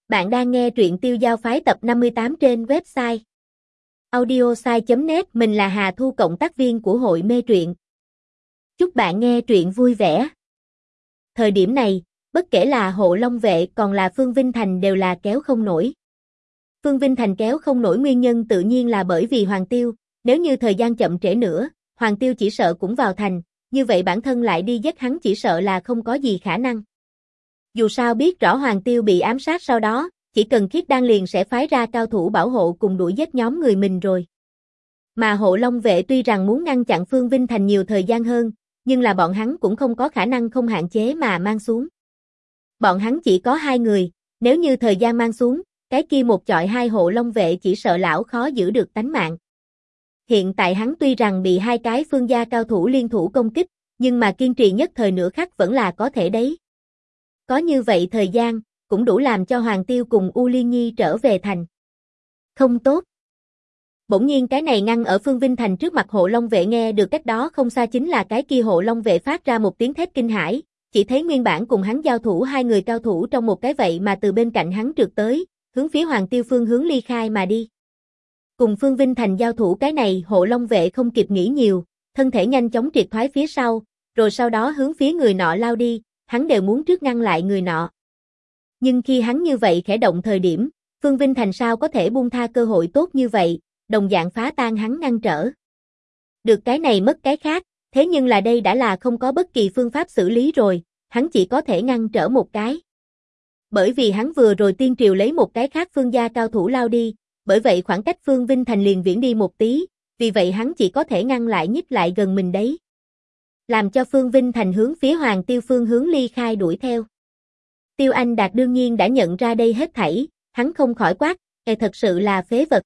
Bạn đang nghe truyện Tiêu Giao Phái tập 58 trên website audiosai.net. Mình là Hà Thu, cộng tác viên của hội mê truyện. Chúc bạn nghe truyện vui vẻ. Thời điểm này, bất kể là Hộ Long Vệ còn là Phương Vinh Thành đều là kéo không nổi. Phương Vinh Thành kéo không nổi nguyên nhân tự nhiên là bởi vì Hoàng Tiêu, nếu như thời gian chậm trễ nữa, Hoàng Tiêu chỉ sợ cũng vào thành, như vậy bản thân lại đi giết hắn chỉ sợ là không có gì khả năng. Dù sao biết rõ Hoàng Tiêu bị ám sát sau đó, chỉ cần Khiết Đan liền sẽ phái ra cao thủ bảo hộ cùng đuổi giết nhóm người mình rồi. Mà Hộ Long Vệ tuy rằng muốn ngăn chặn Phương Vinh Thành nhiều thời gian hơn, nhưng là bọn hắn cũng không có khả năng không hạn chế mà mang xuống. Bọn hắn chỉ có 2 người, nếu như thời gian mang xuống, cái kia một chọi 2 Hộ Long Vệ chỉ sợ lão khó giữ được tánh mạng. Hiện tại hắn tuy rằng bị 2 cái phương gia cao thủ liên thủ công kích, nhưng mà kiên trì nhất thời nửa khắc vẫn là có thể đấy. Có như vậy thời gian, cũng đủ làm cho Hoàng Tiêu cùng U Liên Nhi trở về thành. Không tốt. Bỗng nhiên cái này ngăn ở Phương Vinh Thành trước mặt Hộ Long Vệ nghe được cách đó không xa chính là cái kia Hộ Long Vệ phát ra một tiếng thét kinh hãi, chỉ thấy nguyên bản cùng hắn giao thủ 2 người cao thủ trong một cái vậy mà từ bên cạnh hắn trượt tới, hướng phía Hoàng Tiêu phương hướng ly khai mà đi. Cùng Phương Vinh Thành giao thủ cái này Hộ Long Vệ không kịp nghĩ nhiều, thân thể nhanh chóng triệt thoái phía sau, rồi sau đó hướng phía người nọ lao đi, hắn đều muốn trước ngăn lại người nọ. Nhưng khi hắn như vậy khẽ động thời điểm, Phương Vinh Thành sao có thể buông tha cơ hội tốt như vậy, đồng dạng phá tan hắn ngăn trở. Được cái này mất cái khác, thế nhưng là đây đã là không có bất kỳ phương pháp xử lý rồi, hắn chỉ có thể ngăn trở một cái. Bởi vì hắn vừa rồi tiên triều lấy một cái khác phương gia cao thủ lao đi, bởi vậy khoảng cách Phương Vinh Thành liền viễn đi một tí, vì vậy hắn chỉ có thể ngăn lại nhích lại gần mình đấy. Làm cho Phương Vinh Thành hướng phía Hoàng Tiêu phương hướng ly khai đuổi theo. Tiêu Anh Đạt đương nhiên đã nhận ra đây hết thảy, hắn không khỏi quát, thật sự là phế vật.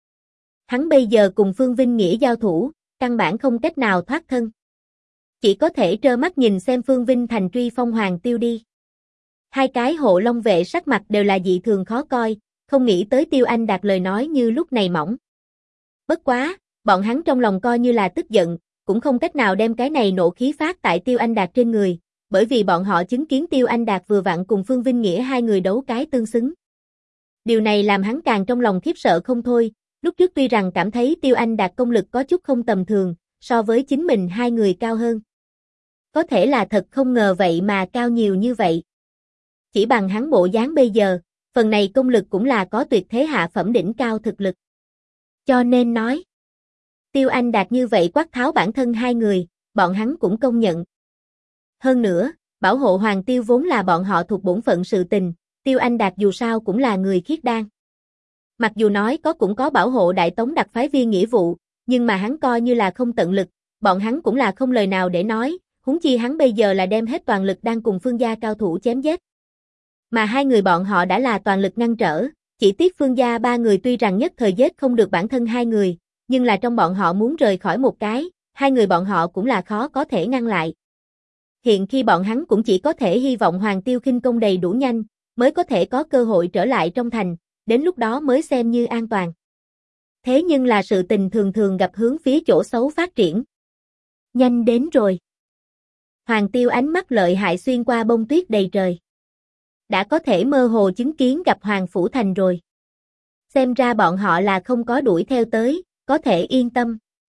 Hắn bây giờ cùng Phương Vinh Nghĩa giao thủ, căn bản không cách nào thoát thân. Chỉ có thể trơ mắt nhìn xem Phương Vinh Thành truy phong Hoàng Tiêu đi. 2 cái Hộ Long Vệ sắc mặt đều là dị thường khó coi, không nghĩ tới Tiêu Anh Đạt lời nói như lúc này mỏng. Bất quá, bọn hắn trong lòng coi như là tức giận, cũng không cách nào đem cái này nộ khí phát tại Tiêu Anh Đạt trên người, bởi vì bọn họ chứng kiến Tiêu Anh Đạt vừa vặn cùng Phương Vinh Nghĩa 2 người đấu cái tương xứng. Điều này làm hắn càng trong lòng khiếp sợ không thôi, lúc trước tuy rằng cảm thấy Tiêu Anh Đạt công lực có chút không tầm thường, so với chính mình 2 người cao hơn. Có thể là thật không ngờ vậy mà cao nhiều như vậy. Chỉ bằng hắn bộ dáng bây giờ, phần này công lực cũng là có tuyệt thế hạ phẩm đỉnh cao thực lực. Cho nên nói, Tiêu Anh Đạt như vậy quát tháo bản thân 2 người, bọn hắn cũng công nhận. Hơn nữa, bảo hộ Hoàng Tiêu vốn là bọn họ thuộc bổn phận sự tình, Tiêu Anh Đạt dù sao cũng là người khiết đan. Mặc dù nói cũng có bảo hộ Đại Tống đặc phái viên nghĩa vụ, nhưng mà hắn coi như là không tận lực, bọn hắn cũng là không lời nào để nói, huống chi hắn bây giờ là đem hết toàn lực đang cùng phương gia cao thủ chém giết. Mà 2 người bọn họ đã là toàn lực ngăn trở, chỉ tiếc phương gia 3 người tuy rằng nhất thời giết không được bản thân 2 người, nhưng là trong bọn họ muốn rời khỏi một cái, 2 người bọn họ cũng là khó có thể ngăn lại. Hiện khi bọn hắn cũng chỉ có thể hy vọng Hoàng Tiêu khinh công đầy đủ nhanh, mới có thể có cơ hội trở lại trong thành, đến lúc đó mới xem như an toàn. Thế nhưng là sự tình thường thường gặp hướng phía chỗ xấu phát triển. Nhanh đến rồi. Hoàng Tiêu ánh mắt lợi hại xuyên qua bông tuyết đầy trời. Đã có thể mơ hồ chứng kiến gặp Hoàng Phủ Thành rồi. Xem ra bọn họ là không có đuổi theo tới, có thể yên tâm.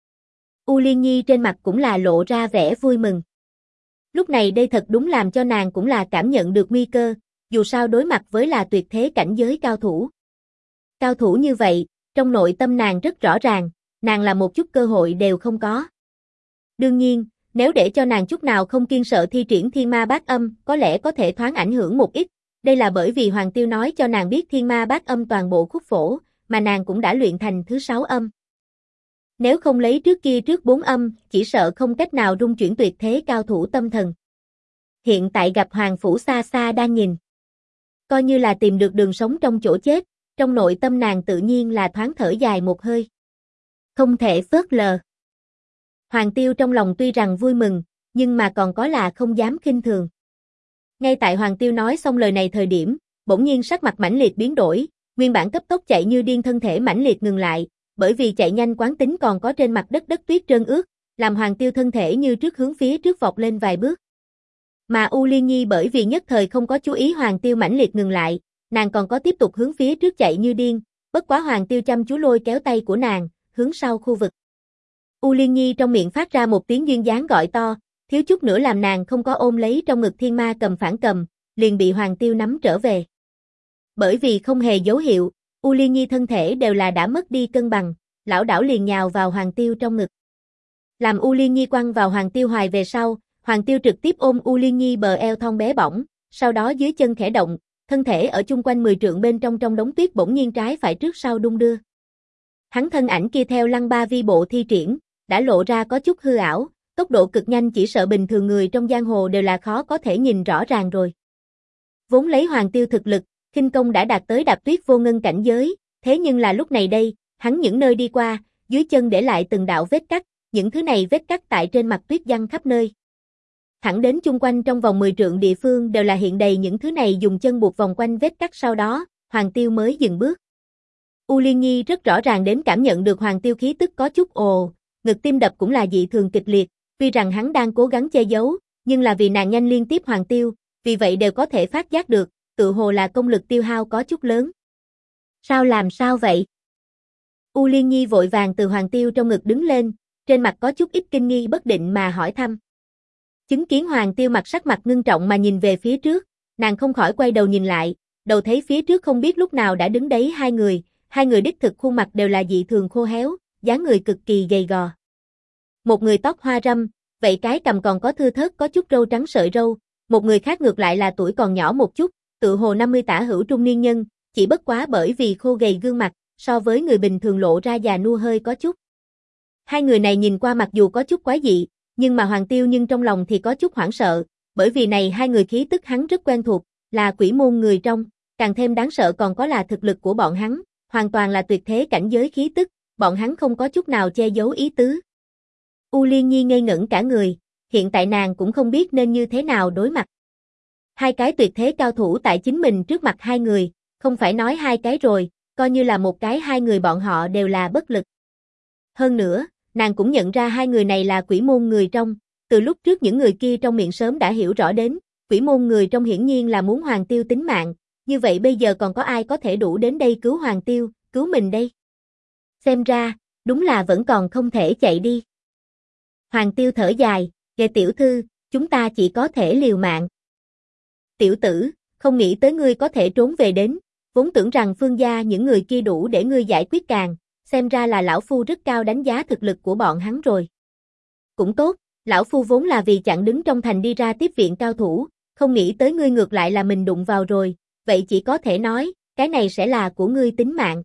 U Liên Nhi trên mặt cũng là lộ ra vẻ vui mừng. Lúc này đây thật đúng làm cho nàng cũng là cảm nhận được nguy cơ, dù sao đối mặt với là tuyệt thế cảnh giới cao thủ. Cao thủ như vậy, trong nội tâm nàng rất rõ ràng, nàng là một chút cơ hội đều không có. Đương nhiên, nếu để cho nàng chút nào không kiêng sợ thi triển Thiên Ma Bát Âm, có lẽ có thể thoáng ảnh hưởng một ít, đây là bởi vì Hoàng Tiêu nói cho nàng biết Thiên Ma Bát Âm toàn bộ khúc phổ, mà nàng cũng đã luyện thành thứ 6 âm. Nếu không lấy trước kia trước 4 âm, chỉ sợ không cách nào rung chuyển tuyệt thế cao thủ tâm thần. Hiện tại gặp Hoàng Phủ xa xa đang nhìn. Coi như là tìm được đường sống trong chỗ chết, trong nội tâm nàng tự nhiên là thoáng thở dài một hơi. Không thể phớt lờ. Hoàng Tiêu trong lòng tuy rằng vui mừng, nhưng mà còn có là không dám khinh thường. Ngay tại Hoàng Tiêu nói xong lời này thời điểm, bỗng nhiên sắc mặt mãnh liệt biến đổi, nguyên bản cấp tốc chạy như điên thân thể mãnh liệt ngừng lại, bởi vì chạy nhanh quán tính còn có trên mặt đất tuyết trơn ướt, làm Hoàng Tiêu thân thể như trước hướng phía trước vọt lên vài bước. Mà U Liên Nhi bởi vì nhất thời không có chú ý Hoàng Tiêu mãnh liệt ngừng lại, nàng còn có tiếp tục hướng phía trước chạy như điên, bất quá Hoàng Tiêu chăm chú lôi kéo tay của nàng, hướng sau khu vực. U Liên Nhi trong miệng phát ra một tiếng duyên dáng gọi to, thiếu chút nữa làm nàng không có ôm lấy trong ngực thiên ma cầm phản cầm, liền bị Hoàng Tiêu nắm trở về. Bởi vì không hề dấu hiệu, U Liên Nhi thân thể đều là đã mất đi cân bằng, lảo đảo liền nhào vào Hoàng Tiêu trong ngực. Làm U Liên Nhi quăng vào Hoàng Tiêu hoài về sau, Hoàng Tiêu trực tiếp ôm U Liên Nhi bờ eo thon bé bỏng, sau đó dưới chân khẽ động, thân thể ở chung quanh 10 trượng bên trong trong đống tuyết bỗng nhiên trái phải trước sau đung đưa. Hắn thân ảnh kia theo lăng ba vi bộ thi triển, đã lộ ra có chút hư ảo, tốc độ cực nhanh chỉ sợ bình thường người trong giang hồ đều là khó có thể nhìn rõ ràng rồi. Vốn lấy Hoàng Tiêu thực lực, khinh công đã đạt tới đạp tuyết vô ngân cảnh giới, thế nhưng là lúc này đây, hắn những nơi đi qua, dưới chân để lại từng đạo vết cắt, những thứ này vết cắt tại trên mặt tuyết giăng khắp nơi. Thẳng đến chung quanh trong vòng 10 trượng địa phương đều là hiện đầy những thứ này dùng chân buộc vòng quanh vết cắt sau đó, Hoàng Tiêu mới dừng bước. U Liên Nhi rất rõ ràng đến cảm nhận được Hoàng Tiêu khí tức có chút ồ, ngực tim đập cũng là dị thường kịch liệt, tuy rằng hắn đang cố gắng che giấu, nhưng là vì nàng nhanh liên tiếp Hoàng Tiêu, vì vậy đều có thể phát giác được, tự hồ là công lực tiêu hao có chút lớn. Làm sao vậy? U Liên Nhi vội vàng từ Hoàng Tiêu trong ngực đứng lên, trên mặt có chút ít kinh nghi bất định mà hỏi thăm. Chứng kiến Hoàng Tiêu sắc mặt ngưng trọng mà nhìn về phía trước, nàng không khỏi quay đầu nhìn lại, đầu thấy phía trước không biết lúc nào đã đứng đấy hai người đích thực khuôn mặt đều là dị thường khô héo, dáng người cực kỳ gầy gò. Một người tóc hoa râm, vậy cái cằm còn có thưa thớt có chút râu trắng sợi râu, một người khác ngược lại là tuổi còn nhỏ một chút, tự hồ 50 tả hữu trung niên nhân, chỉ bất quá bởi vì khô gầy gương mặt, so với người bình thường lộ ra già nua hơi có chút. Hai người này nhìn qua mặc dù có chút quái dị, nhưng mà Hoàng Tiêu nhưng trong lòng thì có chút hoảng sợ, bởi vì này hai người khí tức hắn rất quen thuộc, là quỷ môn người trong, càng thêm đáng sợ còn có là thực lực của bọn hắn, hoàn toàn là tuyệt thế cảnh giới khí tức, bọn hắn không có chút nào che giấu ý tứ. U Liên Nhi ngây ngẩn cả người, hiện tại nàng cũng không biết nên như thế nào đối mặt. Hai cái tuyệt thế cao thủ tại chính mình trước mặt hai người, không phải nói hai cái rồi, coi như là một cái hai người bọn họ đều là bất lực. Hơn nữa, nàng cũng nhận ra hai người này là quỷ môn người trong, từ lúc trước những người kia trong miệng sớm đã hiểu rõ đến, quỷ môn người trong hiển nhiên là muốn Hoàng Tiêu tính mạng, như vậy bây giờ còn có ai có thể đủ đến đây cứu Hoàng Tiêu, cứu mình đây? Xem ra, đúng là vẫn còn không thể chạy đi. Hoàng Tiêu thở dài, "Ghê tiểu thư, chúng ta chỉ có thể liều mạng." "Tiểu tử, không nghĩ tới ngươi có thể trốn về đến, vốn tưởng rằng Phương gia những người kia đủ để ngươi giải quyết càng, xem ra là lão phu rất cao đánh giá thực lực của bọn hắn rồi." "Cũng tốt, lão phu vốn là vì chặn đứng trong thành đi ra tiếp viện cao thủ, không nghĩ tới ngươi ngược lại là mình đụng vào rồi, vậy chỉ có thể nói, cái này sẽ là của ngươi tính mạng."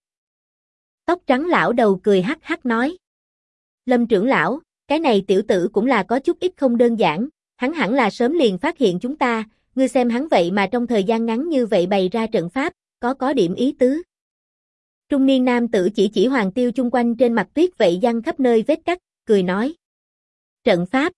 Tóc trắng lão đầu cười hắc hắc nói. "Lâm trưởng lão, cái này tiểu tử cũng là có chút ít không đơn giản, hắn hẳn là sớm liền phát hiện chúng ta, ngươi xem hắn vậy mà trong thời gian ngắn như vậy bày ra trận pháp, có điểm ý tứ." Trung niên nam tử chỉ Hoàng Tiêu chung quanh trên mặt tuyết vậy giăng khắp nơi vết cắt, cười nói. "Trận pháp?"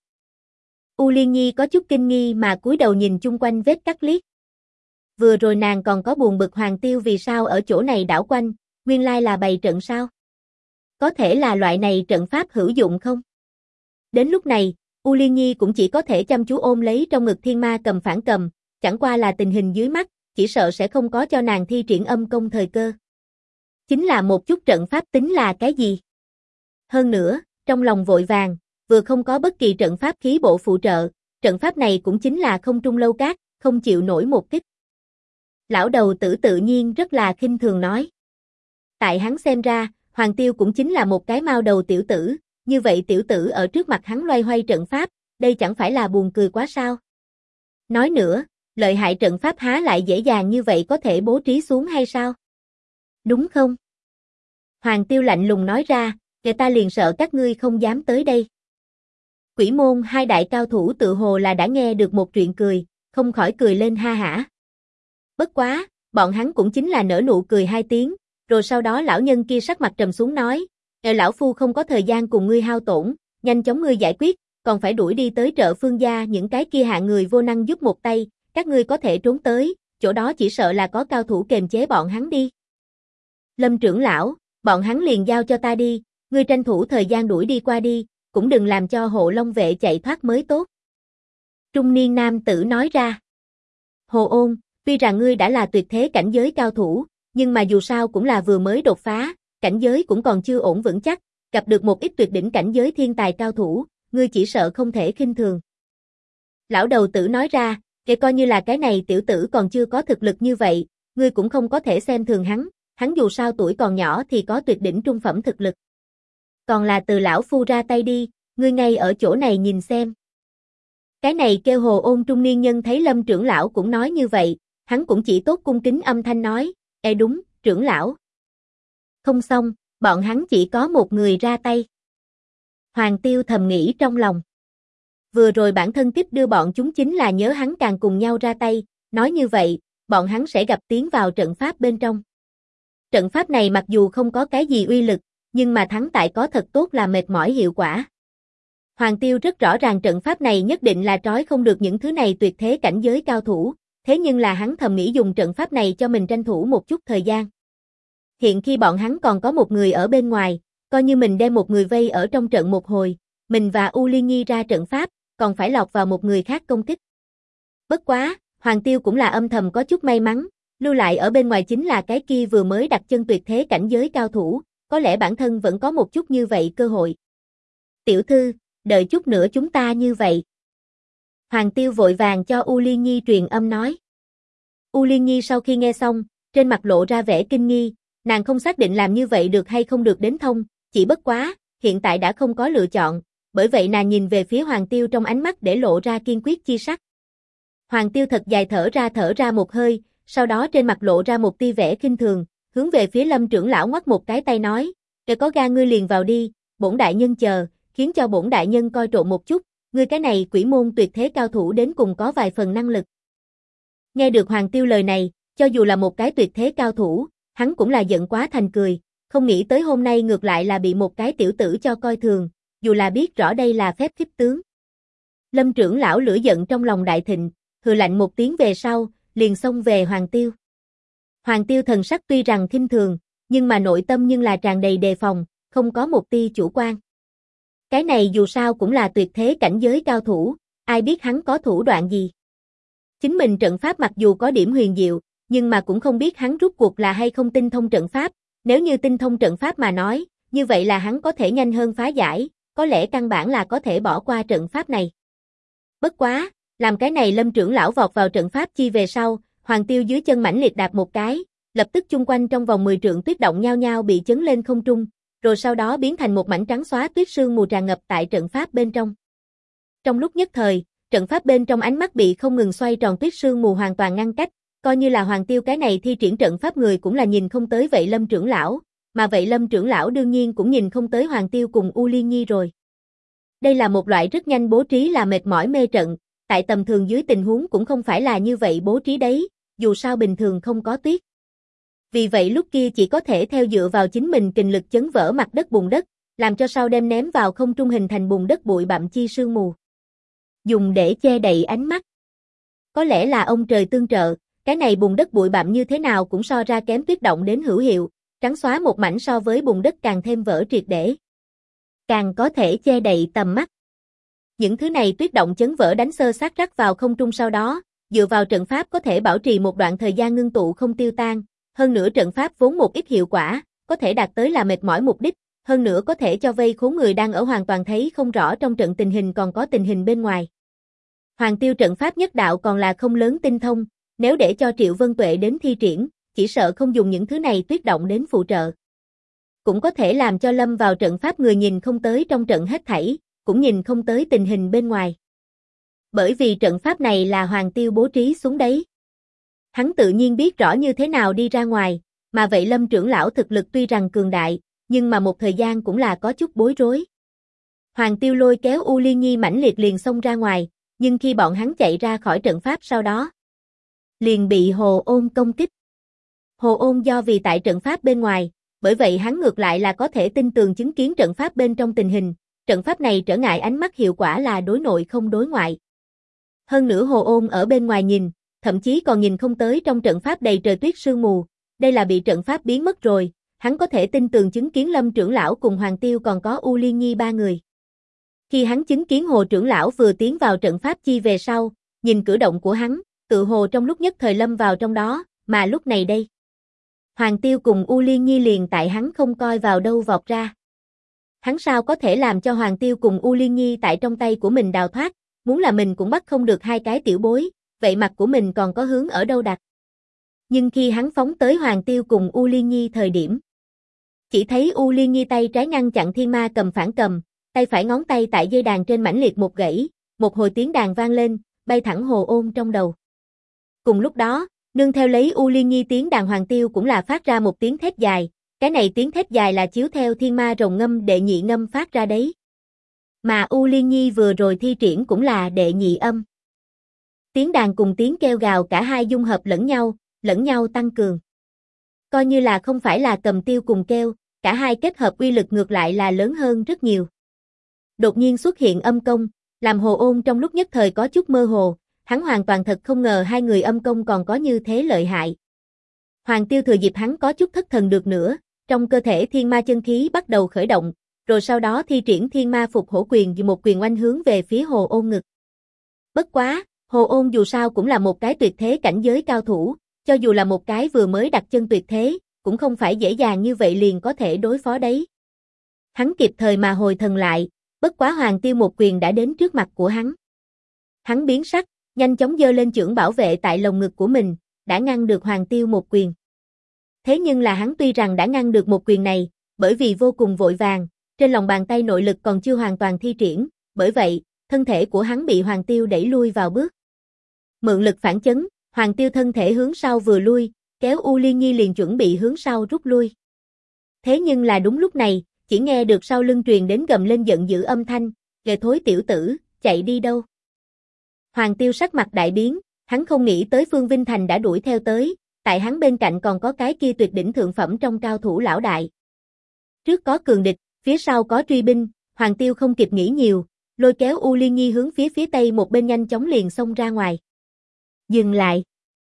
U Liên Nhi có chút kinh nghi mà cúi đầu nhìn chung quanh vết cắt liếc. Vừa rồi nàng còn có buồn bực Hoàng Tiêu vì sao ở chỗ này đảo quanh, nguyên lai là bày trận sao? Có thể là loại này trận pháp hữu dụng không? Đến lúc này, U Liên Nhi cũng chỉ có thể chăm chú ôm lấy trong ngực thiên ma cầm phản cầm, chẳng qua là tình hình dưới mắt, chỉ sợ sẽ không có cho nàng thi triển âm công thời cơ. Chính là một chút trận pháp tính là cái gì? Hơn nữa, trong lòng vội vàng, vừa không có bất kỳ trận pháp khí bộ phụ trợ, trận pháp này cũng chính là không trung lâu cát, không chịu nổi một kích. Lão đầu tử tự nhiên rất là khinh thường nói. Tại hắn xem ra, Hoàng Tiêu cũng chính là một cái mao đầu tiểu tử, như vậy tiểu tử ở trước mặt hắn loay hoay trận pháp, đây chẳng phải là buồn cười quá sao? Nói nữa, lợi hại trận pháp há lại dễ dàng như vậy có thể bố trí xuống hay sao? Đúng không? Hoàng Tiêu lạnh lùng nói ra, người ta liền sợ các ngươi không dám tới đây. Quỷ môn hai đại cao thủ tự hồ là đã nghe được một chuyện cười, không khỏi cười lên ha hả. Bất quá, bọn hắn cũng chính là nở nụ cười hai tiếng, rồi sau đó lão nhân kia sắc mặt trầm xuống nói, lão phu không có thời gian cùng ngươi hao tổn, nhanh chóng ngươi giải quyết, còn phải đuổi đi tới chợ Phương gia những cái kia hạ người vô năng giúp một tay, các ngươi có thể trốn tới, chỗ đó chỉ sợ là có cao thủ kềm chế bọn hắn đi. Lâm trưởng lão, bọn hắn liền giao cho ta đi, ngươi tranh thủ thời gian đuổi đi qua đi, cũng đừng làm cho Hộ Long vệ chạy thoát mới tốt. Trung niên nam tử nói ra. Hồ Ôn, Tuy rằng ngươi đã là tuyệt thế cảnh giới cao thủ, nhưng mà dù sao cũng là vừa mới đột phá, cảnh giới cũng còn chưa ổn vững chắc, gặp được một ít tuyệt đỉnh cảnh giới thiên tài cao thủ, ngươi chỉ sợ không thể khinh thường. Lão đầu tử nói ra, kể coi như là cái này tiểu tử còn chưa có thực lực như vậy, ngươi cũng không có thể xem thường hắn dù sao tuổi còn nhỏ thì có tuyệt đỉnh trung phẩm thực lực. Còn là từ lão phu ra tay đi, ngươi ngay ở chỗ này nhìn xem. Cái này kêu Hồ Ôn trung niên nhân thấy Lâm trưởng lão cũng nói như vậy, hắn cũng chỉ tốt cung kính âm thanh nói, đúng, trưởng lão. Không xong, bọn hắn chỉ có một người ra tay. Hoàng Tiêu thầm nghĩ trong lòng. Vừa rồi bản thân tiếp đưa bọn chúng chính là nhớ hắn càng cùng nhau ra tay, nói như vậy, bọn hắn sẽ gặp tiến vào trận pháp bên trong. Trận pháp này mặc dù không có cái gì uy lực, nhưng mà thắng tại có thật tốt là mệt mỏi hiệu quả. Hoàng Tiêu rất rõ ràng trận pháp này nhất định là trói không được những thứ này tuyệt thế cảnh giới cao thủ, thế nhưng là hắn thầm nghĩ dùng trận pháp này cho mình tranh thủ một chút thời gian. Hiện khi bọn hắn còn có một người ở bên ngoài, coi như mình đem một người vây ở trong trận một hồi, mình và U Liên Nhi ra trận pháp, còn phải lọt vào một người khác công kích. Bất quá, Hoàng Tiêu cũng là âm thầm có chút may mắn, lưu lại ở bên ngoài chính là cái kia vừa mới đặt chân tuyệt thế cảnh giới cao thủ, có lẽ bản thân vẫn có một chút như vậy cơ hội. Tiểu thư, đợi chút nữa chúng ta như vậy. Hoàng Tiêu vội vàng cho U Liên Nhi truyền âm nói. U Liên Nhi sau khi nghe xong, trên mặt lộ ra vẻ kinh nghi, nàng không xác định làm như vậy được hay không được đến thông, chỉ bất quá, hiện tại đã không có lựa chọn, bởi vậy nàng nhìn về phía Hoàng Tiêu trong ánh mắt để lộ ra kiên quyết chi sắc. Hoàng Tiêu thật dài thở ra một hơi, sau đó trên mặt lộ ra một tia vẻ khinh thường, hướng về phía Lâm trưởng lão ngoắc một cái tay nói, "Để có gan ngươi liền vào đi, bổn đại nhân chờ, khiến cho bổn đại nhân coi trộn một chút, ngươi cái này quỷ môn tuyệt thế cao thủ đến cùng có vài phần năng lực." Nghe được Hoàng Tiêu lời này, cho dù là một cái tuyệt thế cao thủ, hắn cũng là giận quá thành cười, không nghĩ tới hôm nay ngược lại là bị một cái tiểu tử cho coi thường, dù là biết rõ đây là phép khích tướng. Lâm trưởng lão lửa giận trong lòng đại thịnh, hừ lạnh một tiếng về sau, liền xông về Hoàng Tiêu. Hoàng Tiêu thần sắc tuy rằng khinh thường, nhưng mà nội tâm nhưng là tràn đầy đề phòng, không có một tia chủ quan. Cái này dù sao cũng là tuyệt thế cảnh giới cao thủ, ai biết hắn có thủ đoạn gì. Chính mình trận pháp mặc dù có điểm huyền diệu, nhưng mà cũng không biết hắn rút cuộc là hay không tinh thông trận pháp, nếu như tinh thông trận pháp mà nói, như vậy là hắn có thể nhanh hơn phá giải, có lẽ căn bản là có thể bỏ qua trận pháp này. Bất quá, làm cái này Lâm trưởng lão vọt vào trận pháp chi về sau, Hoàng Tiêu dưới chân mãnh liệt đạp một cái, lập tức chung quanh trong vòng 10 trượng tuyết động nhao nhao bị chấn lên không trung, rồi sau đó biến thành một mảnh trắng xóa tuyết sương mù tràn ngập tại trận pháp bên trong. Trong lúc nhất thời, trận pháp bên trong ánh mắt bị không ngừng xoay tròn tuyết sương mù hoàn toàn ngăn cách, coi như là Hoàng Tiêu cái này thi triển trận pháp người cũng là nhìn không tới vậy Lâm trưởng lão, mà vậy Lâm trưởng lão đương nhiên cũng nhìn không tới Hoàng Tiêu cùng U Liên Nhi rồi. Đây là một loại rất nhanh bố trí là mệt mỏi mê trận, tại tầm thường dưới tình huống cũng không phải là như vậy bố trí đấy, dù sao bình thường không có tuyết. Vì vậy lúc kia chỉ có thể theo dựa vào chính mình kình lực chấn vỡ mặt đất bùn đất, làm cho sau đem ném vào không trung hình thành bùn đất bụi bặm chi sương mù. Dùng để che đậy ánh mắt. Có lẽ là ông trời tương trợ, cái này bùn đất bụi bặm như thế nào cũng so ra kém tuyết động đến hữu hiệu, trắng xóa một mảnh so với bùn đất càng thêm vỡ triệt để. Càng có thể che đậy tầm mắt. Những thứ này tuyết động chấn vỡ đánh xơ xác rắc vào không trung sau đó, dựa vào trận pháp có thể bảo trì một đoạn thời gian ngưng tụ không tiêu tan, hơn nữa trận pháp vốn một ít hiệu quả, có thể đạt tới là mệt mỏi mục đích, hơn nữa có thể cho vây khốn người đang ở hoàn toàn thấy không rõ trong trận tình hình còn có tình hình bên ngoài. Hoàng Tiêu trận pháp nhất đạo còn là không lớn tinh thông, nếu để cho Triệu Vân Tuệ đến thi triển, chỉ sợ không dùng những thứ này tuyết động đến phụ trợ. Cũng có thể làm cho lâm vào trận pháp người nhìn không tới trong trận hết thảy, cũng nhìn không tới tình hình bên ngoài. Bởi vì trận pháp này là Hoàng Tiêu bố trí xuống đấy. Hắn tự nhiên biết rõ như thế nào đi ra ngoài, mà vậy Lâm trưởng lão thực lực tuy rằng cường đại, nhưng mà một thời gian cũng là có chút bối rối. Hoàng Tiêu lôi kéo U Liên Nhi mãnh liệt liền xông ra ngoài, nhưng khi bọn hắn chạy ra khỏi trận pháp sau đó, liền bị Hồ Ôn công kích. Hồ Ôn do vì tại trận pháp bên ngoài, bởi vậy hắn ngược lại là có thể tin tường chứng kiến trận pháp bên trong tình hình, trận pháp này trở ngại ánh mắt hiệu quả là đối nội không đối ngoại. Hơn nữa Hồ Ôn ở bên ngoài nhìn, thậm chí còn nhìn không tới trong trận pháp đầy trời tuyết sương mù, đây là bị trận pháp biến mất rồi, hắn có thể tin tường chứng kiến Lâm trưởng lão cùng Hoàng Tiêu còn có U Liên Nhi ba người. Khi hắn chứng kiến Hồ trưởng lão vừa tiến vào trận pháp chi về sau, nhìn cử động của hắn, tự hồ trong lúc nhất thời lâm vào trong đó, mà lúc này đây. Hoàng Tiêu cùng U Liên Nhi liền tại hắn không coi vào đâu vọt ra. Hắn sao có thể làm cho Hoàng Tiêu cùng U Liên Nhi tại trong tay của mình đào thoát, muốn là mình cũng bắt không được hai cái tiểu bối, vậy mặt của mình còn có hướng ở đâu đặt. Nhưng khi hắn phóng tới Hoàng Tiêu cùng U Liên Nhi thời điểm, chỉ thấy U Liên Nhi tay trái ngăn chặn thiên ma cầm phản cầm, tay phải ngón tay tại dây đàn trên mãnh liệt một gãy, một hồi tiếng đàn vang lên, bay thẳng Hồ Ôn trong đầu. Cùng lúc đó, nương theo lấy U Liên Nhi tiếng đàn Hoàng Tiêu cũng là phát ra một tiếng thét dài, cái này tiếng thét dài là chiếu theo thiên ma rồng ngâm đệ nhị ngâm phát ra đấy. Mà U Liên Nhi vừa rồi thi triển cũng là đệ nhị âm. Tiếng đàn cùng tiếng kêu gào cả hai dung hợp lẫn nhau tăng cường. Coi như là không phải là cầm tiêu cùng kêu, cả hai kết hợp uy lực ngược lại là lớn hơn rất nhiều. Đột nhiên xuất hiện âm công, làm Hồ Ôn trong lúc nhất thời có chút mơ hồ, hắn hoàn toàn thật không ngờ hai người âm công còn có như thế lợi hại. Hoàng Tiêu thừa dịp hắn có chút thất thần được nữa, trong cơ thể thiên ma chân khí bắt đầu khởi động, rồi sau đó thi triển thiên ma phục hổ quyền vì một quyền oanh hướng về phía Hồ Ôn ngực. Bất quá, Hồ Ôn dù sao cũng là một cái tuyệt thế cảnh giới cao thủ, cho dù là một cái vừa mới đặt chân tuyệt thế, cũng không phải dễ dàng như vậy liền có thể đối phó đấy. Hắn kịp thời mà hồi thần lại, bất quá Hoàng Tiêu một quyền đã đến trước mặt của hắn. Hắn biến sắc, nhanh chóng giơ lên chưởng bảo vệ tại lồng ngực của mình, đã ngăn được Hoàng Tiêu một quyền. Thế nhưng là hắn tuy rằng đã ngăn được một quyền này, bởi vì vô cùng vội vàng, trên lòng bàn tay nội lực còn chưa hoàn toàn thi triển, bởi vậy, thân thể của hắn bị Hoàng Tiêu đẩy lui vào bước. Mượn lực phản chấn, Hoàng Tiêu thân thể hướng sau vừa lui, kéo U Liên Nhi liền chuẩn bị hướng sau rút lui. Thế nhưng là đúng lúc này, chỉ nghe được sau lưng truyền đến gầm lên giận dữ âm thanh, "Ghê thối tiểu tử, chạy đi đâu?" Hoàng Tiêu sắc mặt đại biến, hắn không nghĩ tới Phương Vinh Thành đã đuổi theo tới, tại hắn bên cạnh còn có cái kia tuyệt đỉnh thượng phẩm trong cao thủ lão đại. Trước có cường địch, phía sau có truy binh, Hoàng Tiêu không kịp nghĩ nhiều, lôi kéo U Liên Nhi hướng phía tây một bên nhanh chóng liền xông ra ngoài. Dừng lại.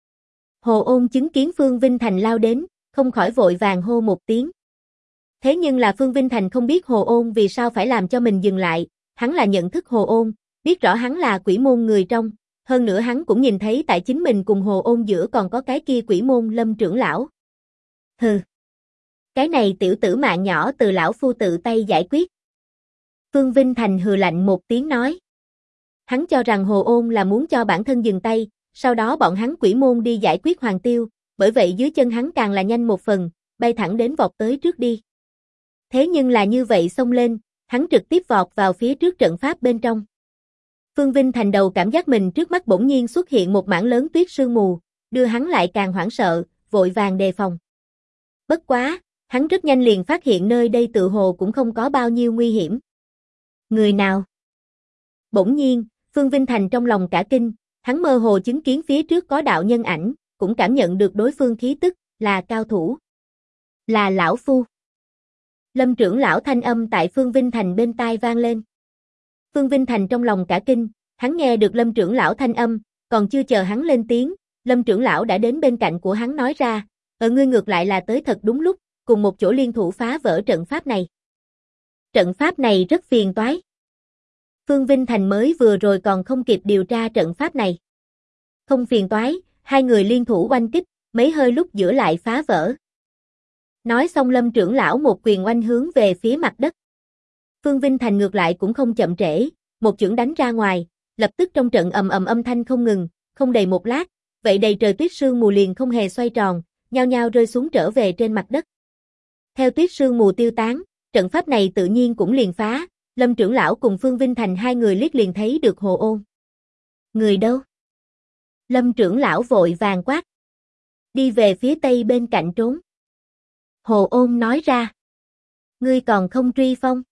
Hồ Ôn chứng kiến Phương Vinh Thành lao đến, không khỏi vội vàng hô một tiếng. Thế nhưng là Phương Vinh Thành không biết Hồ Ôn vì sao phải làm cho mình dừng lại, hắn là nhận thức Hồ Ôn, biết rõ hắn là quỷ môn người trong, hơn nữa hắn cũng nhìn thấy tại chính mình cùng Hồ Ôn giữa còn có cái kia quỷ môn Lâm trưởng lão. Hừ. Cái này tiểu tử mạng nhỏ từ lão phu tự tay giải quyết. Phương Vinh Thành hừ lạnh một tiếng nói. Hắn cho rằng Hồ Ôn là muốn cho bản thân dừng tay, sau đó bọn hắn quỷ môn đi giải quyết Hoàng Tiêu, bởi vậy dưới chân hắn càng là nhanh một phần, bay thẳng đến vọt tới trước đi. Thế nhưng là như vậy xông lên, hắn trực tiếp vọt vào phía trước trận pháp bên trong. Phương Vinh Thành đầu cảm giác mình trước mắt bỗng nhiên xuất hiện một mảng lớn tuyết sương mù, đưa hắn lại càng hoảng sợ, vội vàng đề phòng. Bất quá, hắn rất nhanh liền phát hiện nơi đây tự hồ cũng không có bao nhiêu nguy hiểm. Người nào? Bỗng nhiên, Phương Vinh Thành trong lòng cả kinh, hắn mơ hồ chứng kiến phía trước có đạo nhân ảnh, cũng cảm nhận được đối phương khí tức, là cao thủ. Là lão phu. Lâm trưởng lão thanh âm tại Phương Vinh Thành bên tai vang lên. Phương Vinh Thành trong lòng cả kinh, hắn nghe được Lâm trưởng lão thanh âm, còn chưa chờ hắn lên tiếng, Lâm trưởng lão đã đến bên cạnh của hắn nói ra, ngươi ngược lại là tới thật đúng lúc, cùng một chỗ liên thủ phá vỡ trận pháp này. Trận pháp này rất phiền toái. Phương Vinh Thành mới vừa rồi còn không kịp điều tra trận pháp này. Không phiền toái, hai người liên thủ oanh kích, mấy hơi lúc giữa lại phá vỡ. Nói xong Lâm trưởng lão một quyền oanh hướng về phía mặt đất. Phương Vinh Thành ngược lại cũng không chậm trễ, một chưởng đánh ra ngoài, lập tức trong trận ầm ầm âm thanh không ngừng, không đầy một lát, vậy đầy trời tuyết sương mù liền không hề xoay tròn, nhao nhao rơi xuống trở về trên mặt đất. Theo tuyết sương mù tiêu tán, trận pháp này tự nhiên cũng liền phá, Lâm trưởng lão cùng Phương Vinh Thành hai người liếc liền thấy được Hồ Ôn. Người đâu? Lâm trưởng lão vội vàng quát. Đi về phía tây bên cạnh trốn. Hồ Ôn nói ra. Ngươi còn không truy phong?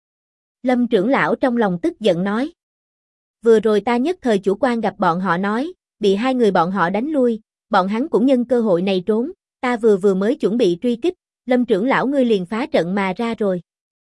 Lâm trưởng lão trong lòng tức giận nói. Vừa rồi ta nhất thời chủ quan gặp bọn họ nói, bị hai người bọn họ đánh lui, bọn hắn cũng nhân cơ hội này trốn, ta vừa mới chuẩn bị truy kích, Lâm trưởng lão ngươi liền phá trận mà ra rồi.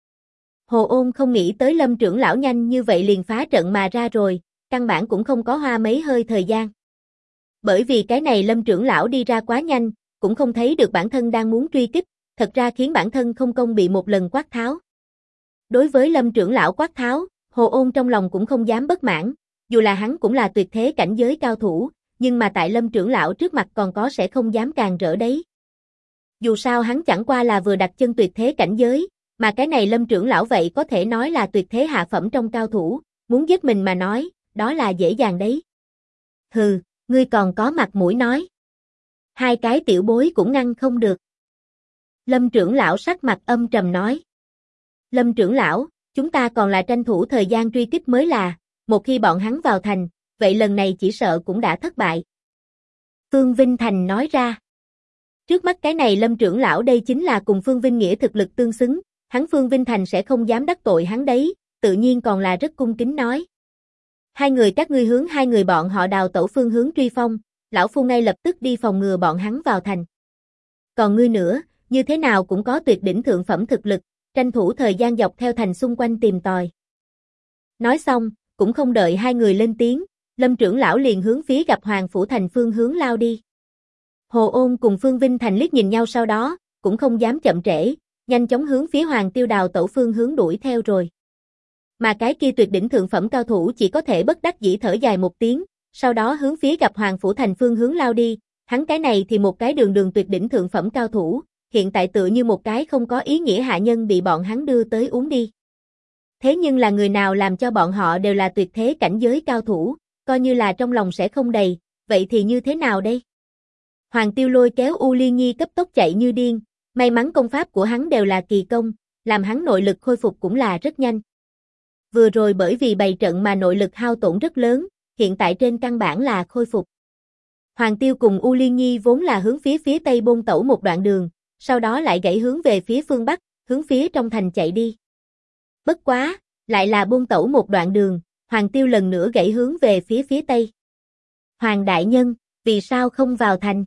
Hồ Ôn không nghĩ tới Lâm trưởng lão nhanh như vậy liền phá trận mà ra rồi, căn bản cũng không có hoa mấy hơi thời gian. Bởi vì cái này Lâm trưởng lão đi ra quá nhanh, cũng không thấy được bản thân đang muốn truy kích, thật ra khiến bản thân không công bị một lần quát tháo. Đối với Lâm trưởng lão quát tháo, Hồ Ôn trong lòng cũng không dám bất mãn, dù là hắn cũng là tuyệt thế cảnh giới cao thủ, nhưng mà tại Lâm trưởng lão trước mặt còn có sẽ không dám càng rỡ đấy. Dù sao hắn chẳng qua là vừa đặt chân tuyệt thế cảnh giới, mà cái này Lâm trưởng lão vậy có thể nói là tuyệt thế hạ phẩm trong cao thủ, muốn giết mình mà nói, đó là dễ dàng đấy. Hừ, ngươi còn có mặt mũi nói. Hai cái tiểu bối cũng ngăn không được. Lâm trưởng lão sắc mặt âm trầm nói. Lâm trưởng lão, chúng ta còn là tranh thủ thời gian truy kích mới là, một khi bọn hắn vào thành, vậy lần này chỉ sợ cũng đã thất bại. Phương Vinh Thành nói ra. Trước mắt cái này Lâm trưởng lão đây chính là cùng Phương Vinh Nghĩa thực lực tương xứng, hắn Phương Vinh Thành sẽ không dám đắc tội hắn đấy, tự nhiên còn là rất cung kính nói. Hai người các ngươi hướng hai người bọn họ đào tẩu phương hướng truy phong, lão phu ngay lập tức đi phòng ngừa bọn hắn vào thành. Còn ngươi nữa, như thế nào cũng có tuyệt đỉnh thượng phẩm thực lực, tranh thủ thời gian dọc theo thành xung quanh tìm tòi. Nói xong, cũng không đợi hai người lên tiếng, Lâm trưởng lão liền hướng phía gặp Hoàng Phủ Thành phương hướng lao đi. Hồ Ôn cùng Phương Vinh Thành liếc nhìn nhau sau đó, cũng không dám chậm trễ, nhanh chóng hướng phía Hoàng Tiêu đào tẩu phương hướng đuổi theo rồi. Mà cái kia tuyệt đỉnh thượng phẩm cao thủ chỉ có thể bất đắc dĩ thở dài một tiếng, sau đó hướng phía gặp Hoàng Phủ Thành phương hướng lao đi, hắn cái này thì một cái đường tuyệt đỉnh thượng phẩm cao thủ, hiện tại tựa như một cái không có ý nghĩa hạ nhân bị bọn hắn đưa tới uống đi. Thế nhưng là người nào làm cho bọn họ đều là tuyệt thế cảnh giới cao thủ, coi như là trong lòng sẽ không đầy, vậy thì như thế nào đây? Hoàng Tiêu lôi kéo U Liên Nhi cấp tốc chạy như điên, may mắn công pháp của hắn đều là kỳ công, làm hắn nội lực khôi phục cũng là rất nhanh. Vừa rồi bởi vì bày trận mà nội lực hao tổn rất lớn, hiện tại trên căn bản là khôi phục. Hoàng Tiêu cùng U Liên Nhi vốn là hướng phía tây bôn tẩu một đoạn đường, sau đó lại gãy hướng về phía phương bắc, hướng phía trong thành chạy đi. Bất quá, lại là bôn tẩu một đoạn đường, Hoàng Tiêu lần nữa gãy hướng về phía tây. Hoàng đại nhân, vì sao không vào thành?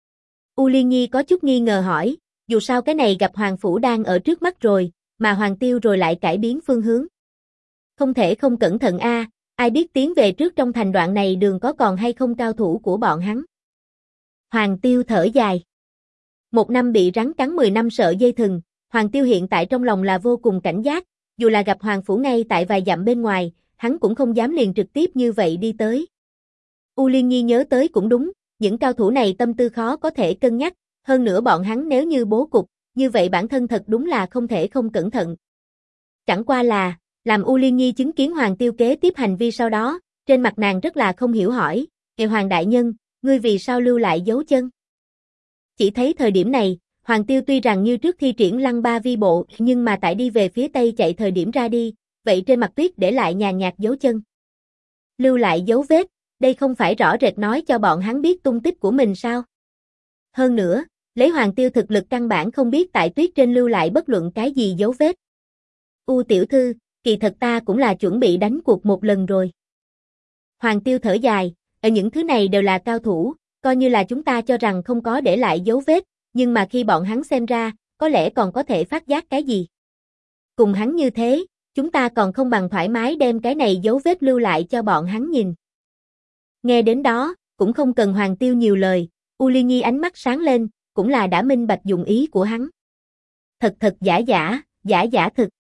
U Liên Nhi có chút nghi ngờ hỏi, dù sao cái này gặp Hoàng Phủ đang ở trước mắt rồi, mà Hoàng Tiêu rồi lại cải biến phương hướng. Không thể không cẩn thận a, ai biết tiến về trước trong thành đoạn này đường có còn hay không cao thủ của bọn hắn. Hoàng Tiêu thở dài. Một năm bị rắn cắn 10 năm sợ dây thừng, Hoàng Tiêu hiện tại trong lòng là vô cùng cảnh giác, dù là gặp Hoàng Phủ ngay tại vài dặm bên ngoài, hắn cũng không dám liền trực tiếp như vậy đi tới. U Liên Nhi nhớ tới cũng đúng, những cao thủ này tâm tư khó có thể cân nhắc, hơn nữa bọn hắn nếu như bố cục, như vậy bản thân thật đúng là không thể không cẩn thận. Chẳng qua là, làm U Liên Nhi chứng kiến Hoàng Tiêu kế tiếp hành vi sau đó, trên mặt nàng rất là không hiểu hỏi, Hoàng đại nhân, ngươi vì sao lưu lại dấu chân? Chỉ thấy thời điểm này, Hoàng Tiêu tuy rằng như trước thi triển lăng ba vi bộ, nhưng mà tại đi về phía tây chạy thời điểm ra đi, vậy trên mặt tuyết để lại nhàn nhạt dấu chân. Lưu lại dấu vết, đây không phải rõ rệt nói cho bọn hắn biết tung tích của mình sao? Hơn nữa, lấy Hoàng Tiêu thực lực căn bản không biết tại tuyết trên lưu lại bất luận cái gì dấu vết. U tiểu thư, kỳ thật ta cũng là chuẩn bị đánh cuộc một lần rồi. Hoàng Tiêu thở dài, ở những thứ này đều là cao thủ, coi như là chúng ta cho rằng không có để lại dấu vết, nhưng mà khi bọn hắn xem ra, có lẽ còn có thể phát giác cái gì. Cùng hắn như thế, chúng ta còn không bằng thoải mái đem cái này dấu vết lưu lại cho bọn hắn nhìn. Nghe đến đó, cũng không cần Hoàng Tiêu nhiều lời, U Liên Nhi ánh mắt sáng lên, cũng là đã minh bạch dụng ý của hắn. Thật thật giả giả, giả giả thực.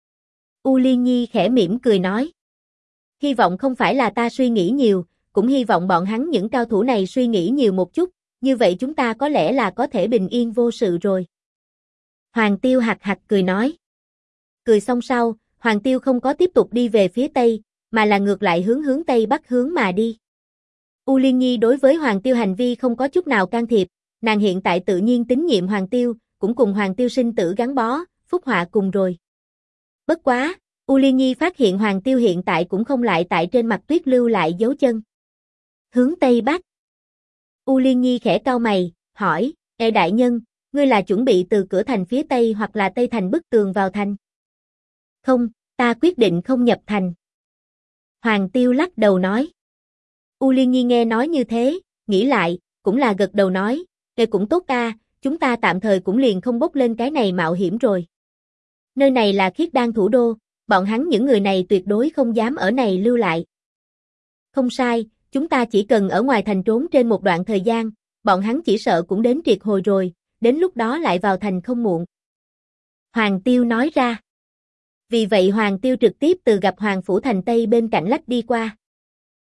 U Liên Nhi khẽ mỉm cười nói. Hy vọng không phải là ta suy nghĩ nhiều, cũng hy vọng bọn hắn những cao thủ này suy nghĩ nhiều một chút, như vậy chúng ta có lẽ là có thể bình yên vô sự rồi. Hoàng Tiêu hạc hạc cười nói. Cười xong sau, Hoàng Tiêu không có tiếp tục đi về phía tây, mà là ngược lại hướng tây bắc hướng mà đi. U Liên Nhi đối với Hoàng Tiêu hành vi không có chút nào can thiệp, nàng hiện tại tự nhiên tín nhiệm Hoàng Tiêu, cũng cùng Hoàng Tiêu sinh tử gắn bó, phúc họa cùng rồi. Bất quá, U Liên Nhi phát hiện Hoàng Tiêu hiện tại cũng không lại tại trên mặt tuyết lưu lại dấu chân. Hướng tây bắc. U Liên Nhi khẽ cau mày, hỏi, đại nhân, ngươi là chuẩn bị từ cửa thành phía tây hoặc là tây thành bức tường vào thành? Không, ta quyết định không nhập thành. Hoàng Tiêu lắc đầu nói. U Liên Nhi nghe nói như thế, nghĩ lại, cũng là gật đầu nói, cũng tốt ta, chúng ta tạm thời cũng liền không bốc lên cái này mạo hiểm rồi. Nơi này là Khiết Đan thủ đô, bọn hắn những người này tuyệt đối không dám ở này lưu lại. Không sai, chúng ta chỉ cần ở ngoài thành trốn trên một đoạn thời gian, bọn hắn chỉ sợ cũng đến triệt hồi rồi, đến lúc đó lại vào thành không muộn. Hoàng Tiêu nói ra. Vì vậy Hoàng Tiêu trực tiếp từ gặp Hoàng Phủ thành tây bên cạnh lách đi qua.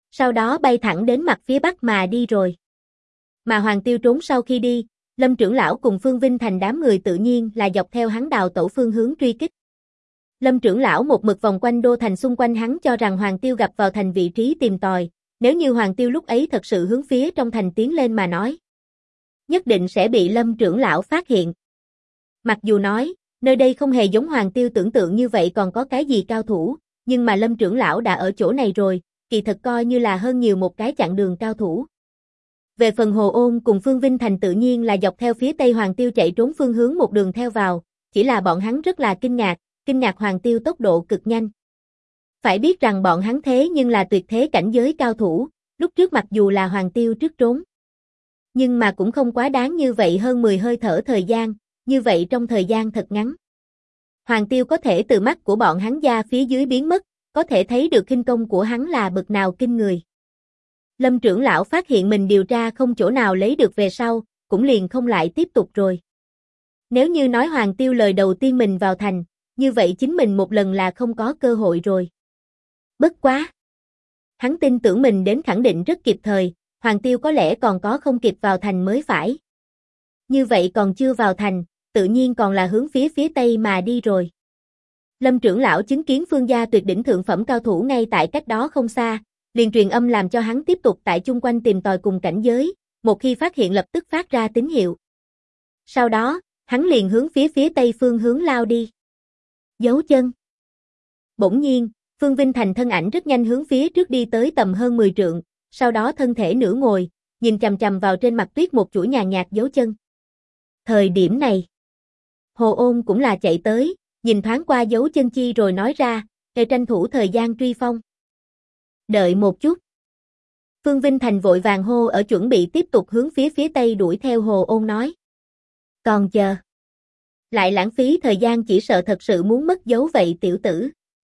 Sau đó bay thẳng đến mặt phía bắc mà đi rồi. Mà Hoàng Tiêu trốn sau khi đi, Lâm trưởng lão cùng Phương Vinh Thành đám người tự nhiên là dọc theo hắn đào tẩu phương hướng truy kích. Lâm trưởng lão một mực vòng quanh đô thành xung quanh hắn cho rằng Hoàng Tiêu gặp vào thành vị trí tìm tòi, nếu như Hoàng Tiêu lúc ấy thật sự hướng phía trong thành tiến lên mà nói, nhất định sẽ bị Lâm trưởng lão phát hiện. Mặc dù nói, nơi đây không hề giống Hoàng Tiêu tưởng tượng như vậy còn có cái gì cao thủ, nhưng mà Lâm trưởng lão đã ở chỗ này rồi, kỳ thật coi như là hơn nhiều một cái chặng đường cao thủ. Về phần Hồ Ôn cùng Phương Vinh Thành tự nhiên là dọc theo phía Tây Hoàng Tiêu chạy trốn phương hướng một đường theo vào, chỉ là bọn hắn rất là kinh ngạc Hoàng Tiêu tốc độ cực nhanh. Phải biết rằng bọn hắn thế nhưng là tuyệt thế cảnh giới cao thủ, lúc trước mặc dù là Hoàng Tiêu trước trốn, nhưng mà cũng không quá đáng như vậy, hơn 10 hơi thở thời gian, như vậy trong thời gian thật ngắn. Hoàng Tiêu có thể từ mắt của bọn hắn ra phía dưới biến mất, có thể thấy được khinh công của hắn là bậc nào kinh người. Lâm trưởng lão phát hiện mình điều tra không chỗ nào lấy được về sau, cũng liền không lại tiếp tục rồi. Nếu như nói Hoàng Tiêu lời đầu tiên mình vào thành, như vậy chính mình một lần là không có cơ hội rồi. Bất quá. Hắn tin tưởng mình đến khẳng định rất kịp thời, Hoàng Tiêu có lẽ còn có không kịp vào thành mới phải. Như vậy còn chưa vào thành, tự nhiên còn là hướng phía Tây mà đi rồi. Lâm trưởng lão chứng kiến Phương gia tuyệt đỉnh thượng phẩm cao thủ ngay tại cách đó không xa, liền truyền âm làm cho hắn tiếp tục tại chung quanh tìm tòi cùng cảnh giới, một khi phát hiện lập tức phát ra tín hiệu. Sau đó, hắn liền hướng phía Tây phương hướng lao đi. Dấu chân. Bỗng nhiên, Phương Vinh Thành thân ảnh rất nhanh hướng phía trước đi tới tầm hơn 10 trượng, sau đó thân thể nửa ngồi, nhìn chằm chằm vào trên mặt tuyết một chuỗi nhàn nhạt dấu chân. Thời điểm này, Hồ Ôn cũng là chạy tới, nhìn thoáng qua dấu chân chi rồi nói ra, để tranh thủ thời gian truy phong. Đợi một chút. Phương Vinh Thành vội vàng hô ở chuẩn bị tiếp tục hướng phía Tây đuổi theo. Hồ Ôn nói. Còn chờ. Lại lãng phí thời gian chỉ sợ thật sự muốn mất dấu vậy tiểu tử.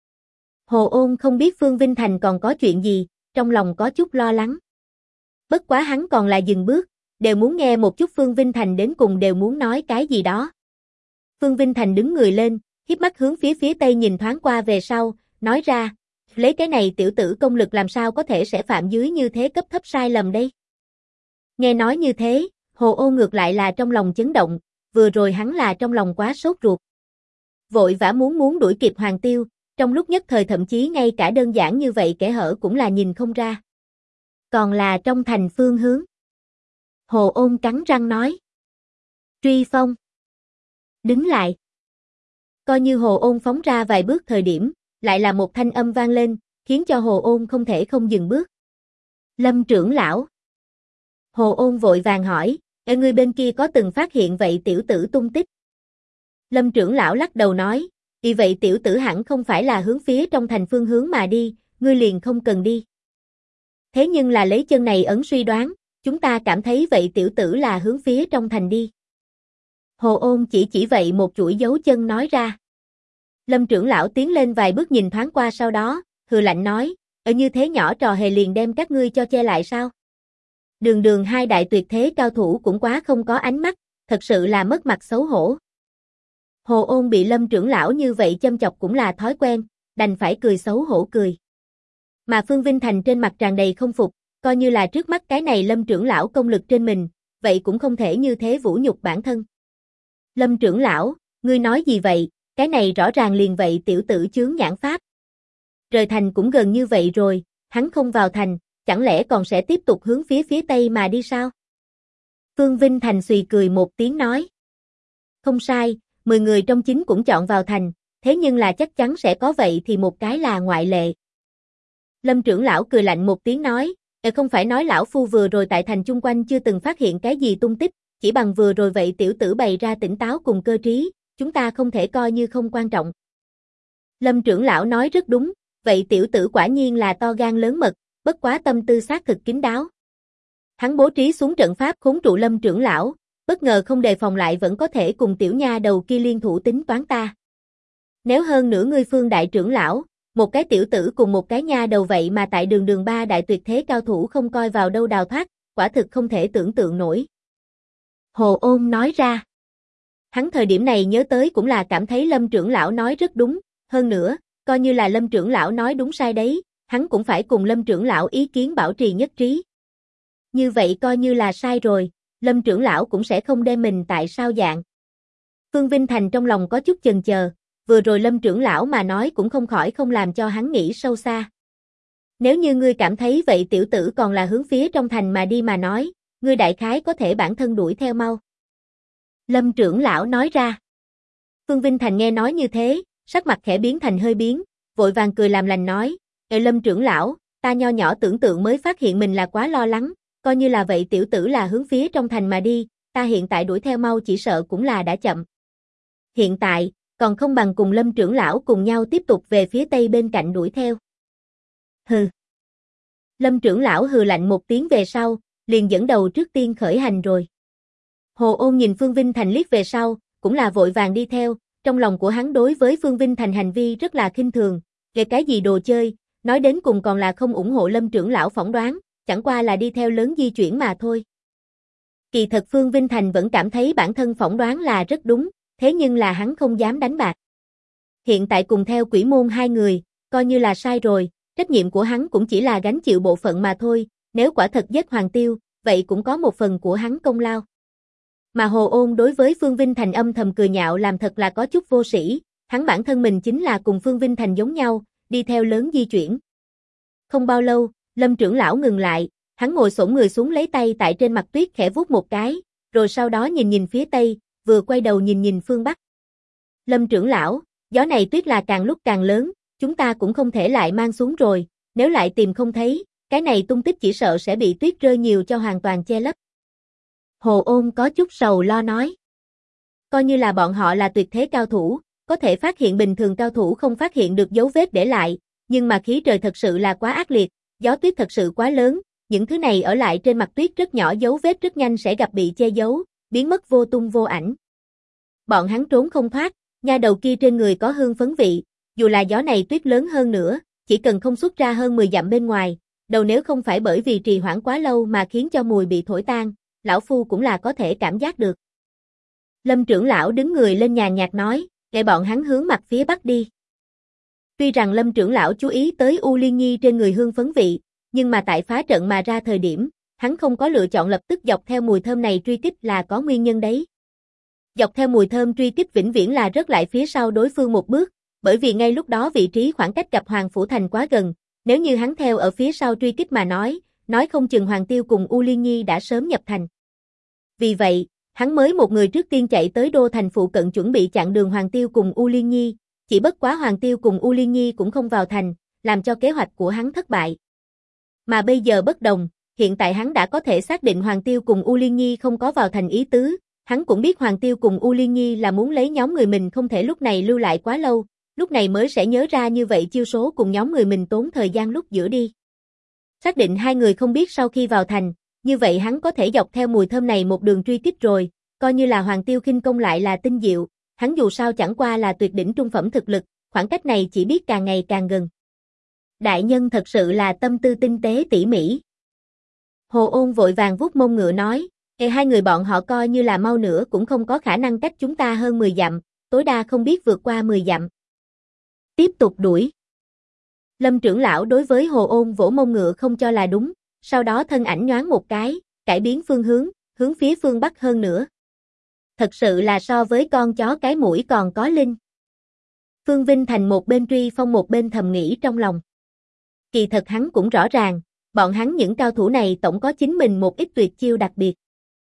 Hồ Ôn không biết Phương Vinh Thành còn có chuyện gì, trong lòng có chút lo lắng. Bất quá hắn còn là dừng bước, đều muốn nghe một chút Phương Vinh Thành đến cùng đều muốn nói cái gì đó. Phương Vinh Thành đứng người lên, híp mắt hướng phía Tây nhìn thoáng qua về sau, nói ra, lấy cái này tiểu tử công lực làm sao có thể sẽ phạm dưới như thế cấp thấp sai lầm đây. Nghe nói như thế, Hồ Ôn ngược lại là trong lòng chấn động, vừa rồi hắn là trong lòng quá sốt ruột. Vội vã muốn đuổi kịp Hoàng Tiêu, trong lúc nhất thời thậm chí ngay cả đơn giản như vậy kẻ hở cũng là nhìn không ra. Còn là trong thành phương hướng. Hồ Ôn cắn răng nói. Truy phong. Đứng lại. Coi như Hồ Ôn phóng ra vài bước thời điểm, lại là một thanh âm vang lên, khiến cho Hồ Ôn không thể không dừng bước. Lâm trưởng lão. Hồ Ôn vội vàng hỏi, ngươi bên kia có từng phát hiện vậy tiểu tử tung tích? Lâm trưởng lão lắc đầu nói, vì vậy tiểu tử hẳn không phải là hướng phía trong thành phương hướng mà đi, ngươi liền không cần đi. Thế nhưng là lấy chân này ấn suy đoán, chúng ta cảm thấy vậy tiểu tử là hướng phía trong thành đi. Hồ Ôn chỉ vậy một chuỗi dấu chân nói ra. Lâm trưởng lão tiến lên vài bước nhìn thoáng qua sau đó, hừ lạnh nói, ở như thế nhỏ trò hề liền đem các ngươi cho che lại sao? Đường hai đại tuyệt thế cao thủ cũng quá không có ánh mắt, thật sự là mất mặt xấu hổ. Hồ Ôn bị Lâm trưởng lão như vậy châm chọc cũng là thói quen, đành phải cười xấu hổ cười. Mà Phương Vinh Thành trên mặt tràn đầy không phục, coi như là trước mắt cái này Lâm trưởng lão công lực trên mình, vậy cũng không thể như thế vũ nhục bản thân. Lâm trưởng lão, ngươi nói gì vậy, cái này rõ ràng liền vậy tiểu tử chướng nhãn pháp. Rời thành cũng gần như vậy rồi, hắn không vào thành, chẳng lẽ còn sẽ tiếp tục hướng phía Tây mà đi sao? Phương Vinh Thành xùy cười một tiếng nói. Không sai, 10 người trong 9 cũng chọn vào thành, thế nhưng là chắc chắn sẽ có vậy thì một cái là ngoại lệ. Lâm trưởng lão cười lạnh một tiếng nói, không phải nói lão phu vừa rồi tại thành chung quanh chưa từng phát hiện cái gì tung tích, chỉ bằng vừa rồi vậy tiểu tử bày ra tỉnh táo cùng cơ trí, chúng ta không thể coi như không quan trọng. Lâm trưởng lão nói rất đúng, vậy tiểu tử quả nhiên là to gan lớn mật, bất quá tâm tư xác thực kín đáo. Hắn bố trí xuống trận pháp khốn trụ Lâm trưởng lão, bất ngờ không đề phòng lại vẫn có thể cùng tiểu nha đầu kia liên thủ tính toán ta. Nếu hơn nữa ngươi Phương đại trưởng lão, một cái tiểu tử cùng một cái nha đầu vậy mà tại đường ba đại tuyệt thế cao thủ không coi vào đâu đào thoát, quả thực không thể tưởng tượng nổi. Hồ Ôn nói ra. Hắn thời điểm này nhớ tới cũng là cảm thấy Lâm trưởng lão nói rất đúng, hơn nữa, coi như là Lâm trưởng lão nói đúng sai đấy, hắn cũng phải cùng Lâm trưởng lão ý kiến bảo trì nhất trí. Như vậy coi như là sai rồi, Lâm trưởng lão cũng sẽ không đem mình tại sao dạng. Phương Vinh Thành trong lòng có chút chần chờ, vừa rồi Lâm trưởng lão mà nói cũng không khỏi không làm cho hắn nghĩ sâu xa. Nếu như ngươi cảm thấy vậy tiểu tử còn là hướng phía trong thành mà đi mà nói, ngươi đại khái có thể bản thân đuổi theo mau. Lâm trưởng lão nói ra. Phương Vinh Thành nghe nói như thế, sắc mặt khẽ biến thành hơi biến, vội vàng cười làm lành nói, Lâm trưởng lão, ta nho nhỏ tưởng tượng mới phát hiện mình là quá lo lắng, coi như là vậy tiểu tử là hướng phía trong thành mà đi, ta hiện tại đuổi theo mau chỉ sợ cũng là đã chậm. Hiện tại, còn không bằng cùng Lâm trưởng lão cùng nhau tiếp tục về phía tây bên cạnh đuổi theo. Hừ. Lâm trưởng lão hừ lạnh một tiếng về sau, liền dẫn đầu trước tiên khởi hành rồi. Hồ Ôn nhìn Phương Vinh Thành liếc về sau, cũng là vội vàng đi theo, trong lòng của hắn đối với Phương Vinh Thành hành vi rất là khinh thường, kể cái gì đồ chơi, nói đến cùng còn là không ủng hộ Lâm trưởng lão phỏng đoán, chẳng qua là đi theo lớn di chuyển mà thôi. Kỳ thật Phương Vinh Thành vẫn cảm thấy bản thân phỏng đoán là rất đúng, thế nhưng là hắn không dám đánh bạc. Hiện tại cùng theo Quỷ Môn hai người, coi như là sai rồi, trách nhiệm của hắn cũng chỉ là gánh chịu bộ phận mà thôi, nếu quả thật giết Hoàng Tiêu, vậy cũng có một phần của hắn công lao. Mà Hồ Ôn đối với Phương Vinh Thành âm thầm cười nhạo làm thật là có chút vô sĩ, hắn bản thân mình chính là cùng Phương Vinh Thành giống nhau, đi theo lớn di chuyển. Không bao lâu, Lâm trưởng lão ngừng lại, hắn ngồi xổm người xuống lấy tay tại trên mặt tuyết khẽ vuốt một cái, rồi sau đó nhìn nhìn phía tây, vừa quay đầu nhìn nhìn phương bắc. Lâm trưởng lão, gió này tuyết là càng lúc càng lớn, chúng ta cũng không thể lại mang xuống rồi, nếu lại tìm không thấy, cái này tung tích chỉ sợ sẽ bị tuyết rơi nhiều cho hoàn toàn che lấp. Hồ Ôn có chút sầu lo nói. Coi như là bọn họ là tuyệt thế cao thủ, có thể phát hiện bình thường cao thủ không phát hiện được dấu vết để lại, nhưng mà khí trời thật sự là quá ác liệt, gió tuyết thật sự quá lớn, những thứ này ở lại trên mặt tuyết rất nhỏ dấu vết rất nhanh sẽ gặp bị che giấu, biến mất vô tung vô ảnh. Bọn hắn trốn không thoát, nha đầu kia trên người có hương phấn vị, dù là gió này tuyết lớn hơn nữa, chỉ cần không xuất ra hơn 10 dặm bên ngoài, đầu nếu không phải bởi vì trì hoãn quá lâu mà khiến cho mùi bị thổi tan, lão phu cũng là có thể cảm giác được. Lâm trưởng lão đứng người lên nhàn nhạt nói, để bọn hắn hướng mặt phía bắc đi. Tuy rằng Lâm trưởng lão chú ý tới U Liên Nhi trên người hương phấn vị, nhưng mà tại phá trận mà ra thời điểm, hắn không có lựa chọn lập tức dọc theo mùi thơm này truy kích là có nguyên nhân đấy. Dọc theo mùi thơm truy kích vĩnh viễn là rớt lại phía sau đối phương một bước, bởi vì ngay lúc đó vị trí khoảng cách gặp Hoàng Phủ Thành quá gần, nếu như hắn theo ở phía sau truy kích mà nói không chừng Hoàng Tiêu cùng U Liên Nhi đã sớm nhập thành. Vì vậy, hắn mới một người trước tiên chạy tới đô thành phụ cận chuẩn bị chặn đường Hoàng Tiêu cùng U Liên Nhi, chỉ bất quá Hoàng Tiêu cùng U Liên Nhi cũng không vào thành, làm cho kế hoạch của hắn thất bại. Mà bây giờ bất đồng, hiện tại hắn đã có thể xác định Hoàng Tiêu cùng U Liên Nhi không có vào thành ý tứ, hắn cũng biết Hoàng Tiêu cùng U Liên Nhi là muốn lấy nhóm người mình không thể lúc này lưu lại quá lâu, lúc này mới sẽ nhớ ra như vậy chiêu số cùng nhóm người mình tốn thời gian lúc giữa đi. Xác định hai người không biết sau khi vào thành, như vậy hắn có thể dọc theo mùi thơm này một đường truy kích rồi, coi như là Hoàng Tiêu khinh công lại là tinh diệu, hắn dù sao chẳng qua là tuyệt đỉnh trung phẩm thực lực, khoảng cách này chỉ biết càng ngày càng gần. Đại nhân thật sự là tâm tư tinh tế tỉ mỉ. Hồ Ôn vội vàng vuốt mông ngựa nói, hai người bọn họ coi như là mau nữa cũng không có khả năng cách chúng ta hơn 10 dặm, tối đa không biết vượt qua 10 dặm. Tiếp tục đuổi. Lâm trưởng lão đối với Hồ Ôn vỗ mông ngựa không cho là đúng, sau đó thân ảnh nhoáng một cái, cải biến phương hướng, hướng phía phương bắc hơn nữa. Thật sự là so với con chó cái mũi còn có linh. Phương Vinh Thành một bên truy phong một bên thầm nghĩ trong lòng. Kỳ thật hắn cũng rõ ràng, bọn hắn những cao thủ này tổng có chính mình một ít tuyệt chiêu đặc biệt.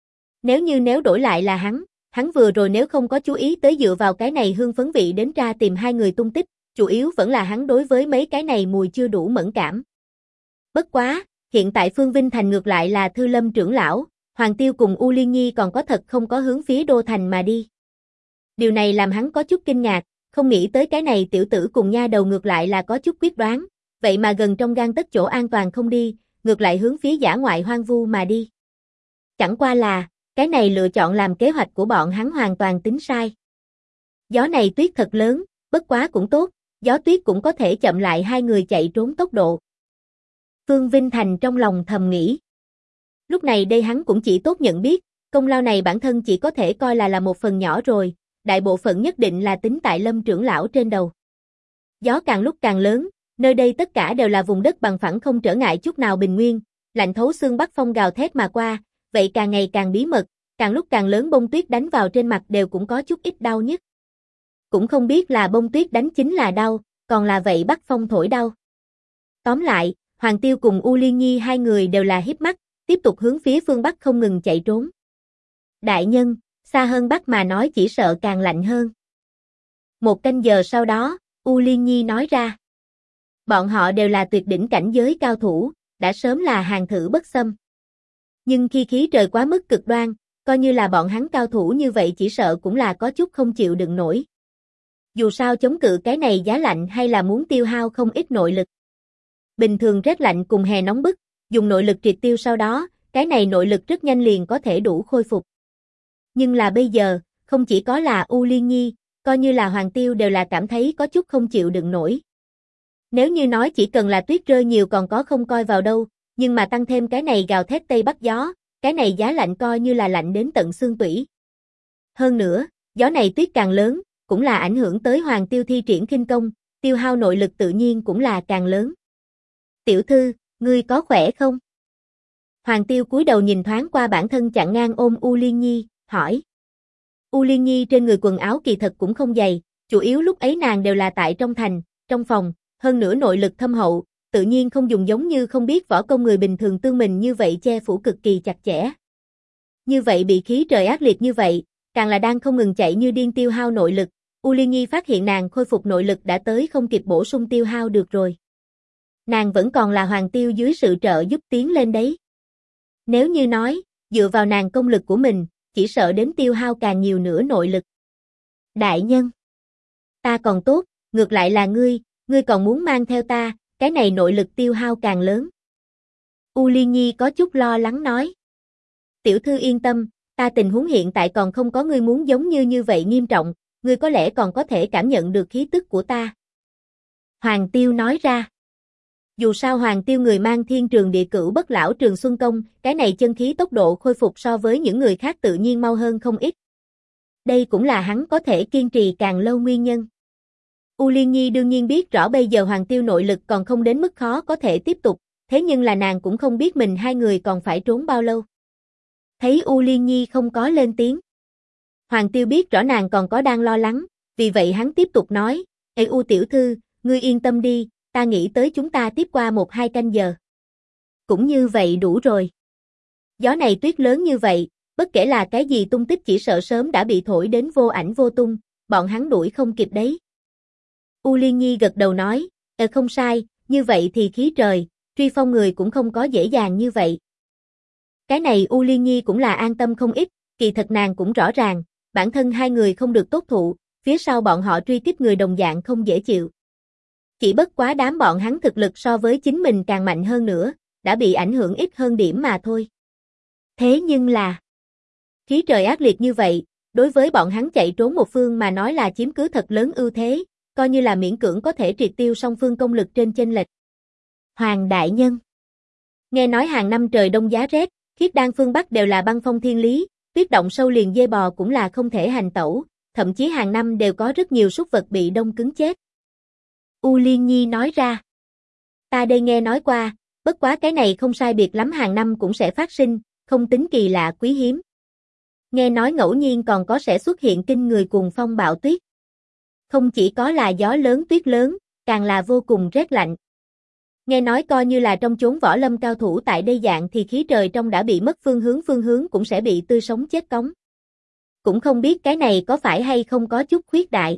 Nếu đổi lại là hắn vừa rồi nếu không có chú ý tới dựa vào cái này hương phấn vị đến tra tìm hai người tung tích, chủ yếu vẫn là hắn đối với mấy cái này mùi chưa đủ mẫn cảm. Bất quá, hiện tại Phương Vinh Thành ngược lại là Thư Lâm trưởng lão, Hoàng Tiêu cùng U Liên Nhi còn có thật không có hướng phía đô thành mà đi. Điều này làm hắn có chút kinh ngạc, không nghĩ tới cái này tiểu tử cùng nha đầu ngược lại là có chút quyết đoán, vậy mà gần trong gang tấc chỗ an toàn không đi, ngược lại hướng phía dã ngoại hoang vu mà đi. Chẳng qua là, cái này lựa chọn làm kế hoạch của bọn hắn hoàn toàn tính sai. Gió này tuyết thật lớn, bất quá cũng tốt, gió tuyết cũng có thể chậm lại hai người chạy trốn tốc độ. Phương Vinh Thành trong lòng thầm nghĩ. Lúc này đây hắn cũng chỉ tốt nhận biết, công lao này bản thân chỉ có thể coi là một phần nhỏ rồi, đại bộ phận nhất định là tính tại Lâm trưởng lão trên đầu. Gió càng lúc càng lớn, Nơi đây tất cả đều là vùng đất bằng phẳng không trở ngại chút nào bình nguyên, lạnh thấu xương bắc phong gào thét mà qua, vậy càng ngày càng bí mật, càng lúc càng lớn bông tuyết đánh vào trên mặt đều cũng có chút ít đau nhức. Cũng không biết là bông tuyết đánh chính là đau, còn là vậy bắc phong thổi đau. Tóm lại, Hoàng Tiêu cùng U Liên Nhi hai người đều là híp mắt, tiếp tục hướng phía phương Bắc không ngừng chạy trốn. Đại nhân, xa hơn Bắc mà nói chỉ sợ càng lạnh hơn. Một canh giờ sau đó, U Liên Nhi nói ra. Bọn họ đều là tuyệt đỉnh cảnh giới cao thủ, đã sớm là hàng thử bất xâm. Nhưng khi khí trời quá mức cực đoan, coi như là bọn hắn cao thủ như vậy chỉ sợ cũng là có chút không chịu đựng nổi. Dù sao chống cự cái này giá lạnh hay là muốn tiêu hao không ít nội lực. Bình thường rét lạnh cùng hè nóng bức, dùng nội lực triệt tiêu sau đó, cái này nội lực rất nhanh liền có thể đủ khôi phục. Nhưng là bây giờ, không chỉ có là U Liên Nhi, coi như là Hoàng Tiêu đều là cảm thấy có chút không chịu đựng nổi. Nếu như nói chỉ cần là tuyết rơi nhiều còn có không coi vào đâu, nhưng mà tăng thêm cái này gào thét tây bắc gió, cái này giá lạnh coi như là lạnh đến tận xương tủy. Hơn nữa, gió này tuyết càng lớn, cũng là ảnh hưởng tới Hoàng Tiêu thi triển khinh công, tiêu hao nội lực tự nhiên cũng là càng lớn. Tiểu thư, ngươi có khỏe không? Hoàng Tiêu cúi đầu nhìn thoáng qua bản thân chặn ngang ôm U Liên Nhi, hỏi. U Liên Nhi trên người quần áo kỳ thật cũng không dày, chủ yếu lúc ấy nàng đều là tại trong thành, trong phòng, hơn nữa nội lực thâm hậu, tự nhiên không dùng giống như không biết võ công người bình thường tương mình như vậy che phủ cực kỳ chặt chẽ. Như vậy bị khí trời ác liệt như vậy, càng là đang không ngừng chạy như điên tiêu hao nội lực, U Liên Nhi phát hiện nàng khôi phục nội lực đã tới không kịp bổ sung tiêu hao được rồi. Nàng vẫn còn là Hoàng Tiêu dưới sự trợ giúp tiến lên đấy. Nếu như nói, dựa vào nàng công lực của mình, chỉ sợ đến tiêu hao càng nhiều nữa nội lực. Đại nhân, ta còn tốt, ngược lại là ngươi còn muốn mang theo ta, cái này nội lực tiêu hao càng lớn. U Liên Nhi có chút lo lắng nói. Tiểu thư yên tâm, ta tình huống hiện tại còn không có ngươi muốn giống như vậy nghiêm trọng, ngươi có lẽ còn có thể cảm nhận được khí tức của ta. Hoàng Tiêu nói ra. Dù sao Hoàng Tiêu người mang thiên trường địa cửu bất lão trường xuân công, cái này chân khí tốc độ khôi phục so với những người khác tự nhiên mau hơn không ít. Đây cũng là hắn có thể kiên trì càng lâu nguyên nhân. U Liên Nhi đương nhiên biết rõ bây giờ Hoàng Tiêu nội lực còn không đến mức khó có thể tiếp tục, thế nhưng là nàng cũng không biết mình hai người còn phải trốn bao lâu. Thấy U Liên Nhi không có lên tiếng. Hoàng Tiêu biết rõ nàng còn có đang lo lắng, vì vậy hắn tiếp tục nói, Ê U tiểu thư, ngươi yên tâm đi, ta nghĩ tới chúng ta tiếp qua 1-2 canh giờ. Cũng như vậy đủ rồi. Gió này tuyết lớn như vậy, bất kể là cái gì tung tích chỉ sợ sớm đã bị thổi đến vô ảnh vô tung, bọn hắn đuổi không kịp đấy. U Liên Nhi gật đầu nói, không sai, như vậy thì khí trời, truy phong người cũng không có dễ dàng như vậy. Cái này U Liên Nhi cũng là an tâm không ít, kỳ thật nàng cũng rõ ràng, bản thân hai người không được tốt thụ, phía sau bọn họ truy kích người đồng dạng không dễ chịu. Chỉ bất quá đám bọn hắn thực lực so với chính mình càng mạnh hơn nữa, đã bị ảnh hưởng ít hơn điểm mà thôi. Thế nhưng là, khí trời ác liệt như vậy, đối với bọn hắn chạy trốn một phương mà nói là chiếm cứ thật lớn ưu thế, coi như là miễn cưỡng có thể triệt tiêu song phương công lực trên chênh lệch. Hoàng đại nhân, nghe nói hàng năm trời đông giá rét, Khiết Đan phương Bắc đều là băng phong thiên lý, tuyết động sâu liền dê bò cũng là không thể hành tẩu, thậm chí hàng năm đều có rất nhiều súc vật bị đông cứng chết. U Liên Nhi nói ra. Ta đây nghe nói qua, bất quá cái này không sai biệt lắm hàng năm cũng sẽ phát sinh, không tính kỳ lạ quý hiếm. Nghe nói ngẫu nhiên còn có sẽ xuất hiện kinh người cuồng phong bạo tuyết. Không chỉ có là gió lớn tuyết lớn, càng là vô cùng rét lạnh. Nghe nói coi như là trong chốn võ lâm cao thủ tại đây dạng thì khí trời trong đã bị mất phương hướng cũng sẽ bị tươi sống chết cống. Cũng không biết cái này có phải hay không có chút khuyết đại.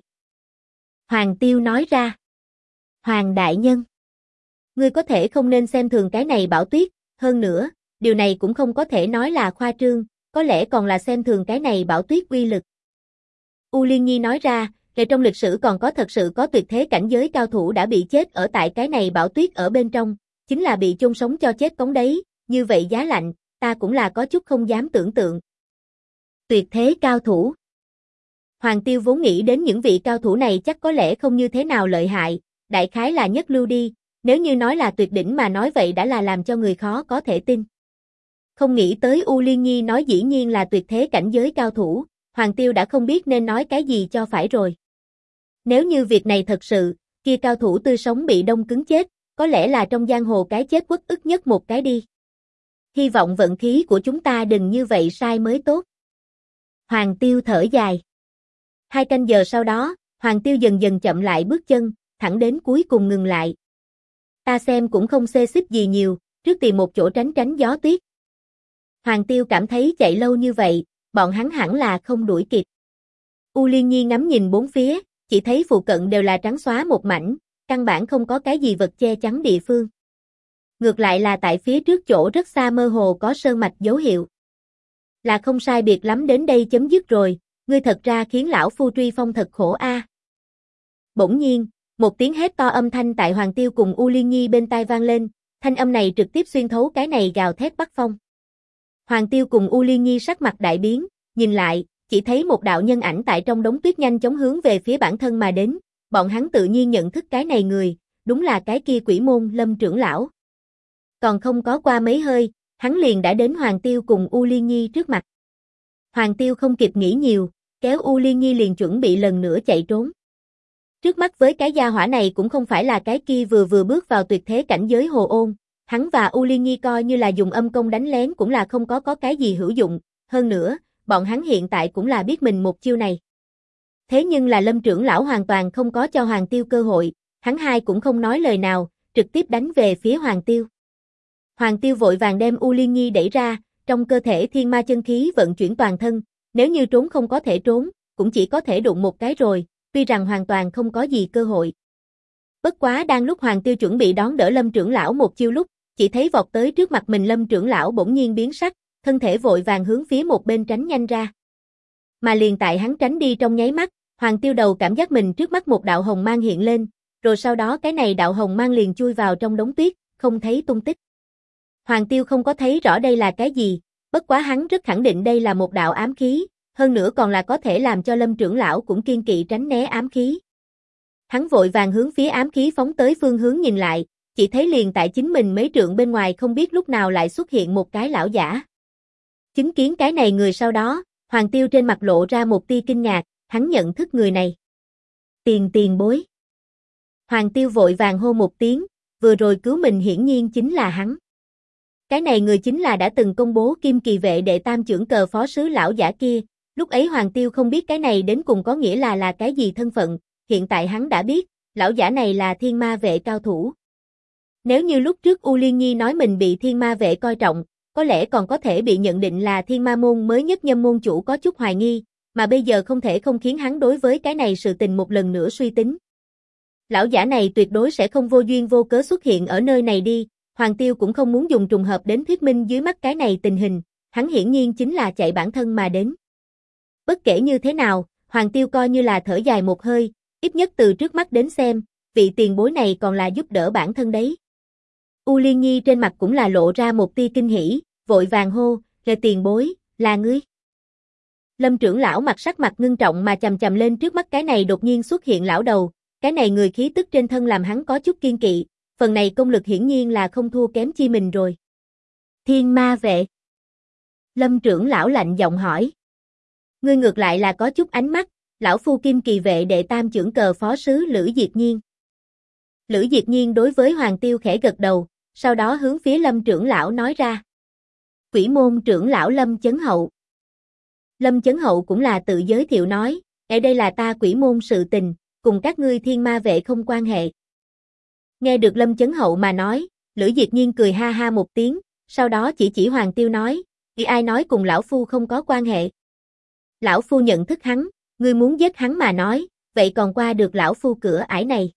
Hoàng Tiêu nói ra. Hoàng đại nhân, ngươi có thể không nên xem thường cái này bão tuyết, hơn nữa, điều này cũng không có thể nói là khoa trương, có lẽ còn là xem thường cái này bão tuyết uy lực. U Liên Nhi nói ra, về trong lịch sử còn có thật sự có tuyệt thế cảnh giới cao thủ đã bị chết ở tại cái này bão tuyết ở bên trong, chính là bị chôn sống cho chết cống đấy, như vậy giá lạnh, ta cũng là có chút không dám tưởng tượng. Tuyệt thế cao thủ. Hoàng Tiêu vốn nghĩ đến những vị cao thủ này chắc có lẽ không như thế nào lợi hại, đại khái là nhất lưu đi, nếu như nói là tuyệt đỉnh mà nói vậy đã là làm cho người khó có thể tin. Không nghĩ tới U Liên Nhi nói dĩ nhiên là tuyệt thế cảnh giới cao thủ, Hoàng Tiêu đã không biết nên nói cái gì cho phải rồi. Nếu như việc này thật sự, Kia cao thủ tươi sống bị đông cứng chết, có lẽ là trong giang hồ cái chết uất ức nhất một cái đi. Hy vọng vận khí của chúng ta đừng như vậy sai mới tốt. Hoàng Tiêu thở dài. 2 canh giờ sau đó, Hoàng Tiêu dần dần chậm lại bước chân, thẳng đến cuối cùng ngừng lại. Ta xem cũng không xê xích gì nhiều, trước tìm một chỗ tránh tránh gió tuyết. Hoàng Tiêu cảm thấy chạy lâu như vậy, bọn hắn hẳn là không đuổi kịp. U Liên Nhi ngắm nhìn bốn phía, chỉ thấy phụ cận đều là trắng xóa một mảnh, căn bản không có cái gì vật che chắn địa phương. Ngược lại là tại phía trước chỗ rất xa mơ hồ có sơn mạch dấu hiệu. Là không sai biệt lắm đến đây chấm dứt rồi, ngươi thật ra khiến lão phu truy phong thật khổ a. Bỗng nhiên, một tiếng hét to âm thanh tại Hoàng Tiêu cùng U Liên Nhi bên tai vang lên, thanh âm này trực tiếp xuyên thấu cái này gào thét bắc phong. Hoàng Tiêu cùng U Liên Nhi sắc mặt đại biến, nhìn lại, chỉ thấy một đạo nhân ảnh tại trong đống tuyết nhanh chóng hướng về phía bản thân mà đến, bọn hắn tự nhiên nhận thức cái này người, đúng là cái kia Quỷ Môn Lâm trưởng lão. Còn không có qua mấy hơi, hắn liền đã đến Hoàng Tiêu cùng U Liên Nhi trước mặt. Hoàng Tiêu không kịp nghĩ nhiều, kéo U Liên Nhi liền chuẩn bị lần nữa chạy trốn. Trước mắt với cái gia hỏa này cũng không phải là cái kia vừa bước vào tuyệt thế cảnh giới Hồ Ôn, hắn và U Liên Nhi coi như là dùng âm công đánh lén cũng là không có cái gì hữu dụng, hơn nữa, bọn hắn hiện tại cũng là biết mình một chiêu này. Thế nhưng là Lâm trưởng lão hoàn toàn không có cho Hoàng Tiêu cơ hội, hắn hai cũng không nói lời nào, trực tiếp đánh về phía Hoàng Tiêu. Hoàng Tiêu vội vàng đem U Liên Nhi đẩy ra, trong cơ thể thiên ma chân khí vận chuyển toàn thân, nếu như trốn không có thể trốn, cũng chỉ có thể đụng một cái rồi, tuy rằng hoàn toàn không có gì cơ hội. Bất quá đang lúc Hoàng Tiêu chuẩn bị đón đỡ Lâm trưởng lão một chiêu lúc, chỉ thấy vọt tới trước mặt mình Lâm trưởng lão bỗng nhiên biến sắc, thân thể vội vàng hướng phía một bên tránh nhanh ra. Mà liền tại hắn tránh đi trong nháy mắt, Hoàng Tiêu đầu cảm giác mình trước mắt một đạo hồng mang hiện lên, rồi sau đó cái này đạo hồng mang liền chui vào trong đống tuyết, không thấy tung tích. Hoàng Tiêu không có thấy rõ đây là cái gì, bất quá hắn rất khẳng định đây là một đạo ám khí, hơn nữa còn là có thể làm cho Lâm trưởng lão cũng kiên kỵ tránh né ám khí. Hắn vội vàng hướng phía ám khí phóng tới phương hướng nhìn lại, chỉ thấy liền tại chính mình mấy trượng bên ngoài không biết lúc nào lại xuất hiện một cái lão giả. Chứng kiến cái này người sau đó, Hoàng Tiêu trên mặt lộ ra một tia kinh ngạc, hắn nhận thức người này. Tiền bối. Hoàng Tiêu vội vàng hô một tiếng, vừa rồi cứu mình hiển nhiên chính là hắn. Cái này người chính là đã từng công bố Kim Kỳ vệ đệ tam chưởng cờ phó sứ lão giả kia, lúc ấy Hoàng Tiêu không biết cái này đến cùng có nghĩa là cái gì thân phận, hiện tại hắn đã biết, lão giả này là thiên ma vệ cao thủ. Nếu như lúc trước U Liên Nhi nói mình bị thiên ma vệ coi trọng, có lẽ còn có thể bị nhận định là thiên ma môn mới nhất nhâm môn chủ có chút hoài nghi, mà bây giờ không thể không khiến hắn đối với cái này sự tình một lần nữa suy tính. Lão giả này tuyệt đối sẽ không vô duyên vô cớ xuất hiện ở nơi này đi, Hoàng Tiêu cũng không muốn dùng trùng hợp đến thuyết minh dưới mắt cái này tình hình, hắn hiển nhiên chính là chạy bản thân mà đến. Bất kể như thế nào, Hoàng Tiêu coi như là thở dài một hơi, ít nhất từ trước mắt đến xem, vị tiền bối này còn là giúp đỡ bản thân đấy. U Liên Nhi trên mặt cũng là lộ ra một tia kinh hỉ, vội vàng hô, "Là tiền bối, là ngươi?" Lâm trưởng lão sắc mặt ngưng trọng mà chằm chằm lên trước mắt cái này đột nhiên xuất hiện lão đầu, cái này người khí tức trên thân làm hắn có chút kiên kỵ, phần này công lực hiển nhiên là không thua kém chi mình rồi. Thiên ma vệ. Lâm trưởng lão lạnh giọng hỏi. Ngươi ngược lại là có chút ánh mắt, lão phu Kim Kỳ vệ đệ tam chưởng cờ phó sứ Lữ Diệt Nhiên. Lữ Diệt Nhiên đối với Hoàng Tiêu khẽ gật đầu, sau đó hướng phía Lâm trưởng lão nói ra. Quỷ môn trưởng lão Lâm Chấn Hậu. Lâm Chấn Hậu cũng là tự giới thiệu nói, ở đây là ta quỷ môn sự tình, cùng các ngươi thiên ma vệ không quan hệ. Nghe được Lâm Chấn Hậu mà nói, Lữ Diệt Nhiên cười ha ha một tiếng, sau đó chỉ Hoàng Tiêu nói, ai nói cùng lão phu không có quan hệ. Lão phu nhận thức hắn, ngươi muốn giết hắn mà nói, vậy còn qua được lão phu cửa ải này.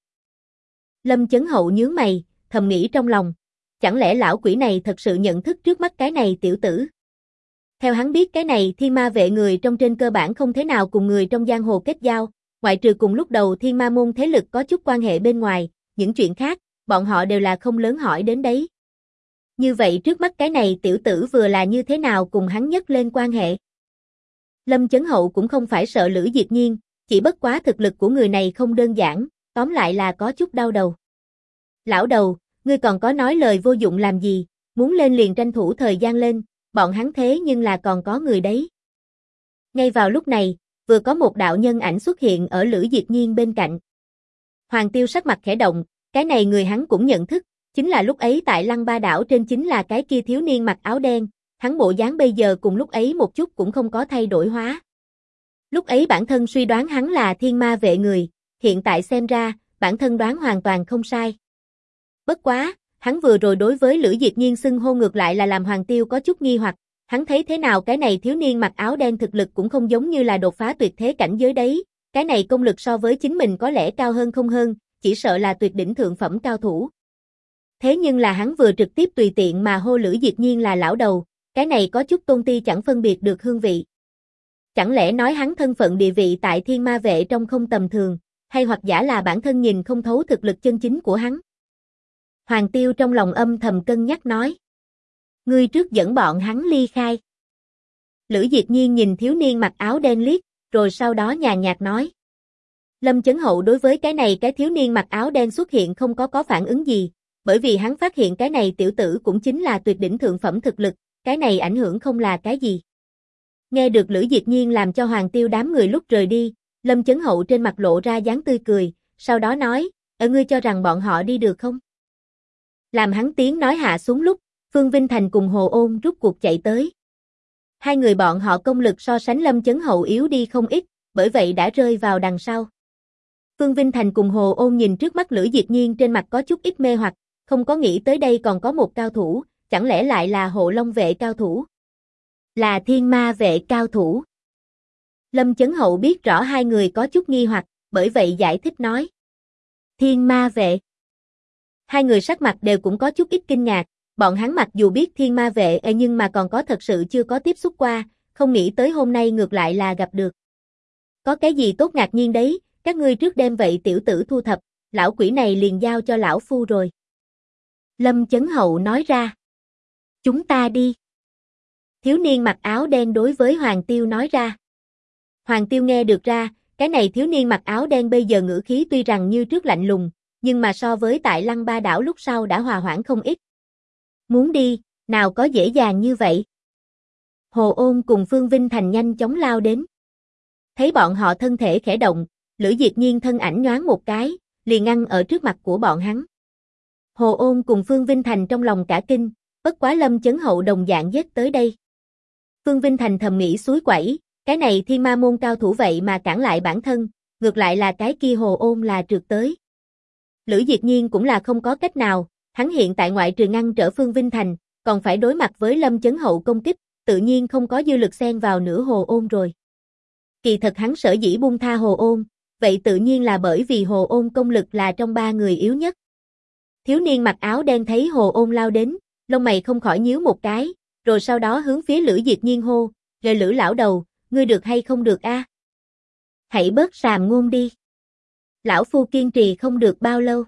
Lâm Chấn Hậu nhướng mày, thầm nghĩ trong lòng, chẳng lẽ lão quỷ này thật sự nhận thức trước mắt cái này tiểu tử. Theo hắn biết cái này thiên ma vệ người trong trên cơ bản không thế nào cùng người trong giang hồ kết giao, ngoại trừ cùng lúc đầu thiên ma môn thế lực có chút quan hệ bên ngoài, những chuyện khác, bọn họ đều là không lớn hỏi đến đấy. Như vậy trước mắt cái này tiểu tử vừa là như thế nào cùng hắn nhất lên quan hệ. Lâm Chấn Hậu cũng không phải sợ Lữ Diệt Nhiên, chỉ bất quá thực lực của người này không đơn giản, tóm lại là có chút đau đầu. Lão đầu, ngươi còn có nói lời vô dụng làm gì, muốn lên liền tranh thủ thời gian lên, bọn hắn thế nhưng là còn có người đấy. Ngay vào lúc này, vừa có một đạo nhân ảnh xuất hiện ở Lữ Diệt Nhiên bên cạnh. Hoàng Tiêu sắc mặt khẽ động, cái này người hắn cũng nhận thức, chính là lúc ấy tại Lăng Ba đảo trên chính là cái kia thiếu niên mặc áo đen, hắn bộ dáng bây giờ cùng lúc ấy một chút cũng không có thay đổi hóa. Lúc ấy bản thân suy đoán hắn là thiên ma vệ người, hiện tại xem ra, bản thân đoán hoàn toàn không sai. Bất quá, hắn vừa rồi đối với Lữ Diệt Nhiên xưng hô ngược lại là làm Hoàng Tiêu có chút nghi hoặc, hắn thấy thế nào cái này thiếu niên mặc áo đen thực lực cũng không giống như là đột phá tuyệt thế cảnh giới đấy, cái này công lực so với chính mình có lẽ cao hơn không hơn, chỉ sợ là tuyệt đỉnh thượng phẩm cao thủ. Thế nhưng là hắn vừa trực tiếp tùy tiện mà hô Lữ Diệt Nhiên là lão đầu, cái này có chút tôn ti chẳng phân biệt được hương vị. Chẳng lẽ nói hắn thân phận địa vị tại thiên ma vệ trong không tầm thường, hay hoặc giả là bản thân nhìn không thấu thực lực chân chính của hắn? Hoàng Tiêu trong lòng âm thầm cân nhắc nói. Ngươi trước dẫn bọn hắn ly khai. Lữ Diệt Nhiên nhìn thiếu niên mặc áo đen liếc, rồi sau đó nhàn nhạt nói. Lâm Chấn Hậu đối với cái này cái thiếu niên mặc áo đen xuất hiện không có phản ứng gì, bởi vì hắn phát hiện cái này tiểu tử cũng chính là tuyệt đỉnh thượng phẩm thực lực, cái này ảnh hưởng không là cái gì. Nghe được Lữ Diệt Nhiên làm cho Hoàng Tiêu đám người lúc rời đi, Lâm Chấn Hậu trên mặt lộ ra dáng tươi cười, sau đó nói, ngươi cho rằng bọn họ đi được không? Làm hắn tiếng nói hạ xuống lúc, Phương Vinh Thành cùng Hồ Ôn rút cuộc chạy tới. Hai người bọn họ công lực so sánh Lâm Chấn Hậu yếu đi không ít, bởi vậy đã rơi vào đằng sau. Phương Vinh Thành cùng Hồ Ôn nhìn trước mắt Lữ Diệt Nhiên trên mặt có chút ít mê hoặc, không có nghĩ tới đây còn có một cao thủ, chẳng lẽ lại là Hộ Long vệ cao thủ? Là Thiên Ma vệ cao thủ. Lâm Chấn Hậu biết rõ hai người có chút nghi hoặc, bởi vậy giải thích nói. Thiên Ma vệ. Hai người sắc mặt đều cũng có chút ít kinh ngạc, bọn hắn mặc dù biết Thiên Ma vệ nhưng mà còn có thật sự chưa có tiếp xúc qua, không nghĩ tới hôm nay ngược lại là gặp được. Có cái gì tốt ngạc nhiên đấy, các ngươi trước đem vậy tiểu tử thu thập, lão quỷ này liền giao cho lão phu rồi. Lâm Chấn Hậu nói ra. Chúng ta đi. Thiếu niên mặc áo đen đối với Hoàng Tiêu nói ra. Hoàng Tiêu nghe được ra, cái này thiếu niên mặc áo đen bây giờ ngữ khí tuy rằng như trước lạnh lùng, nhưng mà so với tại Lăng Ba đảo lúc sau đã hòa hoãn không ít. Muốn đi, nào có dễ dàng như vậy. Hồ Ôn cùng Phương Vinh Thành nhanh chóng lao đến. Thấy bọn họ thân thể khẽ động, Lữ Diệt Nhiên thân ảnh nhoáng một cái, liền ngăn ở trước mặt của bọn hắn. Hồ Ôn cùng Phương Vinh Thành trong lòng cả kinh, bất quá Lâm Chấn Hậu đồng dạng giết tới đây. Phương Vinh Thành thầm nghĩ suối quẩy, cái này thiên ma môn cao thủ vậy mà cản lại bản thân, ngược lại là cái kia Hồ Ôn là trượt tới. Lữ Diệt Nhiên cũng là không có cách nào, hắn hiện tại ngoại trừ ngăn trở Phương Vinh Thành, còn phải đối mặt với Lâm Chấn Hậu công kích, tự nhiên không có dư lực xen vào nửa Hồ Ôn rồi. Kỳ thật hắn sở dĩ buông tha Hồ Ôn, vậy tự nhiên là bởi vì Hồ Ôn công lực là trong ba người yếu nhất. Thiếu niên mặc áo đen thấy Hồ Ôn lao đến, lông mày không khỏi nhíu một cái, rồi sau đó hướng phía Lữ Diệt Nhiên hô, "Rồi Lữ lão đầu, ngươi được hay không được a? Hãy bớt sàm ngôn đi. Lão phu kiên trì không được bao lâu."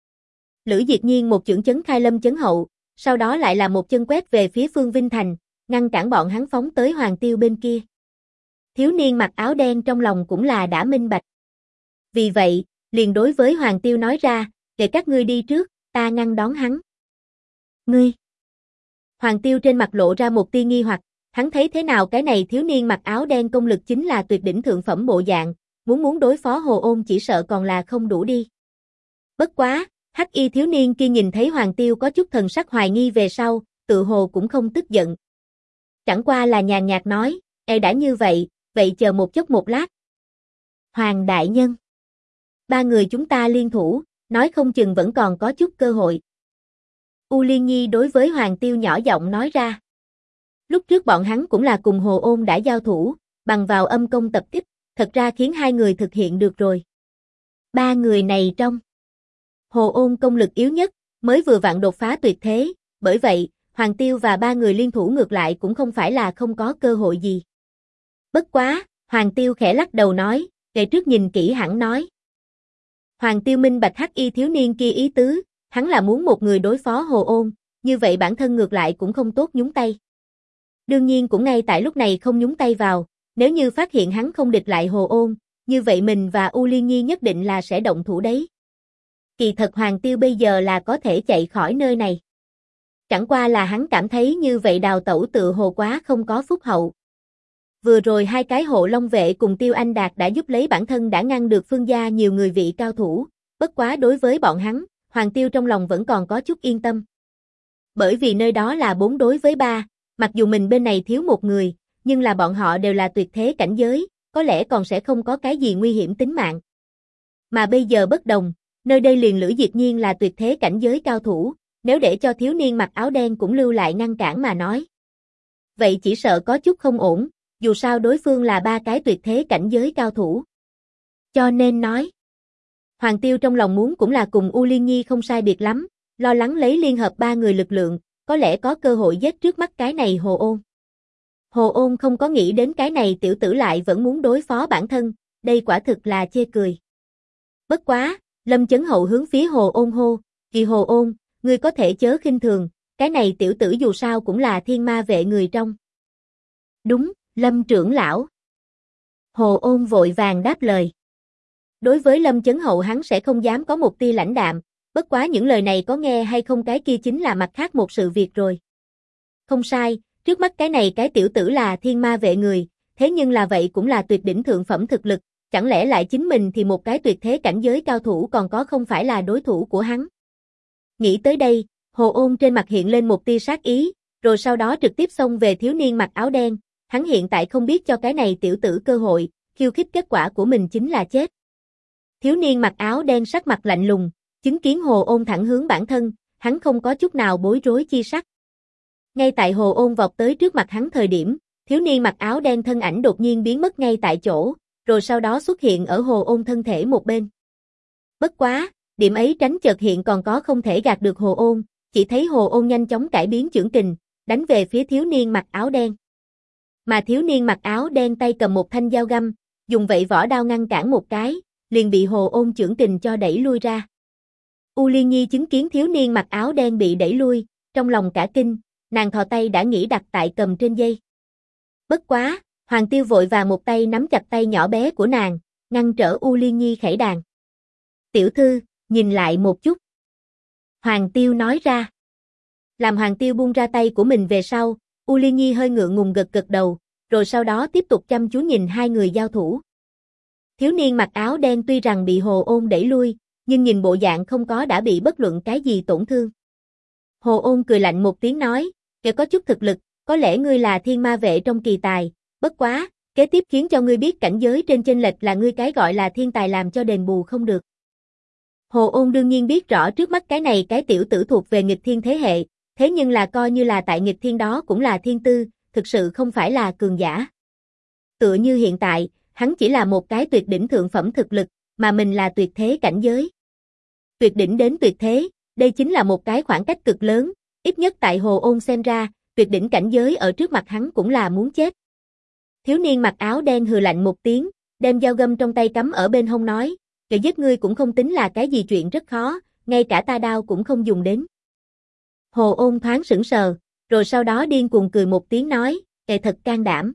Lữ Diệt Nhiên một chưởng chấn khai Lâm Chấn Hậu, sau đó lại là một chân quét về phía Phương Vinh Thành, ngăn cản bọn hắn phóng tới Hoàng Tiêu bên kia. Thiếu niên mặc áo đen trong lòng cũng là đã minh bạch. Vì vậy, liền đối với Hoàng Tiêu nói ra, để các ngươi đi trước, ta ngăn đón hắn. Ngươi! Hoàng Tiêu trên mặt lộ ra một tia nghi hoặc, hắn thấy thế nào cái này thiếu niên mặc áo đen công lực chính là tuyệt đỉnh thượng phẩm bộ dạng, muốn đối phó Hồ Ôn chỉ sợ còn là không đủ đi. Bất quá, hắc y thiếu niên kia nhìn thấy Hoàng Tiêu có chút thần sắc hoài nghi về sau, tự hồ cũng không tức giận. Chẳng qua là nhàn nhạt nói, đã như vậy, vậy chờ một chút một lát. Hoàng đại nhân. Ba người chúng ta liên thủ, nói không chừng vẫn còn có chút cơ hội. U Liên Nhi đối với Hoàng Tiêu nhỏ giọng nói ra. Lúc trước bọn hắn cũng là cùng Hồ Ôn đã giao thủ, bằng vào âm công tập kích, thật ra khiến hai người thực hiện được rồi. Ba người này trong Hồ Ôn công lực yếu nhất, mới vừa vặn đột phá tuyệt thế, bởi vậy, Hoàng Tiêu và ba người liên thủ ngược lại cũng không phải là không có cơ hội gì. Bất quá, Hoàng Tiêu khẽ lắc đầu nói, để trước nhìn kỹ hẳn nói. Hoàng Tiêu minh bạch hắc y thiếu niên kia ý tứ, hắn là muốn một người đối phó Hồ Ôn, như vậy bản thân ngược lại cũng không tốt nhúng tay. Đương nhiên cũng ngay tại lúc này không nhúng tay vào, nếu như phát hiện hắn không địch lại Hồ Ôn, như vậy mình và U Liên Nhi nhất định là sẽ động thủ đấy. Kỳ thật Hoàng Tiêu bây giờ là có thể chạy khỏi nơi này. Chẳng qua là hắn cảm thấy như vậy đào tẩu tự hồ quá không có phúc hậu. Vừa rồi hai cái Hộ Long vệ cùng Tiêu Anh Đạt đã giúp lấy bản thân đã ngăn được Phương gia nhiều người vị cao thủ, Bất quá đối với bọn hắn, Hoàng Tiêu trong lòng vẫn còn có chút yên tâm. Bởi vì nơi đó là 4 đối với 3, mặc dù mình bên này thiếu một người, nhưng là bọn họ đều là tuyệt thế cảnh giới, có lẽ còn sẽ không có cái gì nguy hiểm tính mạng. Mà bây giờ bất đồng, nơi đây liền Lữ Diệp Nhiên là tuyệt thế cảnh giới cao thủ, nếu để cho thiếu niên mặc áo đen cũng lưu lại ngăn cản mà nói. Vậy chỉ sợ có chút không ổn, dù sao đối phương là 3 cái tuyệt thế cảnh giới cao thủ. Cho nên nói, Hoàng Tiêu trong lòng muốn cũng là cùng U Liên Nhi không sai biệt lắm, lo lắng lấy liên hợp 3 người lực lượng, có lẽ có cơ hội giết trước mắt cái này Hồ Ôn. Hồ Ôn không có nghĩ đến cái này tiểu tử lại vẫn muốn đối phó bản thân, đây quả thực là chê cười. Bất quá, Lâm Chấn Hậu hướng phía Hồ Ôn hô, "Kỳ Hồ Ôn, ngươi có thể chớ khinh thường, cái này tiểu tử dù sao cũng là thiên ma vệ người trong." "Đúng, Lâm trưởng lão." Hồ Ôn vội vàng đáp lời. Đối với Lâm Chấn Hậu hắn sẽ không dám có một tia lãnh đạm, bất quá những lời này có nghe hay không cái kia chính là mặt khác một sự việc rồi. Không sai, trước mắt cái này cái tiểu tử là thiên ma vệ người, thế nhưng là vậy cũng là tuyệt đỉnh thượng phẩm thực lực, chẳng lẽ lại chính mình thì một cái tuyệt thế cảnh giới cao thủ còn có không phải là đối thủ của hắn. Nghĩ tới đây, Hồ Ôn trên mặt hiện lên một tia sát ý, rồi sau đó trực tiếp xông về thiếu niên mặc áo đen, hắn hiện tại không biết cho cái này tiểu tử cơ hội, khiêu khích kết quả của mình chính là chết. Thiếu niên mặc áo đen sắc mặt lạnh lùng, chứng kiến Hồ Ôn thẳng hướng bản thân, hắn không có chút nào bối rối chi sắc. Ngay tại Hồ Ôn vọt tới trước mặt hắn thời điểm, thiếu niên mặc áo đen thân ảnh đột nhiên biến mất ngay tại chỗ, rồi sau đó xuất hiện ở Hồ Ôn thân thể một bên. Bất quá, điểm ấy tránh chợt hiện còn có không thể gạt được Hồ Ôn, chỉ thấy Hồ Ôn nhanh chóng cải biến chưởng kình, đánh về phía thiếu niên mặc áo đen. Mà thiếu niên mặc áo đen tay cầm một thanh dao găm, dùng vậy vỏ đao ngăn cản một cái, liền bị Hồ Ôn chưởng kình cho đẩy lui ra. U Liên Nhi chứng kiến thiếu niên mặc áo đen bị đẩy lui, trong lòng cả kinh, nàng thò tay đã nghĩ đặt tại cầm trên dây. Bất quá, Hoàng Tiêu vội vàng một tay nắm chặt tay nhỏ bé của nàng, ngăn trở U Liên Nhi khẩy đàn. "Tiểu thư, nhìn lại một chút." Hoàng Tiêu nói ra. Làm Hoàng Tiêu buông ra tay của mình về sau, U Liên Nhi hơi ngượng ngùng gật gật đầu, rồi sau đó tiếp tục chăm chú nhìn hai người giao thủ. Thiếu niên mặc áo đen tuy rằng bị Hồ Ôn đẩy lui, nhưng nhìn bộ dạng không có đã bị bất luận cái gì tổn thương. Hồ Ôn cười lạnh một tiếng nói, "Kẻ có chút thực lực, có lẽ ngươi là thiên ma vệ trong kỳ tài, bất quá, kế tiếp khiến cho ngươi biết cảnh giới trên chênh lệch là ngươi cái gọi là thiên tài làm cho đền bù không được." Hồ Ôn đương nhiên biết rõ trước mắt cái này cái tiểu tử thuộc về nghịch thiên thế hệ, thế nhưng là coi như là tại nghịch thiên đó cũng là thiên tư, thực sự không phải là cường giả. Tựa như hiện tại, hắn chỉ là một cái tuyệt đỉnh thượng phẩm thực lực, mà mình là tuyệt thế cảnh giới. Tuyệt đỉnh đến tuyệt thế, đây chính là một cái khoảng cách cực lớn, ít nhất tại Hồ Ôn xem ra, tuyệt đỉnh cảnh giới ở trước mặt hắn cũng là muốn chết. Thiếu niên mặc áo đen hừ lạnh một tiếng, đem dao găm trong tay cắm ở bên hông nói, "Kẻ giết ngươi cũng không tính là cái gì chuyện rất khó, ngay cả ta đao cũng không dùng đến." Hồ Ôn thoáng sững sờ, rồi sau đó điên cuồng cười một tiếng nói, "Kẻ thật can đảm."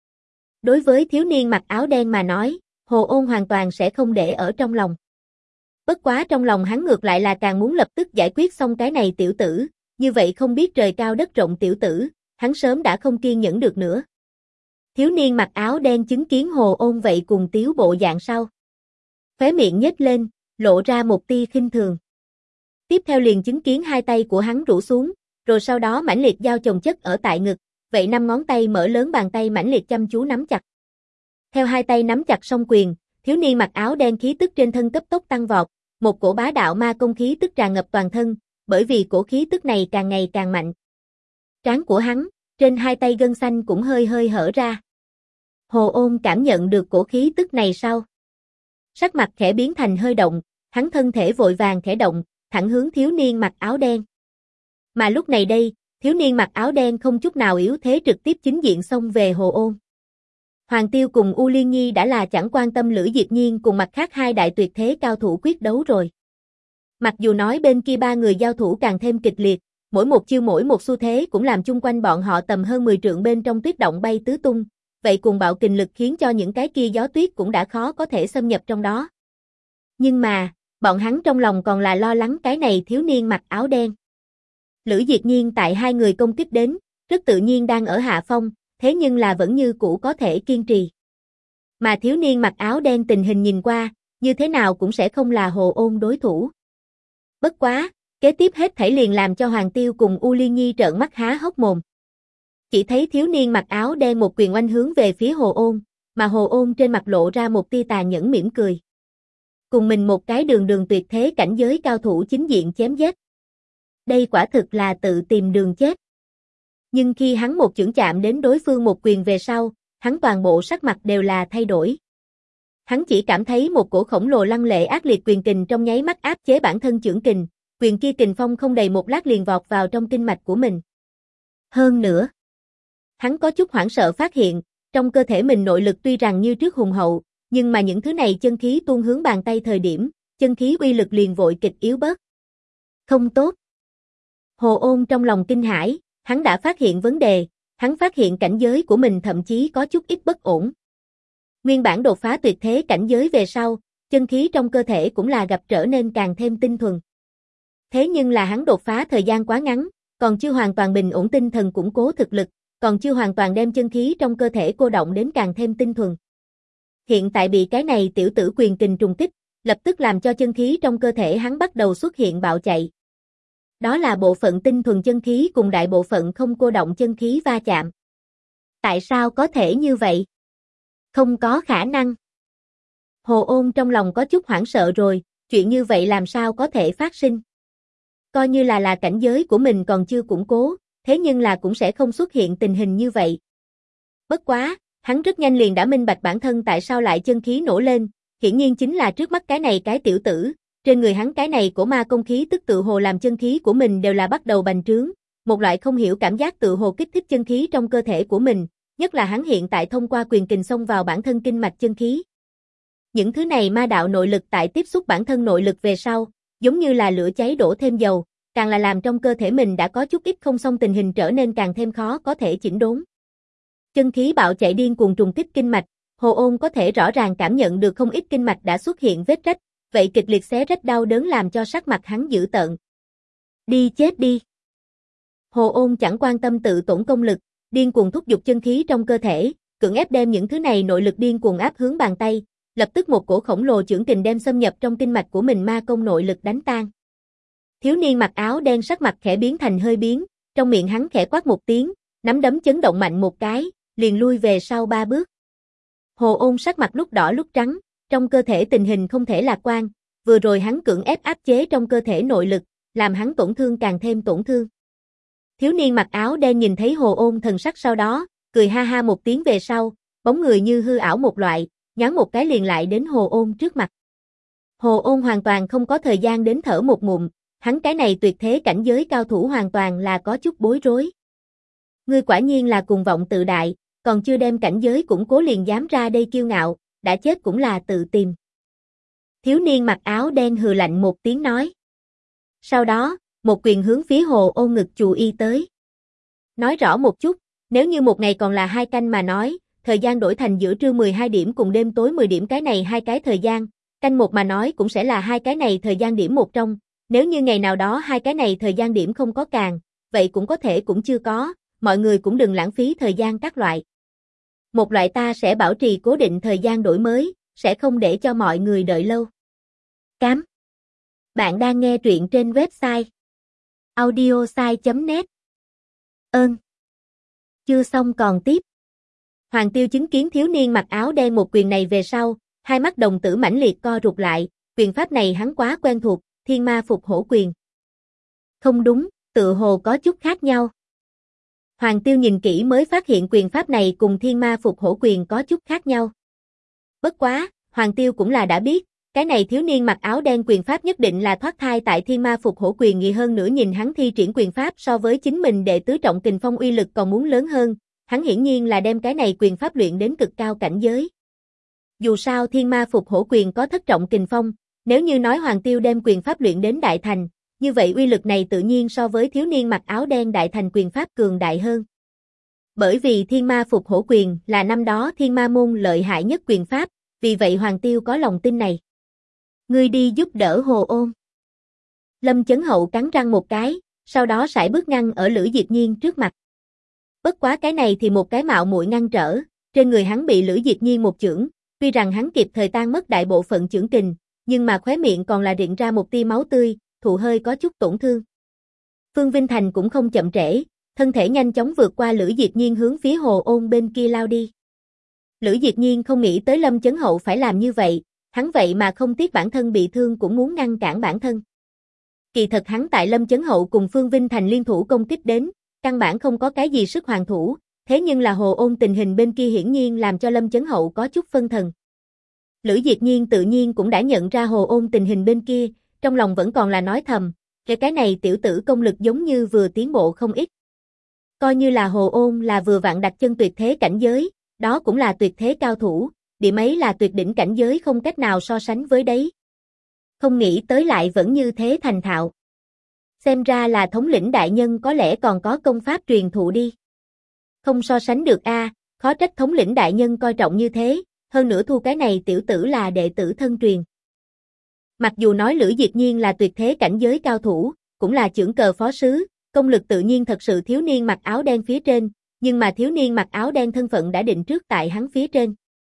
Đối với thiếu niên mặc áo đen mà nói, Hồ Ôn hoàn toàn sẽ không để ở trong lòng. Bất quá trong lòng hắn ngược lại là càng muốn lập tức giải quyết xong cái này tiểu tử, như vậy không biết trời cao đất rộng tiểu tử, hắn sớm đã không kiên nhẫn được nữa. Thiếu niên mặc áo đen chứng kiến Hồ Ôn vậy cùng tiếu bộ dạng sau. Khóe miệng nhếch lên, lộ ra một tia khinh thường. Tiếp theo liền chứng kiến hai tay của hắn rũ xuống, rồi sau đó mãnh liệt giao chồng chất ở tại ngực, vậy 5 ngón tay mở lớn bàn tay mãnh liệt chăm chú nắm chặt. Theo hai tay nắm chặt song quyền, thiếu niên mặc áo đen khí tức trên thân cấp tốc tăng vọt, một cổ bá đạo ma công khí tức tràn ngập toàn thân, bởi vì cổ khí tức này càng ngày càng mạnh. Trán của hắn, trên hai tay gân xanh cũng hơi hơi hở ra. Hồ Ôn cảm nhận được cổ khí tức này sau. Sắc mặt khẽ biến thành hơi động, hắn thân thể vội vàng khẽ động, thẳng hướng thiếu niên mặc áo đen. Mà lúc này đây, thiếu niên mặc áo đen không chút nào yếu thế trực tiếp chính diện xông về Hồ Ôn. Hoàng Tiêu cùng U Liên Nhi đã là chẳng quan tâm Lữ Diệp Nhiên cùng mặt khác hai đại tuyệt thế cao thủ quyết đấu rồi. Mặc dù nói bên kia 3 người giao thủ càng thêm kịch liệt, mỗi một chiêu mỗi một xu thế cũng làm chung quanh bọn họ tầm hơn 10 trượng bên trong tuyết động bay tứ tung, vậy cùng bạo kình lực khiến cho những cái kia gió tuyết cũng đã khó có thể xâm nhập trong đó. Nhưng mà, bọn hắn trong lòng còn là lo lắng cái này thiếu niên mặc áo đen. Lữ Diệp Nhiên tại hai người công kích đến, rất tự nhiên đang ở hạ phong, thế nhưng là vẫn như cũ có thể kiên trì. Mà thiếu niên mặc áo đen tình hình nhìn qua, như thế nào cũng sẽ không là Hồ Ôn đối thủ. Bất quá, kế tiếp hết thảy liền làm cho Hoàng Tiêu cùng U Liên Nhi trợn mắt há hốc mồm. Chỉ thấy thiếu niên mặc áo đen một quyền oanh hướng về phía Hồ Ôn, mà Hồ Ôn trên mặt lộ ra một tia tà nhẫn mỉm cười. Cùng mình một cái đường đường tuyệt thế cảnh giới cao thủ chính diện chém giết. Đây quả thực là tự tìm đường chết. Nhưng khi hắn một chưởng chạm đến đối phương một quyền về sau, hắn toàn bộ sắc mặt đều là thay đổi. Hắn chỉ cảm thấy một cổ khổng lồ lăng lệ ác liệt quyền kình trong nháy mắt áp chế bản thân chưởng kình, quyền kia kình phong không đầy một lát liền vọt vào trong kinh mạch của mình. Hơn nữa, hắn có chút hoảng sợ phát hiện, trong cơ thể mình nội lực tuy rằng như trước hùng hậu, nhưng mà những thứ này chân khí tuôn hướng bàn tay thời điểm, chân khí uy lực liền vội kịch yếu bớt. Không tốt. Hồ Ôn trong lòng kinh hãi, hắn đã phát hiện vấn đề, hắn phát hiện cảnh giới của mình thậm chí có chút ít bất ổn. Nguyên bản đột phá tuyệt thế cảnh giới về sau, chân khí trong cơ thể cũng là gặp trở nên càng thêm tinh thuần. Thế nhưng là hắn đột phá thời gian quá ngắn, còn chưa hoàn toàn bình ổn tinh thần củng cố thực lực, còn chưa hoàn toàn đem chân khí trong cơ thể cô động đến càng thêm tinh thuần. Hiện tại bị cái này tiểu tử quyền kình trùng kích, lập tức làm cho chân khí trong cơ thể hắn bắt đầu xuất hiện bạo chạy. Đó là bộ phận tinh thuần chân khí cùng đại bộ phận không cô động chân khí va chạm. Tại sao có thể như vậy? Không có khả năng. Hồ Ôn trong lòng có chút hoảng sợ rồi, chuyện như vậy làm sao có thể phát sinh? Coi như là cảnh giới của mình còn chưa củng cố, thế nhưng là cũng sẽ không xuất hiện tình hình như vậy. Bất quá, hắn rất nhanh liền đã minh bạch bản thân tại sao lại chân khí nổ lên, hiển nhiên chính là trước mắt cái này cái tiểu tử, trên người hắn cái này cổ ma công khí tức tự hồ làm chân khí của mình đều là bắt đầu bành trướng, một loại không hiểu cảm giác tự hồ kích thích chân khí trong cơ thể của mình, nhất là hắn hiện tại thông qua quyền kình xông vào bản thân kinh mạch chân khí. Những thứ này ma đạo nội lực tại tiếp xúc bản thân nội lực về sau, giống như là lửa cháy đổ thêm dầu, càng là làm trong cơ thể mình đã có chút ít không xong tình hình trở nên càng thêm khó có thể chỉnh đốn. Chân khí bạo chạy điên cuồng trùng kích kinh mạch, Hồ Ôn có thể rõ ràng cảm nhận được không ít kinh mạch đã xuất hiện vết rách, vậy kịch liệt xé rách đau đớn làm cho sắc mặt hắn dữ tợn. Đi chết đi. Hồ Ôn chẳng quan tâm tự tổn công lực, điên cuồng thúc giục chân khí trong cơ thể, cưỡng ép đem những thứ này nội lực điên cuồng áp hướng bàn tay, lập tức một cổ khổng lồ chưởng kình đem xâm nhập trong kinh mạch của mình ma công nội lực đánh tan. Thiếu niên mặc áo đen sắc mặt khẽ biến thành hơi biến, trong miệng hắn khẽ quát một tiếng, nắm đấm chấn động mạnh một cái, liền lui về sau 3 bước. Hồ Ôn sắc mặt lúc đỏ lúc trắng, trong cơ thể tình hình không thể lạc quan, vừa rồi hắn cưỡng ép áp chế trong cơ thể nội lực, làm hắn tổn thương càng thêm tổn thương. Thiếu niên mặc áo đen nhìn thấy Hồ Ôn thần sắc sau đó, cười ha ha một tiếng về sau, bóng người như hư ảo một loại, nhoáng một cái liền lại đến Hồ Ôn trước mặt. Hồ Ôn hoàn toàn không có thời gian đến thở một ngụm, hắn cái này tuyệt thế cảnh giới cao thủ hoàn toàn là có chút bối rối. Ngươi quả nhiên là cuồng vọng tự đại, còn chưa đem cảnh giới củng cố liền dám ra đây kiêu ngạo, đã chết cũng là tự tìm. Thiếu niên mặc áo đen hừ lạnh một tiếng nói. Sau đó, một quyền hướng phía Hồ Ôn ngực chù y tới. Nói rõ một chút, nếu như một ngày còn là 2 canh mà nói, thời gian đổi thành giữa trưa 12 điểm cùng đêm tối 10 điểm cái này 2 cái thời gian, canh một mà nói cũng sẽ là 2 cái này thời gian điểm một trong, nếu như ngày nào đó 2 cái này thời gian điểm không có càng, vậy cũng có thể cũng chưa có, mọi người cũng đừng lãng phí thời gian các loại. Một loại ta sẽ bảo trì cố định thời gian đổi mới, sẽ không để cho mọi người đợi lâu. Cám. Bạn đang nghe truyện trên website audiosai.net. Ơn. Chưa xong còn tiếp. Hoàng Tiêu chứng kiến thiếu niên mặc áo đen một quyền này về sau, hai mắt đồng tử mãnh liệt co rụt lại, quyền pháp này hắn quá quen thuộc, Thiên Ma Phục Hổ quyền. Không đúng, tự hồ có chút khác nhau. Hoàng Tiêu nhìn kỹ mới phát hiện quyền pháp này cùng Thiên Ma Phục Hổ quyền có chút khác nhau. Bất quá, Hoàng Tiêu cũng là đã biết, cái này thiếu niên mặc áo đen quyền pháp nhất định là thoát thai tại Thiên Ma Phục Hổ quyền, nghị hơn nữa nhìn hắn thi triển quyền pháp so với chính mình đệ tứ trọng kình phong uy lực còn muốn lớn hơn, hắn hiển nhiên là đem cái này quyền pháp luyện đến cực cao cảnh giới. Dù sao Thiên Ma Phục Hổ quyền có thất trọng kình phong, nếu như nói Hoàng Tiêu đem quyền pháp luyện đến đại thành, như vậy uy lực này tự nhiên so với thiếu niên mặc áo đen đại thành quyền pháp cường đại hơn. Bởi vì Thiên Ma Phục Hổ quyền là năm đó Thiên Ma môn lợi hại nhất quyền pháp, vì vậy Hoàng Tiêu có lòng tin này. Ngươi đi giúp đỡ Hồ Ôn. Lâm Chấn Hậu cắn răng một cái, sau đó sải bước ngăn ở Lữ Diệt Nhiên trước mặt. Bất quá cái này thì một cái mạo muội ngăn trở, trên người hắn bị Lữ Diệt Nhiên một chưởng, Tuy rằng hắn kịp thời tan mất đại bộ phận chưởng kình, nhưng mà khóe miệng còn là rịn ra một tia máu tươi, thụ hơi có chút tổn thương. Phương Vinh Thành cũng không chậm trễ, thân thể nhanh chóng vượt qua Lữ Diệt Nhiên hướng phía Hồ Ôn bên kia lao đi. Lữ Diệt Nhiên không nghĩ tới Lâm Chấn Hậu phải làm như vậy, hắn vậy mà không tiếc bản thân bị thương cũng muốn ngăn cản bản thân. Kỳ thật hắn tại Lâm Chấn Hậu cùng Phương Vinh Thành liên thủ công kích đến, căn bản không có cái gì sức hoàn thủ, thế nhưng là Hồ Ôn tình hình bên kia hiển nhiên làm cho Lâm Chấn Hậu có chút phân thần. Lữ Diệt Nhiên tự nhiên cũng đã nhận ra Hồ Ôn tình hình bên kia, trong lòng vẫn còn là nói thầm, cái này tiểu tử công lực giống như vừa tiến bộ không ít. Coi như là Hồ Ôn là vừa vặn đặt chân tuyệt thế cảnh giới, đó cũng là tuyệt thế cao thủ, điểm ấy là tuyệt đỉnh cảnh giới không cách nào so sánh với đấy. Không nghĩ tới lại vẫn như thế thành thạo. Xem ra là thống lĩnh đại nhân có lẽ còn có công pháp truyền thụ đi. Không so sánh được a, khó trách thống lĩnh đại nhân coi trọng như thế, hơn nữa thu cái này tiểu tử là đệ tử thân truyền. Mặc dù nói Lữ Diệt Nhiên là tuyệt thế cảnh giới cao thủ, cũng là chưởng cờ phó sứ, công lực tự nhiên thật sự thiếu niên mặc áo đen phía trên, nhưng mà thiếu niên mặc áo đen thân phận đã định trước tại hắn phía trên.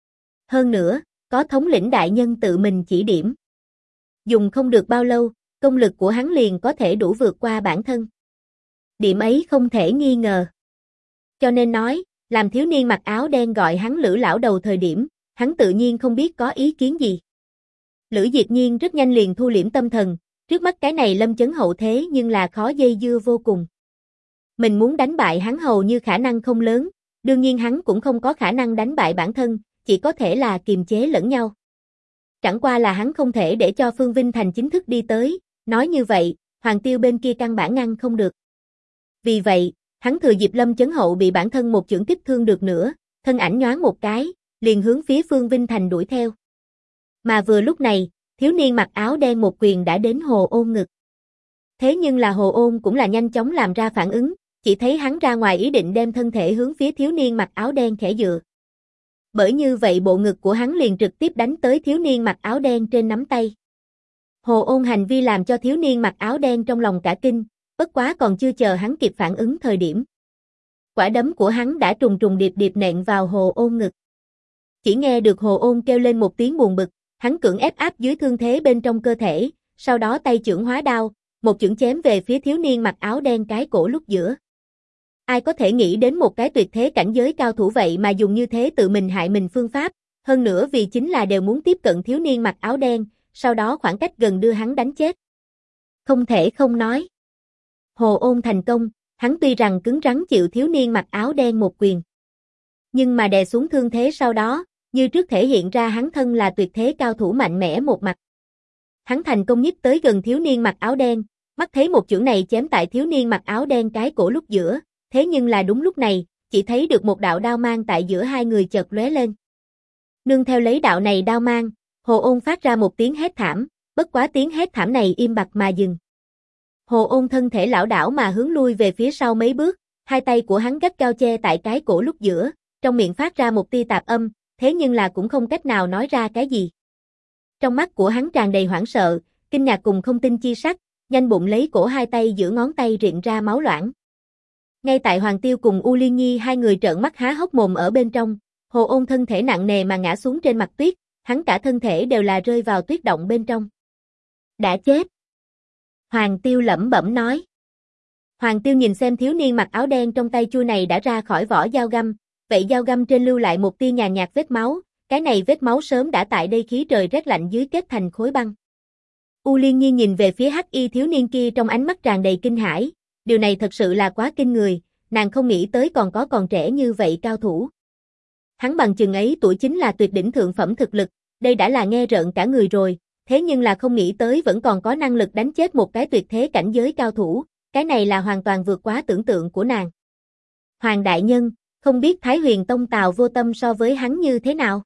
Hơn nữa, có thống lĩnh đại nhân tự mình chỉ điểm. Dùng không được bao lâu, công lực của hắn liền có thể đủ vượt qua bản thân. Điểm ấy không thể nghi ngờ. Cho nên nói, làm thiếu niên mặc áo đen gọi hắn Lữ lão đầu thời điểm, hắn tự nhiên không biết có ý kiến gì. Lữ Diệt Nhiên rất nhanh liền thu liễm tâm thần, trước mắt cái này Lâm Chấn Hậu thế nhưng là khó dây dưa vô cùng. Mình muốn đánh bại hắn hầu như khả năng không lớn, đương nhiên hắn cũng không có khả năng đánh bại bản thân, chỉ có thể là kiềm chế lẫn nhau. Chẳng qua là hắn không thể để cho Phương Vinh Thành chính thức đi tới, nói như vậy, Hoàng Tiêu bên kia căn bản ngăn không được. Vì vậy, hắn thừa dịp Lâm Chấn Hậu bị bản thân một chưởng kích thương được nữa, thân ảnh nhoáng một cái, liền hướng phía Phương Vinh Thành đuổi theo. Mà vừa lúc này, thiếu niên mặc áo đen một quyền đã đến Hồ Ôn ngực. Thế nhưng là Hồ Ôn cũng là nhanh chóng làm ra phản ứng, chỉ thấy hắn ra ngoài ý định đem thân thể hướng phía thiếu niên mặc áo đen khẽ dựa. Bởi như vậy bộ ngực của hắn liền trực tiếp đánh tới thiếu niên mặc áo đen trên nắm tay. Hồ Ôn hành vi làm cho thiếu niên mặc áo đen trong lòng cả kinh, bất quá còn chưa chờ hắn kịp phản ứng thời điểm. Quả đấm của hắn đã trùng trùng điệp điệp nện vào Hồ Ôn ngực. Chỉ nghe được Hồ Ôn kêu lên một tiếng buồn bực, hắn cưỡng ép áp dưới thương thế bên trong cơ thể, sau đó tay chưởng hóa đao, một chưởng chém về phía thiếu niên mặc áo đen cái cổ lúc giữa. Ai có thể nghĩ đến một cái tuyệt thế cảnh giới cao thủ vậy mà dùng như thế tự mình hại mình phương pháp, hơn nữa vì chính là đều muốn tiếp cận thiếu niên mặc áo đen, sau đó khoảng cách gần đưa hắn đánh chết. Không thể không nói. Hồ Ôn thành công, hắn tuy rằng cứng rắn chịu thiếu niên mặc áo đen một quyền. Nhưng mà đè xuống thương thế sau đó, như trước thể hiện ra hắn thân là tuyệt thế cao thủ mạnh mẽ một mặt. Hắn thành công nhích tới gần thiếu niên mặc áo đen, mắt thấy một chưởng này chém tại thiếu niên mặc áo đen cái cổ lúc giữa, thế nhưng là đúng lúc này, chỉ thấy được một đạo đao mang tại giữa hai người chợt lóe lên. Nương theo lấy đạo này đao mang, Hồ Ôn phát ra một tiếng hét thảm, bất quá tiếng hét thảm này im bặt mà dừng. Hồ Ôn thân thể lảo đảo mà hướng lui về phía sau mấy bước, hai tay của hắn gắt gao che tại cái cổ lúc giữa, trong miệng phát ra một tia tạp âm, thế nhưng là cũng không cách nào nói ra cái gì. Trong mắt của hắn tràn đầy hoảng sợ, kinh ngạc cùng không tin chi sắc, nhanh bụng lấy cổ hai tay giữa ngón tay rịn ra máu loãng. Ngay tại Hoàng Tiêu cùng U Liên Nhi hai người trợn mắt há hốc mồm ở bên trong, Hồ Ôn thân thể nặng nề mà ngã xuống trên mặt tuyết, hắn cả thân thể đều là rơi vào tuyết động bên trong. Đã chết. Hoàng Tiêu lẩm bẩm nói. Hoàng Tiêu nhìn xem thiếu niên mặc áo đen trong tay chui này đã ra khỏi vỏ dao găm, vậy dao găm trên lưu lại một tia nhàn nhạt vết máu, cái này vết máu sớm đã tại đây khí trời rét lạnh dưới kết thành khối băng. U Liên Nhi nhìn về phía hắc y thiếu niên kia trong ánh mắt tràn đầy kinh hãi, điều này thật sự là quá kinh người, nàng không nghĩ tới còn trẻ như vậy cao thủ. Hắn bằng chừng ấy tuổi chính là tuyệt đỉnh thượng phẩm thực lực, đây đã là nghe rợn cả người rồi, thế nhưng là không nghĩ tới vẫn còn có năng lực đánh chết một cái tuyệt thế cảnh giới cao thủ, cái này là hoàn toàn vượt quá tưởng tượng của nàng. Hoàng đại nhân, không biết Thái Huyền Tông Tào Vô Tâm so với hắn như thế nào?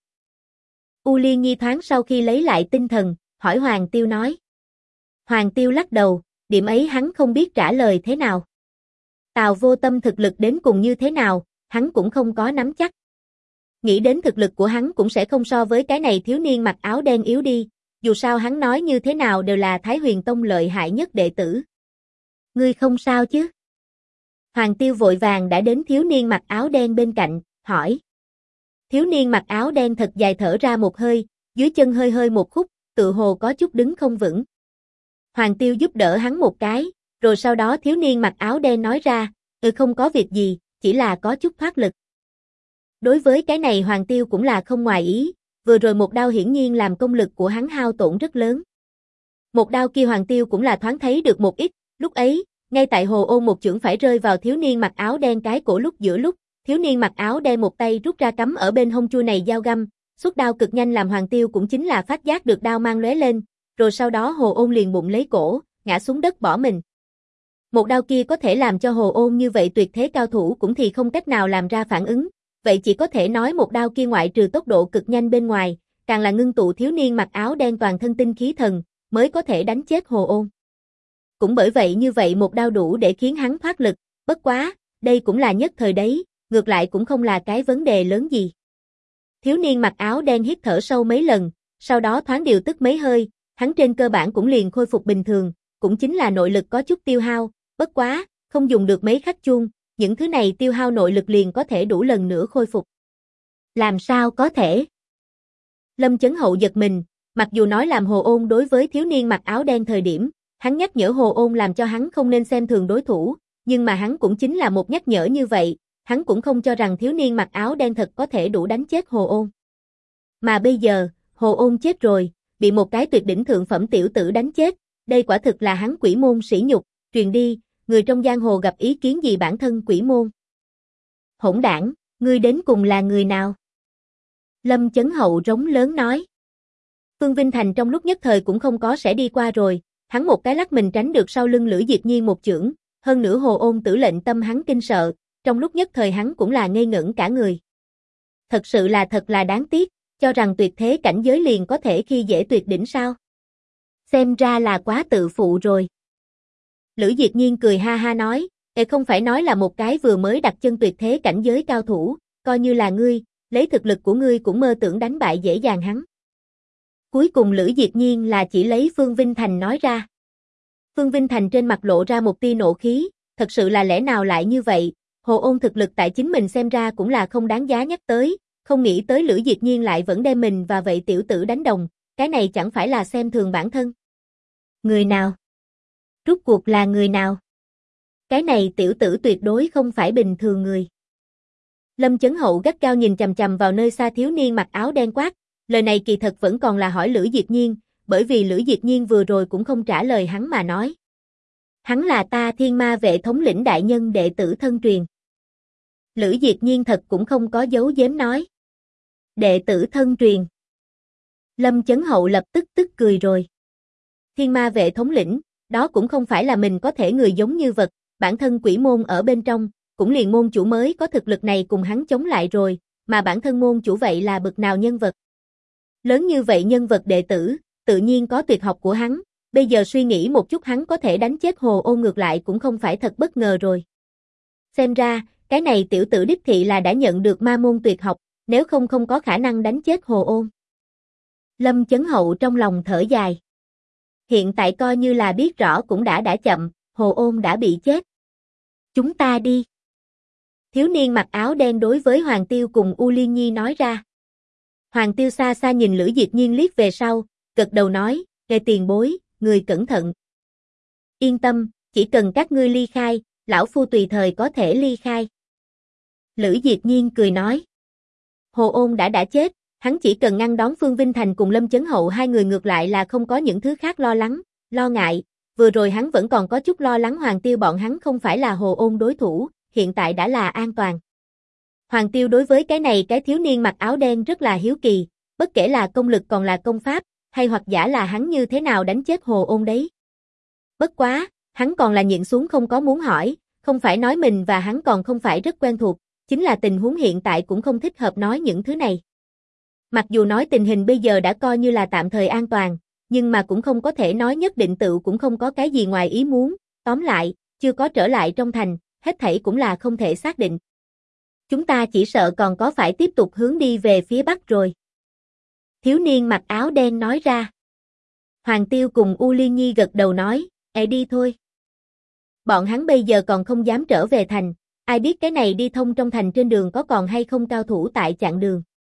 U Liên Nhi thoáng sau khi lấy lại tinh thần, hỏi Hoàng Tiêu nói. Hoàng Tiêu lắc đầu, điểm ấy hắn không biết trả lời thế nào. Tào Vô Tâm thực lực đến cùng như thế nào, hắn cũng không có nắm chắc. Nghĩ đến thực lực của hắn cũng sẽ không so với cái này thiếu niên mặc áo đen yếu đi, dù sao hắn nói như thế nào đều là Thái Huyền Tông lợi hại nhất đệ tử. Ngươi không sao chứ? Hoàng Tiêu vội vàng đã đến thiếu niên mặc áo đen bên cạnh, hỏi. Thiếu niên mặc áo đen thật dài thở ra một hơi, dưới chân hơi hơi một khúc, tự hồ có chút đứng không vững. Hoàng Tiêu giúp đỡ hắn một cái, rồi sau đó thiếu niên mặc áo đen nói ra, không có việc gì, chỉ là có chút thoát lực. Đối với cái này Hoàng Tiêu cũng là không ngoài ý, vừa rồi một đao hiển nhiên làm công lực của hắn hao tổn rất lớn. Một đao kia Hoàng Tiêu cũng là thoáng thấy được một ít, lúc ấy, ngay tại hồ ôn một chưởng phải rơi vào thiếu niên mặc áo đen cái cổ lúc giữa lúc, thiếu niên mặc áo đen một tay rút ra cắm ở bên hông chui này dao găm, xuất đao cực nhanh làm Hoàng Tiêu cũng chính là phát giác được đao mang lóe lên, rồi sau đó hồ ôn liền bụng lấy cổ, ngã xuống đất bỏ mình. Một đao kia có thể làm cho hồ ôn như vậy tuyệt thế cao thủ cũng thì không cách nào làm ra phản ứng, vậy chỉ có thể nói một đao kia ngoại trừ tốc độ cực nhanh bên ngoài, càng là ngưng tụ thiếu niên mặc áo đen toàn thân tinh khí thần, mới có thể đánh chết hồ ôn. Cũng bởi vậy như vậy một đao đủ để khiến hắn thoát lực, bất quá, đây cũng là nhất thời đấy, ngược lại cũng không là cái vấn đề lớn gì. Thiếu niên mặc áo đen hít thở sâu mấy lần, sau đó thoáng điều tức mấy hơi, hắn trên cơ bản cũng liền khôi phục bình thường, cũng chính là nội lực có chút tiêu hao, bất quá, không dùng được mấy khắc chuông, những thứ này tiêu hao nội lực liền có thể đủ lần nữa khôi phục. Làm sao có thể? Lâm Chấn Hậu giật mình, mặc dù nói làm hồ ôn đối với thiếu niên mặc áo đen thời điểm, hắn nhắc nhở hồ ôn làm cho hắn không nên xem thường đối thủ, nhưng mà hắn cũng chính là một nhắc nhở như vậy, hắn cũng không cho rằng thiếu niên mặc áo đen thật có thể đủ đánh chết hồ ôn. Mà bây giờ, hồ ôn chết rồi, bị một cái tuyệt đỉnh thượng phẩm tiểu tử đánh chết, đây quả thực là hắn quỷ môn sỉ nhục, truyền đi, người trong giang hồ gặp ý kiến gì bản thân quỷ môn. Hỗn đảng, ngươi đến cùng là người nào? Lâm Chấn Hậu rống lớn nói. Phương Vinh Thành trong lúc nhất thời cũng không có sẽ đi qua rồi, hắn một cái lắc mình tránh được sau lưng Lữ Diệp Nhiên một chưởng, hơn nữa hồ ôn tử lệnh tâm hắn kinh sợ, trong lúc nhất thời hắn cũng là ngây ngẩn cả người. Thật sự là thật là đáng tiếc, cho rằng tuyệt thế cảnh giới liền có thể khi dễ tuyệt đỉnh sao? Xem ra là quá tự phụ rồi. Lữ Diệp Nhiên cười ha ha nói, không phải nói là một cái vừa mới đặt chân tuyệt thế cảnh giới cao thủ, coi như là ngươi, lấy thực lực của ngươi cũng mơ tưởng đánh bại dễ dàng hắn. Cuối cùng Lữ Diệp Nhiên là chỉ lấy Phương Vinh Thành nói ra. Phương Vinh Thành trên mặt lộ ra một tia nộ khí, thật sự là lẽ nào lại như vậy, hồ ôn thực lực tại chính mình xem ra cũng là không đáng giá nhắc tới, không nghĩ tới Lữ Diệp Nhiên lại vẫn đem mình và vậy tiểu tử đánh đồng, cái này chẳng phải là xem thường bản thân. Người nào? Rốt cuộc là người nào? Cái này tiểu tử tuyệt đối không phải bình thường người. Lâm Chấn Hậu gắt gao nhìn chằm chằm vào nơi xa thiếu niên mặc áo đen quát, lời này kỳ thật vẫn còn là hỏi Lữ Diệp Nhiên, bởi vì Lữ Diệp Nhiên vừa rồi cũng không trả lời hắn mà nói. Hắn là ta Thiên Ma vệ thống lĩnh đại nhân đệ tử thân truyền. Lữ Diệp Nhiên thật cũng không có giấu giếm nói. Đệ tử thân truyền. Lâm Chấn Hậu lập tức tức cười rồi. Thiên Ma vệ thống lĩnh, đó cũng không phải là mình có thể người giống như vật, bản thân quỷ môn ở bên trong, cũng liền môn chủ mới có thực lực này cùng hắn chống lại rồi, mà bản thân môn chủ vậy là bậc nào nhân vật. Lớn như vậy nhân vật đệ tử, tự nhiên có tuyệt học của hắn, bây giờ suy nghĩ một chút hắn có thể đánh chết hồ ôn ngược lại cũng không phải thật bất ngờ rồi. Xem ra, cái này tiểu tử đích thị là đã nhận được ma môn tuyệt học, nếu không không có khả năng đánh chết hồ ôn. Lâm Chấn Hậu trong lòng thở dài. Hiện tại coi như là biết rõ cũng đã chậm, hồ ôn đã bị chết. Chúng ta đi. Thiếu niên mặc áo đen đối với Hoàng Tiêu cùng U Liên Nhi nói ra. Hoàng Tiêu xa xa nhìn Lữ Diệp Nhiên liếc về sau, gật đầu nói, tiền bối, người cẩn thận. Yên tâm, chỉ cần các ngươi ly khai, lão phu tùy thời có thể ly khai. Lữ Diệp Nhiên cười nói. Hồ ôn đã chết, hắn chỉ cần ngăn đón Phương Vinh Thành cùng Lâm Chấn Hậu hai người ngược lại là không có những thứ khác lo lắng, lo ngại, vừa rồi hắn vẫn còn có chút lo lắng Hoàng Tiêu bọn hắn không phải là hồ ôn đối thủ, hiện tại đã là an toàn. Hoàng Tiêu đối với cái này cái thiếu niên mặc áo đen rất là hiếu kỳ, bất kể là công lực còn là công pháp, hay hoặc giả là hắn như thế nào đánh chết hồ ôn đấy. Bất quá, hắn còn là nhịn xuống không có muốn hỏi, không phải nói mình và hắn còn không phải rất quen thuộc, chính là tình huống hiện tại cũng không thích hợp nói những thứ này. Mặc dù nói tình hình bây giờ đã coi như là tạm thời an toàn, nhưng mà cũng không có thể nói nhất định tự cũng không có cái gì ngoài ý muốn, tóm lại, chưa có trở lại trong thành, hết thảy cũng là không thể xác định. Chúng ta chỉ sợ còn có phải tiếp tục hướng đi về phía bắc rồi. Thiếu niên mặc áo đen nói ra. Hoàng Tiêu cùng U Liên Nhi gật đầu nói, đi thôi. Bọn hắn bây giờ còn không dám trở về thành, ai biết cái này đi thông trong thành trên đường có còn hay không cao thủ tại chặng đường.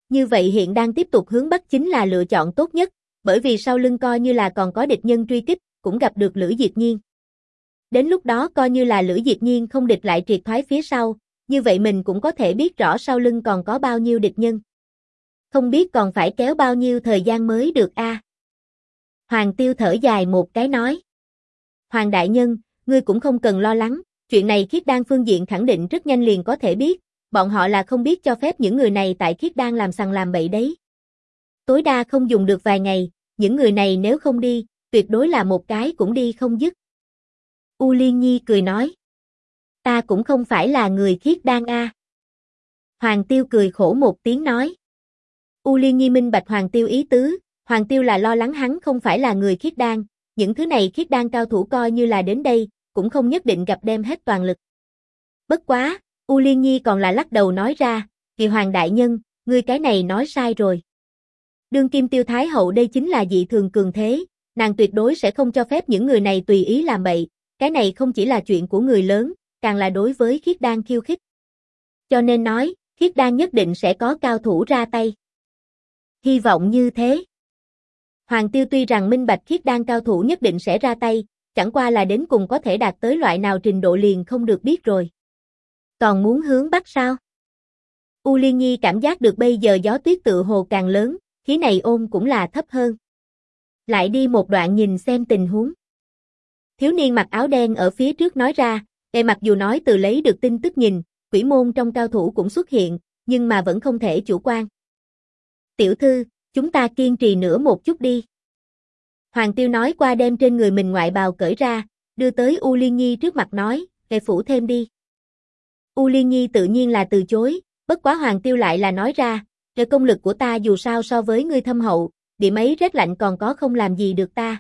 Như vậy hiện đang tiếp tục hướng Bắc chính là lựa chọn tốt nhất, bởi vì sau lưng coi như là còn có địch nhân truy kích, cũng gặp được Lữ Diệt Nhiên. Đến lúc đó coi như là Lữ Diệt Nhiên không địch lại triệt thoái phía sau, như vậy mình cũng có thể biết rõ sau lưng còn có bao nhiêu địch nhân. Không biết còn phải kéo bao nhiêu thời gian mới được a. Hoàng Tiêu thở dài một cái nói. Hoàng đại nhân, ngươi cũng không cần lo lắng, chuyện này Khiết Đan phương diện khẳng định rất nhanh liền có thể biết, bọn họ là không biết cho phép những người này tại Khiết Đan làm sằng làm bậy đấy. Tối đa không dùng được vài ngày, những người này nếu không đi, tuyệt đối là một cái cũng đi không dứt. U Liên Nhi cười nói. Ta cũng không phải là người Khiết Đan a. Hoàng Tiêu cười khổ một tiếng nói. U Liên Nhi minh bạch Hoàng Tiêu ý tứ, Hoàng Tiêu là lo lắng hắn không phải là người Khiết Đan, những thứ này Khiết Đan cao thủ coi như là đến đây, cũng không nhất định gặp đem hết toàn lực. Bất quá, U Liên Nhi còn là lắc đầu nói ra, Kỳ Hoàng đại nhân, ngươi cái này nói sai rồi. Đương kim Tiêu Thái hậu đây chính là dị thường cường thế, nàng tuyệt đối sẽ không cho phép những người này tùy ý làm bậy, cái này không chỉ là chuyện của người lớn, càng là đối với Khiết Đan khiêu khích. Cho nên nói, Khiết Đan nhất định sẽ có cao thủ ra tay. Hy vọng như thế. Hoàng Tiêu tuy rằng minh bạch Khiết Đan cao thủ nhất định sẽ ra tay, chẳng qua là đến cùng có thể đạt tới loại nào trình độ liền không được biết rồi. Còn muốn hướng Bắc sao? U Liên Nhi cảm giác được bây giờ gió tuyết tự hồ càng lớn, khí này ôn cũng là thấp hơn. Lại đi một đoạn nhìn xem tình huống. Thiếu niên mặc áo đen ở phía trước nói ra, mặc dù nói từ lấy được tin tức nhìn, quỷ môn trong cao thủ cũng xuất hiện, nhưng mà vẫn không thể chủ quan. Tiểu thư, chúng ta kiên trì nữa một chút đi. Hoàng Tiêu nói qua đem trên người mình ngoại bào cởi ra, đưa tới U Liên Nhi trước mặt nói, phủ thêm đi. U Liên Nhi tự nhiên là từ chối, bất quá Hoàng Tiêu lại là nói ra, công lực của ta dù sao so với ngươi thâm hậu, điểm ấy rét lạnh còn có không làm gì được ta.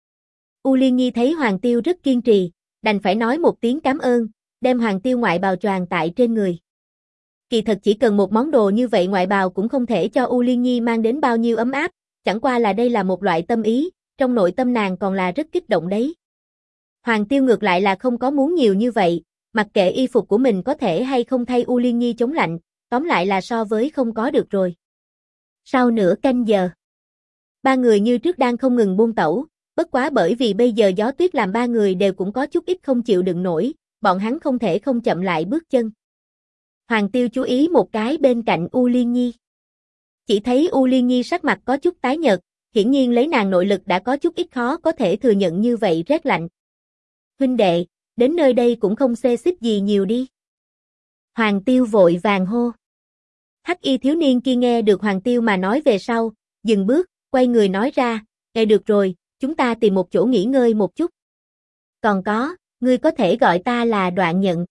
U Liên Nhi thấy Hoàng Tiêu rất kiên trì, đành phải nói một tiếng cảm ơn, đem Hoàng Tiêu ngoại bào choàng tại trên người. Kỳ thật chỉ cần một món đồ như vậy ngoại bào cũng không thể cho U Liên Nhi mang đến bao nhiêu ấm áp, chẳng qua là đây là một loại tâm ý, trong nội tâm nàng còn là rất kích động đấy. Hoàng Tiêu ngược lại là không có muốn nhiều như vậy, mặc kệ y phục của mình có thể hay không thay U Liên Nhi chống lạnh, tóm lại là so với không có được rồi. Sau nửa canh giờ, ba người như trước đang không ngừng buôn tẩu, bất quá bởi vì bây giờ gió tuyết làm ba người đều cũng có chút ít không chịu đựng nổi, bọn hắn không thể không chậm lại bước chân. Hoàng Tiêu chú ý một cái bên cạnh U Liên Nhi. Chỉ thấy U Liên Nhi sắc mặt có chút tái nhợt, hiển nhiên lấy nàng nội lực đã có chút ít khó có thể thừa nhận như vậy rét lạnh. Huynh đệ, đến nơi đây cũng không xê xích gì nhiều đi. Hoàng Tiêu vội vàng hô. Hắc y thiếu niên kia nghe được Hoàng Tiêu mà nói về sau, dừng bước, quay người nói ra, được rồi, chúng ta tìm một chỗ nghỉ ngơi một chút. Còn có, ngươi có thể gọi ta là Đoạn Nhận.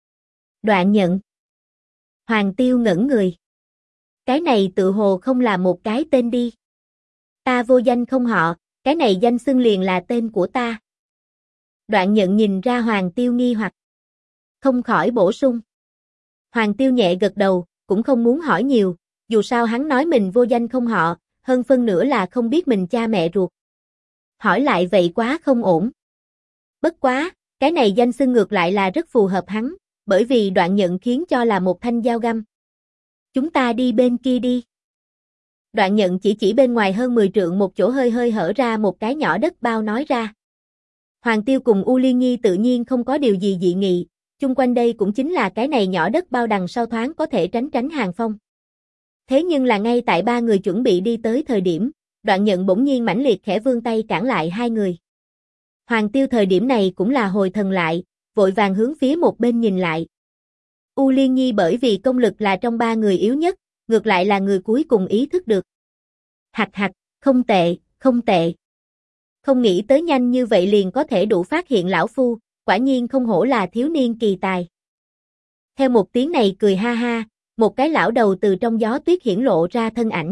Đoạn Nhận. Hoàng Tiêu ngẩn người. Cái này tự hồ không là một cái tên đi. Ta vô danh không họ, cái này danh xưng liền là tên của ta. Đoạn Nhận nhìn ra Hoàng Tiêu nghi hoặc. Không khỏi bổ sung. Hoàng Tiêu nhẹ gật đầu, cũng không muốn hỏi nhiều, dù sao hắn nói mình vô danh không họ, hơn phân nửa là không biết mình cha mẹ ruột. Hỏi lại vậy quá không ổn. Bất quá, cái này danh xưng ngược lại là rất phù hợp hắn, bởi vì Đoạn Nhận khiến cho là một thanh dao găm. Chúng ta đi bên kia đi. Đoạn Nhận chỉ bên ngoài hơn 10 trượng một chỗ hơi hơi hở ra một cái nhỏ đất bao nói ra. Hoàng Tiêu cùng U Liên Nhi tự nhiên không có điều gì dị nghị, chung quanh đây cũng chính là cái này nhỏ đất bao đằng sau thoáng có thể tránh hàng phong. Thế nhưng là ngay tại ba người chuẩn bị đi tới thời điểm, Đoạn Nhận bỗng nhiên mãnh liệt khẽ vươn tay cản lại hai người. Hoàng Tiêu thời điểm này cũng là hồi thần lại, vội vàng hướng phía một bên nhìn lại. U Liên Nhi bởi vì công lực là trong ba người yếu nhất, ngược lại là người cuối cùng ý thức được. Hạch hạch, không tệ, không tệ. Không nghĩ tới nhanh như vậy liền có thể đủ phát hiện lão phu, quả nhiên không hổ là thiếu niên kỳ tài. Theo một tiếng này cười ha ha, một cái lão đầu từ trong gió tuyết hiển lộ ra thân ảnh.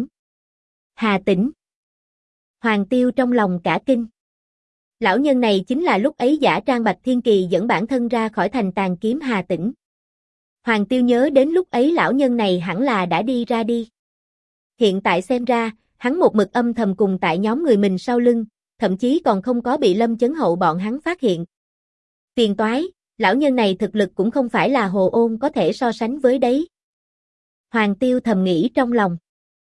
Hà Tĩnh. Hoàng Tiêu trong lòng cả kinh. Lão nhân này chính là lúc ấy giả trang Bạch Thiên Kỳ dẫn bản thân ra khỏi thành tàn kiếm Hà Tĩnh. Hoàng Tiêu nhớ đến lúc ấy lão nhân này hẳn là đã đi ra đi. Hiện tại xem ra, hắn một mực âm thầm cùng tại nhóm người mình sau lưng, thậm chí còn không có bị Lâm Chấn Hậu bọn hắn phát hiện. Phiền toái, lão nhân này thực lực cũng không phải là Hồ Ôn có thể so sánh với đấy. Hoàng Tiêu thầm nghĩ trong lòng.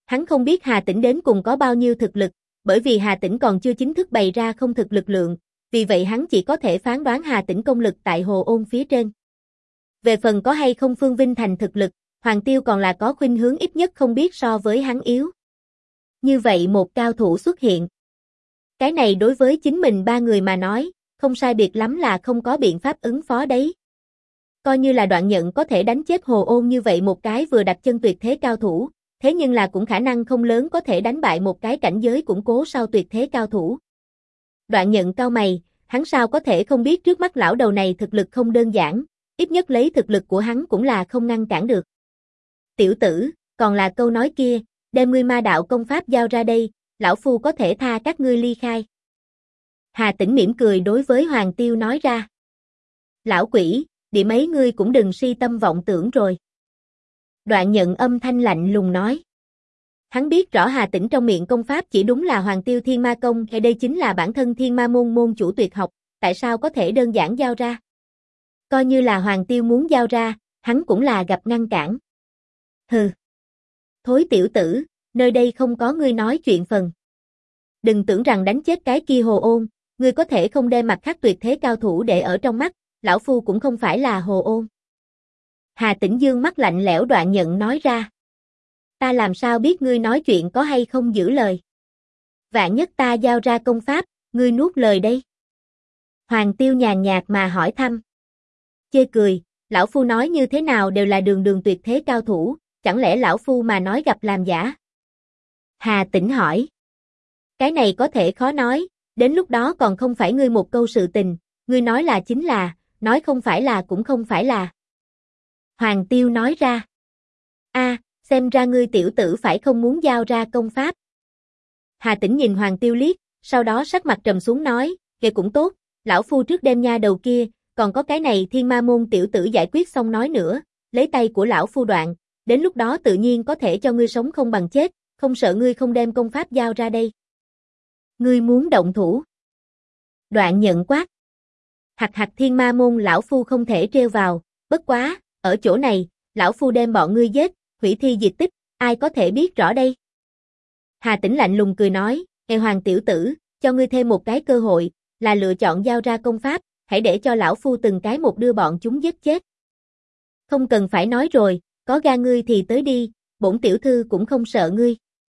Hắn không biết Hà Tĩnh đến cùng có bao nhiêu thực lực, bởi vì Hà Tĩnh còn chưa chính thức bày ra không thực lực lượng, vì vậy hắn chỉ có thể phán đoán Hà Tĩnh công lực tại Hồ Ôn phía trên. Về phần có hay không Phương Vinh Thành thực lực, Hoàng Tiêu còn là có khuynh hướng ít nhất không biết so với hắn yếu. Như vậy một cao thủ xuất hiện. Cái này đối với chính mình ba người mà nói, không sai biệt lắm là không có biện pháp ứng phó đấy. Coi như là Đoạn Nhận có thể đánh chết Hồ Ôn như vậy một cái vừa đặt chân tuyệt thế cao thủ, thế nhưng là cũng khả năng không lớn có thể đánh bại một cái cảnh giới củng cố sau tuyệt thế cao thủ. Đoạn Nhận cau mày, hắn sao có thể không biết trước mắt lão đầu này thực lực không đơn giản, ít nhất lấy thực lực của hắn cũng là không ngăn cản được. Tiểu tử, còn là câu nói kia, đem ngươi ma đạo công pháp giao ra đây, lão phu có thể tha các ngươi ly khai. Hà Tĩnh mỉm cười đối với Hoàng Tiêu nói ra. Lão quỷ, địa mấy ngươi cũng đừng si tâm vọng tưởng rồi. Đoạn Nhận âm thanh lạnh lùng nói. Hắn biết rõ Hà Tĩnh trong miệng công pháp chỉ đúng là Hoàng Tiêu Thiên Ma Công, hay đây chính là bản thân Thiên Ma môn môn chủ tuyệt học, tại sao có thể đơn giản giao ra? Coi như là Hoàng Tiêu muốn giao ra, hắn cũng là gặp ngăn cản. Hừ. Thối tiểu tử, nơi đây không có ngươi nói chuyện phần. Đừng tưởng rằng đánh chết cái kia Hồ Ôn, ngươi có thể không đem mặt khác tuyệt thế cao thủ để ở trong mắt, lão phu cũng không phải là Hồ Ôn. Hà Tĩnh dương mắt lạnh lẽo Đoạn Nhận nói ra. Ta làm sao biết ngươi nói chuyện có hay không giữ lời? Vạn nhất ta giao ra công pháp, ngươi nuốt lời đây. Hoàng Tiêu nhàn nhạt mà hỏi thăm. Chê cười, lão phu nói như thế nào đều là đường đường tuyệt thế cao thủ, chẳng lẽ lão phu mà nói gặp làm giả? Hà Tĩnh hỏi. Cái này có thể khó nói, đến lúc đó còn không phải ngươi một câu sự tình, ngươi nói là chính là, nói không phải là cũng không phải là. Hoàng Tiêu nói ra. Xem ra ngươi tiểu tử phải không muốn giao ra công pháp. Hà Tĩnh nhìn Hoàng Tiêu liếc, sau đó sắc mặt trầm xuống nói, kệ cũng tốt, lão phu trước đem nha đầu kia, còn có cái này Thiên Ma môn tiểu tử giải quyết xong nói nữa, lấy tay của lão phu đoạn, đến lúc đó tự nhiên có thể cho ngươi sống không bằng chết, không sợ ngươi không đem công pháp giao ra đây. Ngươi muốn động thủ. Đoạn Nhận quát. Hặc Thiên Ma môn lão phu không thể trêu vào, bất quá, ở chỗ này, lão phu đem bọn ngươi giết, hủy thi diệt tích, ai có thể biết rõ đây? Hà Tĩnh lạnh lùng cười nói, Hoàng tiểu tử, cho ngươi thêm một cái cơ hội, là lựa chọn giao ra công pháp, hãy để cho lão phu từng cái một đưa bọn chúng giết chết. Không cần phải nói rồi, có gan ngươi thì tới đi, bổn tiểu thư cũng không sợ ngươi.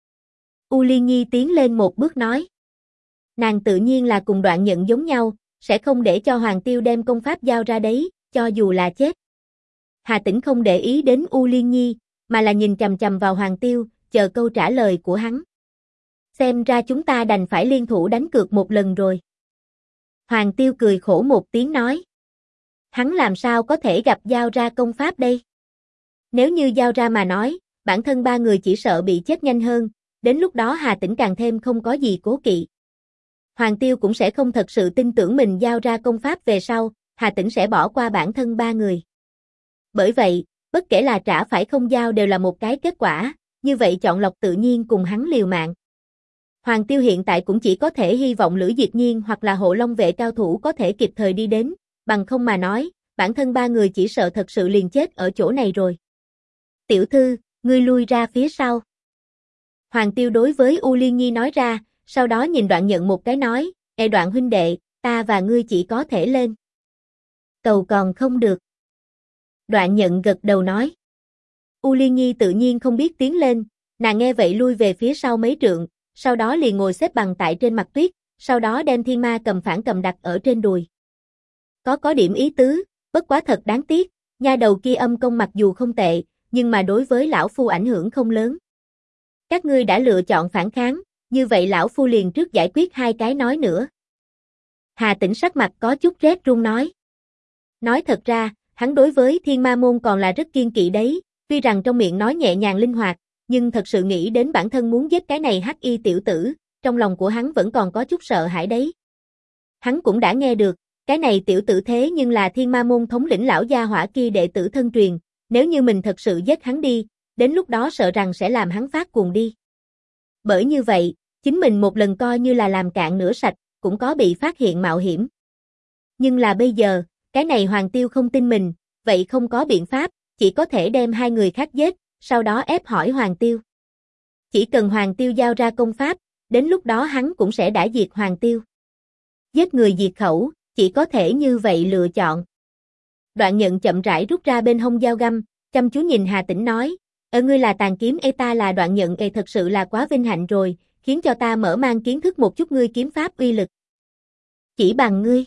U Liên Nhi tiến lên một bước nói. Nàng tự nhiên là cùng Đoạn Nhận giống nhau, sẽ không để cho Hoàng Tiêu đem công pháp giao ra đấy, cho dù là chết. Hà Tĩnh không để ý đến U Liên Nhi, mà là nhìn chằm chằm vào Hoàng Tiêu, chờ câu trả lời của hắn. Xem ra chúng ta đành phải liên thủ đánh cược một lần rồi. Hoàng Tiêu cười khổ một tiếng nói. Hắn làm sao có thể gặp giao ra công pháp đây? Nếu như giao ra mà nói, bản thân ba người chỉ sợ bị chết nhanh hơn, đến lúc đó Hà Tĩnh càng thêm không có gì cố kỵ. Hoàng Tiêu cũng sẽ không thật sự tin tưởng mình giao ra công pháp về sau, Hà Tĩnh sẽ bỏ qua bản thân ba người. Bởi vậy, bất kể là trả phải không giao đều là một cái kết quả, như vậy chọn lọc tự nhiên cùng hắn liều mạng. Hoàng Tiêu hiện tại cũng chỉ có thể hy vọng Lữ Diệt Nhiên hoặc là Hộ Long vệ cao thủ có thể kịp thời đi đến, bằng không mà nói, bản thân ba người chỉ sợ thật sự liền chết ở chỗ này rồi. Tiểu thư, ngươi lui ra phía sau. Hoàng Tiêu đối với U Liên Nhi nói ra, sau đó nhìn Đoạn Nhận một cái nói, Đoạn huynh đệ, ta và ngươi chỉ có thể lên. Cầu còn không được. Đoạn Nhận gật đầu nói. U Liên Nhi tự nhiên không biết tiến lên, nàng nghe vậy lui về phía sau mấy trượng, sau đó liền ngồi xếp bằng tại trên mặt tuyết, sau đó đem thiên ma cầm phản cầm đặt ở trên đùi. Có điểm ý tứ, bất quá thật đáng tiếc, nha đầu kia âm công mặc dù không tệ, nhưng mà đối với lão phu ảnh hưởng không lớn. Các ngươi đã lựa chọn phản kháng, như vậy lão phu liền trước giải quyết hai cái nói nữa. Hà Tĩnh sắc mặt có chút rét run nói. Nói thật ra, hắn đối với Thiên Ma môn còn là rất kiên kỵ đấy, tuy rằng trong miệng nói nhẹ nhàng linh hoạt, nhưng thật sự nghĩ đến bản thân muốn giết cái này hắc y tiểu tử, trong lòng của hắn vẫn còn có chút sợ hãi đấy. Hắn cũng đã nghe được, cái này tiểu tử thế nhưng là Thiên Ma môn thống lĩnh lão gia hỏa kia đệ tử thân truyền, nếu như mình thật sự giết hắn đi, đến lúc đó sợ rằng sẽ làm hắn phát cuồng đi. Bởi như vậy, chính mình một lần coi như là làm cạn nửa sạch, cũng có bị phát hiện mạo hiểm. Nhưng là bây giờ, cái này Hoàng Tiêu không tin mình, vậy không có biện pháp, chỉ có thể đem hai người khác giết, sau đó ép hỏi Hoàng Tiêu. Chỉ cần Hoàng Tiêu giao ra công pháp, đến lúc đó hắn cũng sẽ đã diệt Hoàng Tiêu. Giết người diệt khẩu, chỉ có thể như vậy lựa chọn. Đoạn Nhận chậm rãi rút ra bên hông dao găm, chăm chú nhìn Hà Tĩnh nói, ngươi là Tàn Kiếm ta là Đoạn Nhận thật sự là quá vinh hạnh rồi, khiến cho ta mở mang kiến thức một chút ngươi kiếm pháp uy lực. Chỉ bằng ngươi.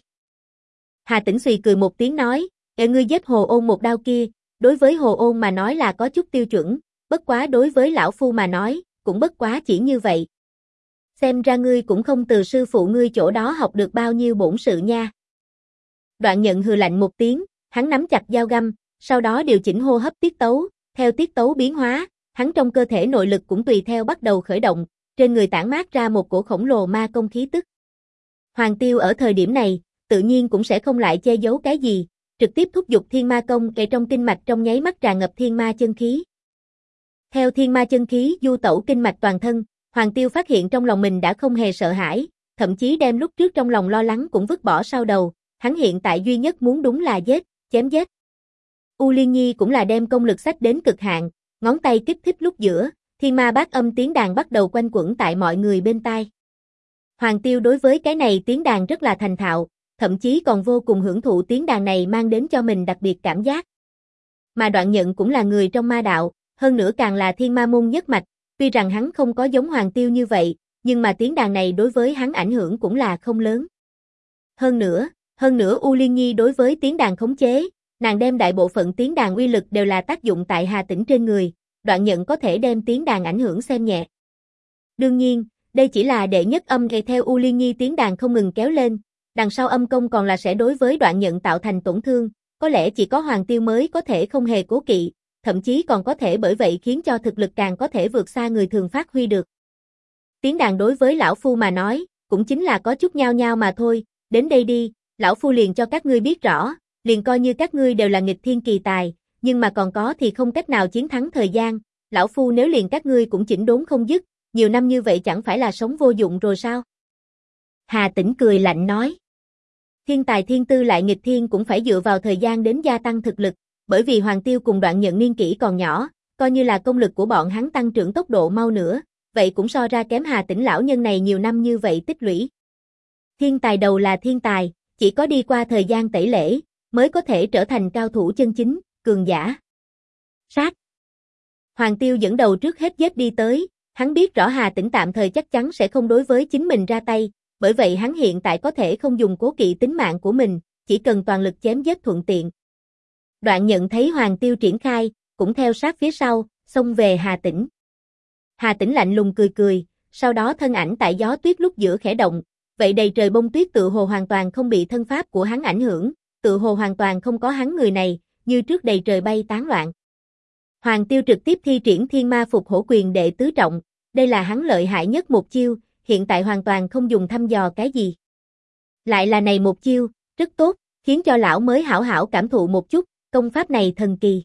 Hà Tĩnh suy cười một tiếng nói, ngươi giết Hồ Ôn một đao kia, đối với Hồ Ôn mà nói là có chút tiêu chuẩn, bất quá đối với lão phu mà nói, cũng bất quá chỉ như vậy. Xem ra ngươi cũng không từ sư phụ ngươi chỗ đó học được bao nhiêu bổn sự nha. Đoạn Nhận hừ lạnh một tiếng, hắn nắm chặt dao găm, sau đó điều chỉnh hô hấp tiết tấu, theo tiết tấu biến hóa, hắn trong cơ thể nội lực cũng tùy theo bắt đầu khởi động, trên người tản mát ra một cổ khổng lồ ma công khí tức. Hoàng Tiêu ở thời điểm này, tự nhiên cũng sẽ không lại che giấu cái gì, trực tiếp thúc giục thiên ma công trong kinh mạch trong nháy mắt tràn ngập thiên ma chân khí. Theo thiên ma chân khí du tẩu kinh mạch toàn thân, Hoàng Tiêu phát hiện trong lòng mình đã không hề sợ hãi, thậm chí đem lúc trước trong lòng lo lắng cũng vứt bỏ sau đầu, hắn hiện tại duy nhất muốn đúng là chém giết. U Liên Nhi cũng là đem công lực sách đến cực hạn, ngón tay kích thích lúc giữa, thiên ma bát âm tiếng đàn bắt đầu quanh quẩn tại mọi người bên tai. Hoàng Tiêu đối với cái này tiếng đàn rất là thành thạo, thậm chí còn vô cùng hưởng thụ tiếng đàn này mang đến cho mình đặc biệt cảm giác. Mà Đoạn Nhận cũng là người trong ma đạo, hơn nữa càng là thiên ma môn nhất mạch, tuy rằng hắn không có giống Hoàng Tiêu như vậy, nhưng mà tiếng đàn này đối với hắn ảnh hưởng cũng là không lớn. Hơn nữa U Liên Nhi đối với tiếng đàn khống chế, nàng đem đại bộ phận tiếng đàn uy lực đều là tác dụng tại Hà Tĩnh trên người, Đoạn Nhận có thể đem tiếng đàn ảnh hưởng xem nhẹ. Đương nhiên, đây chỉ là đệ nhất âm theo U Liên Nhi tiếng đàn không ngừng kéo lên, đằng sau âm công còn là sẽ đối với Đoạn Nhận tạo thành tổn thương, có lẽ chỉ có Hoàng Tiêu mới có thể không hề cố kỵ, thậm chí còn có thể bởi vậy khiến cho thực lực càng có thể vượt xa người thường phát huy được. Tiếng đàn đối với lão phu mà nói, cũng chính là có chút nhao nhao mà thôi, đến đây đi, lão phu liền cho các ngươi biết rõ, liền coi như các ngươi đều là nghịch thiên kỳ tài, nhưng mà còn có thì không cách nào chiến thắng thời gian, lão phu nếu liền các ngươi cũng chỉnh đốn không dứt, nhiều năm như vậy chẳng phải là sống vô dụng rồi sao? Hà Tĩnh cười lạnh nói. Thiên tài thiên tư lại nghịch thiên cũng phải dựa vào thời gian đến gia tăng thực lực, bởi vì Hoàng Tiêu cùng Đoạn Nhận niên kỷ còn nhỏ, coi như là công lực của bọn hắn tăng trưởng tốc độ mau nữa, vậy cũng so ra kém Hà Tĩnh lão nhân này nhiều năm như vậy tích lũy. Thiên tài đầu là thiên tài, chỉ có đi qua thời gian tẩy lễ, mới có thể trở thành cao thủ chân chính, cường giả. Sát. Hoàng Tiêu dẫn đầu trước hết giết đi tới, hắn biết rõ Hà Tĩnh tạm thời chắc chắn sẽ không đối với chính mình ra tay, bởi vậy hắn hiện tại có thể không dùng cố kỵ tính mạng của mình, chỉ cần toàn lực chém giết thuận tiện. Đoạn Nhận thấy Hoàng Tiêu triển khai, cũng theo sát phía sau, xông về Hà Tĩnh. Hà Tĩnh lạnh lùng cười cười, sau đó thân ảnh tại gió tuyết lúc giữa khẽ động, vậy đầy trời bông tuyết tự hồ hoàn toàn không bị thân pháp của hắn ảnh hưởng, tự hồ hoàn toàn không có hắn người này, như trước đầy trời bay tán loạn. Hoàng Tiêu trực tiếp thi triển Thiên Ma Phục Hổ Quyền đệ tứ trọng, đây là hắn lợi hại nhất một chiêu, hiện tại hoàn toàn không dùng thăm dò cái gì. Lại là này một chiêu, rất tốt, khiến cho lão mới hảo hảo cảm thụ một chút, công pháp này thần kỳ.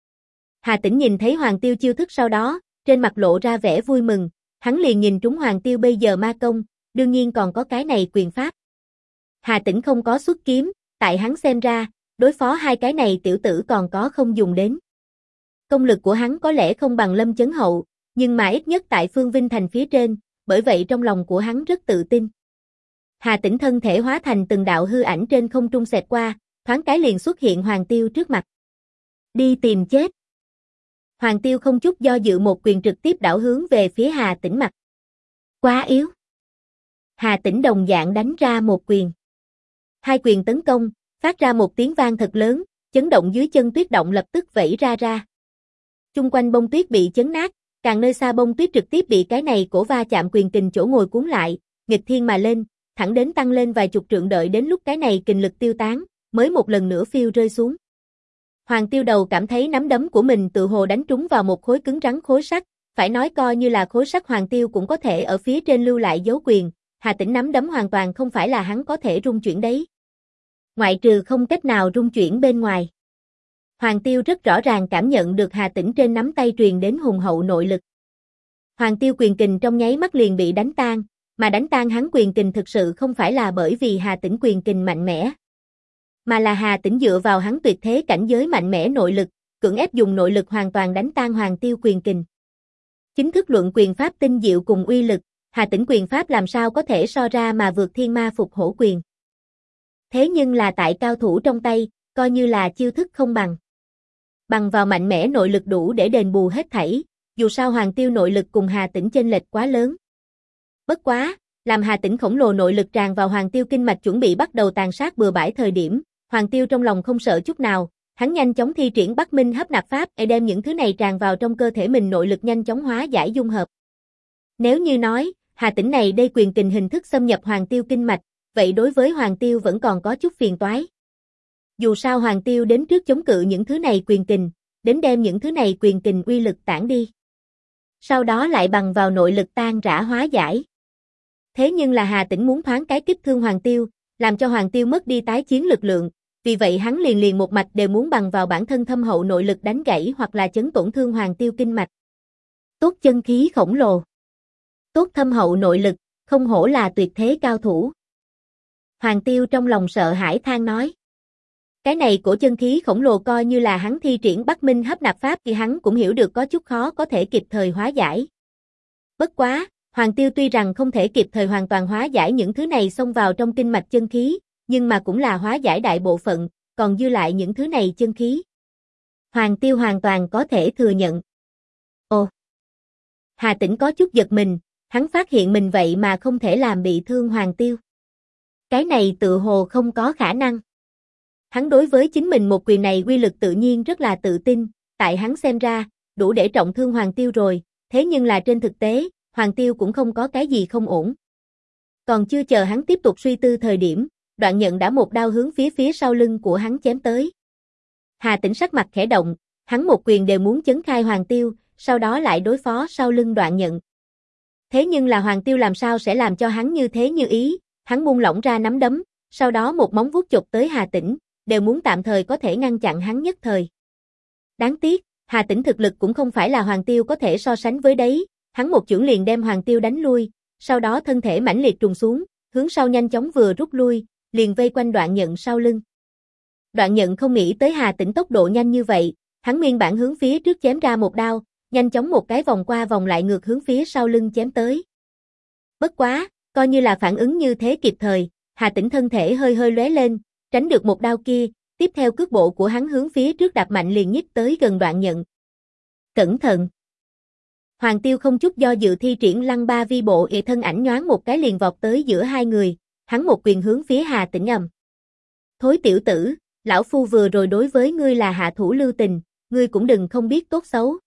Hà Tĩnh nhìn thấy Hoàng Tiêu chiêu thức sau đó, trên mặt lộ ra vẻ vui mừng, hắn liền nhìn trúng Hoàng Tiêu bây giờ ma công, đương nhiên còn có cái này quyền pháp. Hà Tĩnh không có xuất kiếm, tại hắn xem ra, đối phó hai cái này tiểu tử còn có không dùng đến. Công lực của hắn có lẽ không bằng Lâm Chấn Hậu, nhưng mà ít nhất tại Phương Vinh Thành phía trên, bởi vậy trong lòng của hắn rất tự tin. Hà Tĩnh thân thể hóa thành từng đạo hư ảnh trên không trung xẹt qua, thoáng cái liền xuất hiện Hoàng Tiêu trước mặt. Đi tìm chết. Hoàng Tiêu không chút do dự một quyền trực tiếp đảo hướng về phía Hà Tĩnh mặt. Quá yếu. Hà Tĩnh đồng dạng đánh ra một quyền. Hai quyền tấn công, phát ra một tiếng vang thật lớn, chấn động dưới chân tuyết động lập tức vẩy ra. Chung quanh bông tuyết bị chấn nát, càng nơi xa bông tuyết trực tiếp bị cái này cổ va chạm quyền kình chỗ ngồi cuốn lại, nghịch thiên mà lên, thẳng đến tăng lên vài chục trượng đợi đến lúc cái này kình lực tiêu tán, mới một lần nữa phiêu rơi xuống. Hoàng Tiêu đầu cảm thấy nắm đấm của mình tự hồ đánh trúng vào một khối cứng rắn khối sắt, phải nói coi như là khối sắt Hoàng Tiêu cũng có thể ở phía trên lưu lại dấu quyền, Hà Tĩnh nắm đấm hoàn toàn không phải là hắn có thể rung chuyển đấy. Ngoại trừ không cách nào rung chuyển bên ngoài. Hoàng Tiêu rất rõ ràng cảm nhận được Hà Tĩnh trên nắm tay truyền đến hùng hậu nội lực. Hoàng Tiêu quyền kình trong nháy mắt liền bị đánh tan, mà đánh tan hắn quyền kình thực sự không phải là bởi vì Hà Tĩnh quyền kình mạnh mẽ, mà là Hà Tĩnh dựa vào hắn tuyệt thế cảnh giới mạnh mẽ nội lực, cưỡng ép dùng nội lực hoàn toàn đánh tan Hoàng Tiêu quyền kình. Chính thức luận quyền pháp tinh diệu cùng uy lực, Hà Tĩnh quyền pháp làm sao có thể so ra mà vượt thiên ma phục hổ quyền. Thế nhưng là tại cao thủ trong tay, coi như là chiêu thức không bằng. Bằng vào mạnh mẽ nội lực đủ để đền bù hết thảy, dù sao Hoàng Tiêu nội lực cùng Hà Tĩnh chênh lệch quá lớn. Bất quá, làm Hà Tĩnh khổng lồ nội lực tràn vào Hoàng Tiêu kinh mạch chuẩn bị bắt đầu tàn sát bừa bãi thời điểm, Hoàng Tiêu trong lòng không sợ chút nào, hắn nhanh chóng thi triển Bắc Minh hấp nạp pháp để đem những thứ này tràn vào trong cơ thể mình nội lực nhanh chóng hóa giải dung hợp. Nếu như nói, Hà Tĩnh này đây quyền kình hình thức xâm nhập Hoàng Tiêu kinh mạch, vậy đối với Hoàng Tiêu vẫn còn có chút phiền toái. Dù sao Hoàng Tiêu đến trước chống cự những thứ này quyền kình, đến đem những thứ này quyền kình uy lực tản đi. Sau đó lại bằng vào nội lực tan rã hóa giải. Thế nhưng là Hà Tĩnh muốn thoáng cái kích thương Hoàng Tiêu, làm cho Hoàng Tiêu mất đi tái chiến lực lượng, vì vậy hắn liền một mạch đều muốn bằng vào bản thân thâm hậu nội lực đánh gãy hoặc là chấn tổn thương Hoàng Tiêu kinh mạch. Tốt chân khí khổng lồ. Tốt thâm hậu nội lực, không hổ là tuyệt thế cao thủ. Hoàng Tiêu trong lòng sợ hãi than nói. Cái này của chân khí khổng lồ coi như là hắn thi triển Bắc Minh hấp nạp pháp thì hắn cũng hiểu được có chút khó có thể kịp thời hóa giải. Bất quá, Hoàng Tiêu tuy rằng không thể kịp thời hoàn toàn hóa giải những thứ này xông vào trong kinh mạch chân khí, nhưng mà cũng là hóa giải đại bộ phận, còn dư lại những thứ này chân khí. Hoàng Tiêu hoàn toàn có thể thừa nhận. Ồ! Hà Tĩnh có chút giật mình, hắn phát hiện mình vậy mà không thể làm bị thương Hoàng Tiêu. Cái này tự hồ không có khả năng. Hắn đối với chính mình một quyền này uy lực tự nhiên rất là tự tin, tại hắn xem ra, đủ để trọng thương Hoàng Tiêu rồi, thế nhưng là trên thực tế, Hoàng Tiêu cũng không có cái gì không ổn. Còn chưa chờ hắn tiếp tục suy tư thời điểm, Đoạn Nhận đã một đao hướng phía sau lưng của hắn chém tới. Hà Tĩnh sắc mặt khẽ động, hắn một quyền đều muốn chấn khai Hoàng Tiêu, sau đó lại đối phó sau lưng Đoạn Nhận. Thế nhưng là Hoàng Tiêu làm sao sẽ làm cho hắn như thế như ý, hắn buông lỏng ra nắm đấm, sau đó một móng vuốt chụp tới Hà Tĩnh, đều muốn tạm thời có thể ngăn chặn hắn nhất thời. Đáng tiếc, Hà Tĩnh thực lực cũng không phải là Hoàng Tiêu có thể so sánh với đấy, hắn một chưởng liền đem Hoàng Tiêu đánh lui, sau đó thân thể mãnh liệt trùng xuống, hướng sau nhanh chóng vừa rút lui, liền vây quanh Đoạn Nhận sau lưng. Đoạn Nhận không nghĩ tới Hà Tĩnh tốc độ nhanh như vậy, hắn nguyên bản hướng phía trước chém ra một đao, nhanh chóng một cái vòng qua vòng lại ngược hướng phía sau lưng chém tới. Bất quá, coi như là phản ứng như thế kịp thời, Hà Tĩnh thân thể hơi lóe lên, tránh được một đao kia, tiếp theo cước bộ của hắn hướng phía trước đạp mạnh liền nhích tới gần Đoạn Nhận. Cẩn thận! Hoàng Tiêu không chút do dự thi triển Lăng Ba Vi Bộ ị thân ảnh nhoáng một cái liền vọt tới giữa hai người, hắn một quyền hướng phía Hà Tĩnh ầm. Thối tiểu tử, lão phu vừa rồi đối với ngươi là hạ thủ lưu tình, ngươi cũng đừng không biết tốt xấu.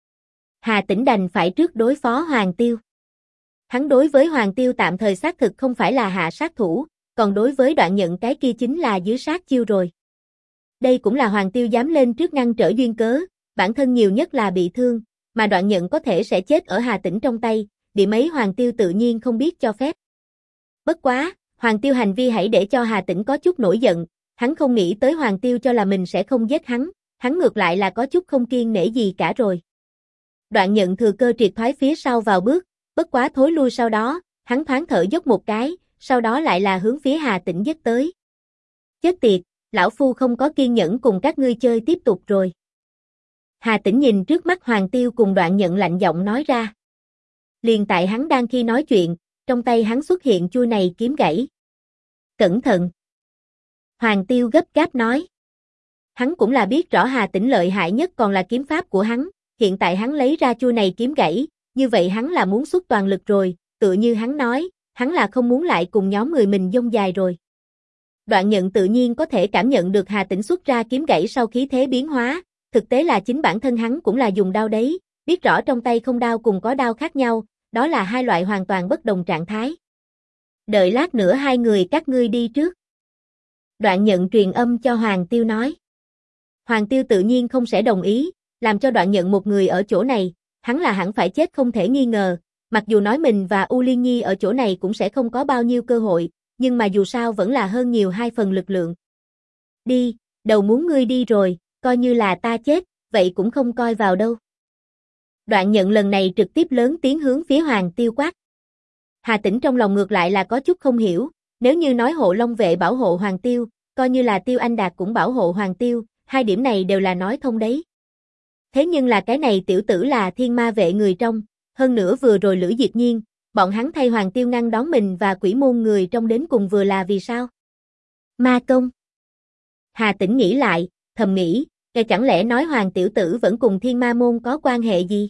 Hà Tĩnh đành phải trước đối phó Hoàng Tiêu. Hắn đối với Hoàng Tiêu tạm thời xác thực không phải là hạ sát thủ, còn đối với Đoạn Nhận cái kia chính là dưới sát chiêu rồi. Đây cũng là Hoàng Tiêu dám lên trước ngăn trở duyên cớ, bản thân nhiều nhất là bị thương, mà Đoạn Nhận có thể sẽ chết ở Hà Tĩnh trong tay, điểm ấy Hoàng Tiêu tự nhiên không biết cho phép. Bất quá, Hoàng Tiêu hành vi hãy để cho Hà Tĩnh có chút nổi giận, hắn không nghĩ tới Hoàng Tiêu cho là mình sẽ không giết hắn ngược lại là có chút không kiêng nể gì cả rồi. Đoạn Nhận thừa cơ triệt thoái phía sau vào bước, bất quá thối lui sau đó, hắn thoáng thở dốc một cái, sau đó lại là hướng phía Hà Tĩnh giết tới. Chết tiệt, lão phu không có kiên nhẫn cùng các ngươi chơi tiếp tục rồi. Hà Tĩnh nhìn trước mắt Hoàng Tiêu cùng Đoạn Nhận lạnh giọng nói ra. Liền tại hắn đang khi nói chuyện, trong tay hắn xuất hiện chuôi này kiếm gãy. Cẩn thận! Hoàng Tiêu gấp gáp nói. Hắn cũng là biết rõ Hà Tĩnh lợi hại nhất còn là kiếm pháp của hắn, hiện tại hắn lấy ra chuôi này kiếm gãy, như vậy hắn là muốn xuất toàn lực rồi, tựa như hắn nói, hắn là không muốn lại cùng nhóm người mình dông dài rồi. Đoạn Nhận tự nhiên có thể cảm nhận được Hà Tĩnh xuất ra kiếm gãy sau khí thế biến hóa, thực tế là chính bản thân hắn cũng là dùng đao đấy, biết rõ trong tay không đao cùng có đao khác nhau, đó là hai loại hoàn toàn bất đồng trạng thái. Đợi lát nữa hai người các ngươi đi trước. Đoạn Nhận truyền âm cho Hoàng Tiêu nói. Hoàng Tiêu tự nhiên không sẽ đồng ý, làm cho Đoạn Nhận một người ở chỗ này, hắn là hẳn phải chết không thể nghi ngờ, mặc dù nói mình và U Liên Nhi ở chỗ này cũng sẽ không có bao nhiêu cơ hội, nhưng mà dù sao vẫn là hơn nhiều 2 phần lực lượng. Đi, đầu muốn ngươi đi rồi, coi như là ta chết, vậy cũng không coi vào đâu. Đoạn Nhận lần này trực tiếp lớn tiếng hướng phía Hoàng Tiêu quát. Hà Tĩnh trong lòng ngược lại là có chút không hiểu, nếu như nói hộ Long vệ bảo hộ Hoàng Tiêu, coi như là Tiêu Anh Đạt cũng bảo hộ Hoàng Tiêu, hai điểm này đều là nói thông đấy. Thế nhưng là cái này tiểu tử là thiên ma vệ người trong, hơn nữa vừa rồi Lữ Diệt Nhiên, bọn hắn thay Hoàng Tiêu ngăn đón mình và Quỷ môn người trong đến cùng vừa là vì sao? Ma công. Hà Tĩnh nghĩ lại, thầm nghĩ, chẳng lẽ nói Hoàng tiểu tử vẫn cùng Thiên Ma môn có quan hệ gì?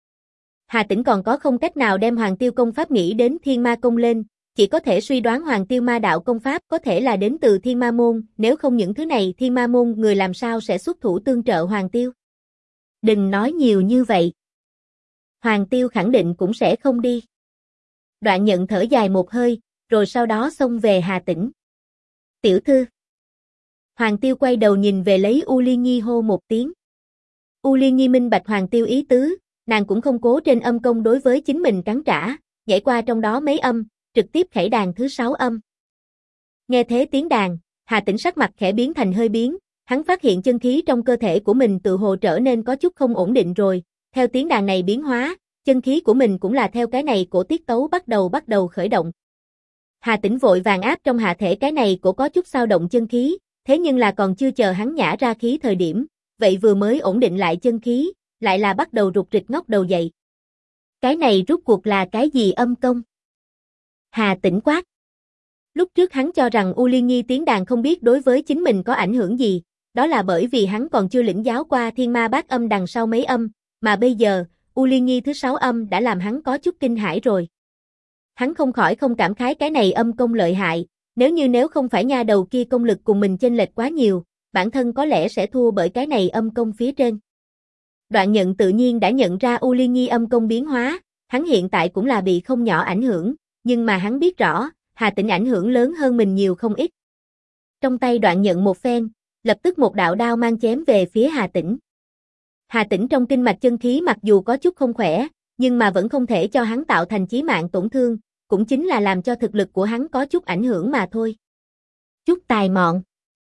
Hà Tĩnh còn có không cách nào đem Hoàng Tiêu công pháp nghĩ đến Thiên Ma công lên, chỉ có thể suy đoán Hoàng Tiêu ma đạo công pháp có thể là đến từ Thiên Ma môn, nếu không những thứ này Thiên Ma môn người làm sao sẽ xuất thủ tương trợ Hoàng Tiêu? Đừng nói nhiều như vậy. Hoàng Tiêu khẳng định cũng sẽ không đi. Đoạn Nhận thở dài một hơi, rồi sau đó xông về Hà Tĩnh. Tiểu thư. Hoàng Tiêu quay đầu nhìn về lấy U Liên Nhi hô một tiếng. U Liên Nhi minh bạch Hoàng Tiêu ý tứ, nàng cũng không cố trên âm công đối với chính mình cắn trả, nhảy qua trong đó mấy âm, trực tiếp khẩy đàn thứ 6 âm. Nghe thế tiếng đàn, Hà Tĩnh sắc mặt khẽ biến thành hơi biến, hắn phát hiện chân khí trong cơ thể của mình tự hồ trở nên có chút không ổn định rồi, theo tiếng đàn này biến hóa, chân khí của mình cũng là theo cái này cổ tiết tấu bắt đầu khởi động. Hà Tĩnh vội vàng áp trong hạ thể cái này cổ có chút xao động chân khí, thế nhưng là còn chưa chờ hắn nhả ra khí thời điểm, vậy vừa mới ổn định lại chân khí, lại là bắt đầu rục rịch ngóc đầu dậy. Cái này rút cuộc là cái gì âm công? Hà Tĩnh quát. Lúc trước hắn cho rằng U Liên Nhi tiếng đàn không biết đối với chính mình có ảnh hưởng gì, đó là bởi vì hắn còn chưa lĩnh giáo qua Thiên Ma bát âm đằng sau mấy âm, mà bây giờ, U Liên Nhi thứ 6 âm đã làm hắn có chút kinh hãi rồi. Hắn không khỏi không cảm khái cái này âm công lợi hại, nếu không phải nha đầu kia công lực cùng mình chênh lệch quá nhiều, bản thân có lẽ sẽ thua bởi cái này âm công phía trên. Đoạn Nhận tự nhiên đã nhận ra U Liên Nhi âm công biến hóa, hắn hiện tại cũng là bị không nhỏ ảnh hưởng, nhưng mà hắn biết rõ, Hà Tĩnh ảnh hưởng lớn hơn mình nhiều không ít. Trong tay Đoạn Nhận một phen, lập tức một đạo đao mang chém về phía Hà Tĩnh. Hà Tĩnh trong kinh mạch chân khí mặc dù có chút không khỏe, nhưng mà vẫn không thể cho hắn tạo thành chí mạng tổn thương, cũng chính là làm cho thực lực của hắn có chút ảnh hưởng mà thôi. Chút tài mọn.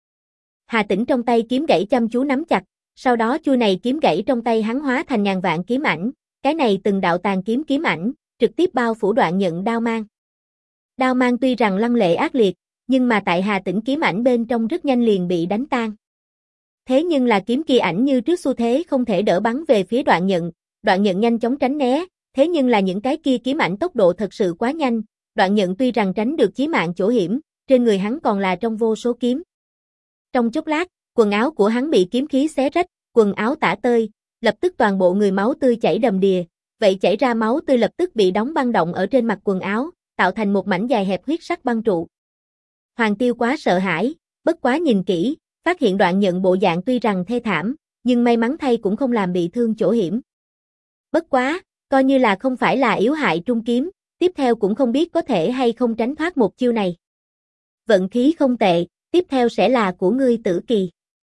Hà Tĩnh trong tay kiếm gãy chăm chú nắm chặt, sau đó chuôi này kiếm gãy trong tay hắn hóa thành ngàn vạn kiếm ảnh, cái này từng đạo tàn kiếm ảnh, trực tiếp bao phủ Đoạn Nhận đao mang. Đao mang tuy rằng lăng lệ ác liệt, nhưng mà tại Hà Tĩnh kiếm ảnh bên trong rất nhanh liền bị đánh tan. Thế nhưng là kiếm kia ảnh như trước xu thế không thể đỡ bắn về phía Đoạn Nhận nhanh chóng tránh né, thế nhưng là những cái kia kiếm ảnh tốc độ thật sự quá nhanh, Đoạn Nhận tuy rằng tránh được chí mạng chỗ hiểm, trên người hắn còn là trong vô số kiếm. Trong chốc lát, quần áo của hắn bị kiếm khí xé rách, quần áo tả tơi, lập tức toàn bộ người máu tươi chảy đầm đìa, vậy chảy ra máu tươi lập tức bị đóng băng động ở trên mặt quần áo, tạo thành một mảnh dài hẹp huyết sắc băng trụ. Hoàng Tiêu quá sợ hãi, bất quá nhìn kỹ, phát hiện Đoạn Nhận bộ dạng tuy rằng thê thảm, nhưng may mắn thay cũng không làm bị thương chỗ hiểm. Bất quá, coi như là không phải là yếu hại trung kiếm, tiếp theo cũng không biết có thể hay không tránh thoát một chiêu này. Vận khí không tệ, tiếp theo sẽ là của ngươi Tử Kỳ.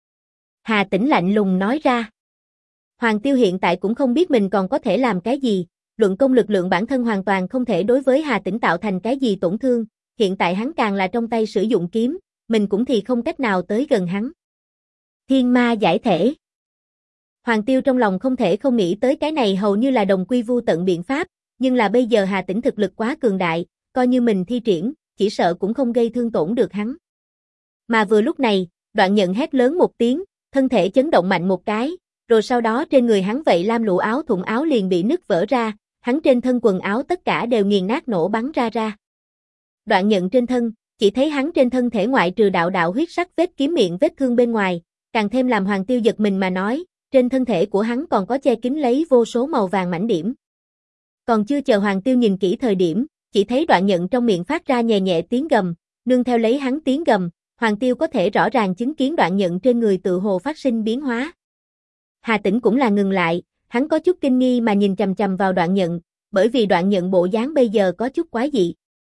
Hà Tĩnh lạnh lùng nói ra. Hoàng Tiêu hiện tại cũng không biết mình còn có thể làm cái gì, luận công lực lượng bản thân hoàn toàn không thể đối với Hà Tĩnh tạo thành cái gì tổn thương, hiện tại hắn càng là trong tay sử dụng kiếm, mình cũng thì không cách nào tới gần hắn. Thiên ma giải thể. Hoàng Tiêu trong lòng không thể không nghĩ tới cái này hầu như là đồng quy vu tận biện pháp, nhưng là bây giờ Hà Tĩnh thực lực quá cường đại, coi như mình thi triển, chỉ sợ cũng không gây thương tổn được hắn. Mà vừa lúc này, Đoạn Nhận hét lớn một tiếng, thân thể chấn động mạnh một cái, rồi sau đó trên người hắn vậy lam lụa áo thụng áo liền bị nứt vỡ ra, hắn trên thân quần áo tất cả đều nghiền nát nổ bắn ra. Đoạn Nhận trên thân, chỉ thấy hắn trên thân thể ngoại trừ đạo huyết sắc vết kiếm miệng vết thương bên ngoài, càng thêm làm Hoàng Tiêu giật mình mà nói, trên thân thể của hắn còn có che kín lấy vô số màu vàng mảnh điểm. Còn chưa chờ Hoàng Tiêu nhìn kỹ thời điểm, chỉ thấy Đoạn Nhận trong miệng phát ra nhẹ nhẹ tiếng gầm, nương theo lấy hắn tiếng gầm, Hoàng Tiêu có thể rõ ràng chứng kiến Đoạn Nhận trên người tự hồ phát sinh biến hóa. Hà Tĩnh cũng là ngừng lại, hắn có chút kinh nghi mà nhìn chằm chằm vào Đoạn Nhận, bởi vì Đoạn Nhận bộ dáng bây giờ có chút quái dị.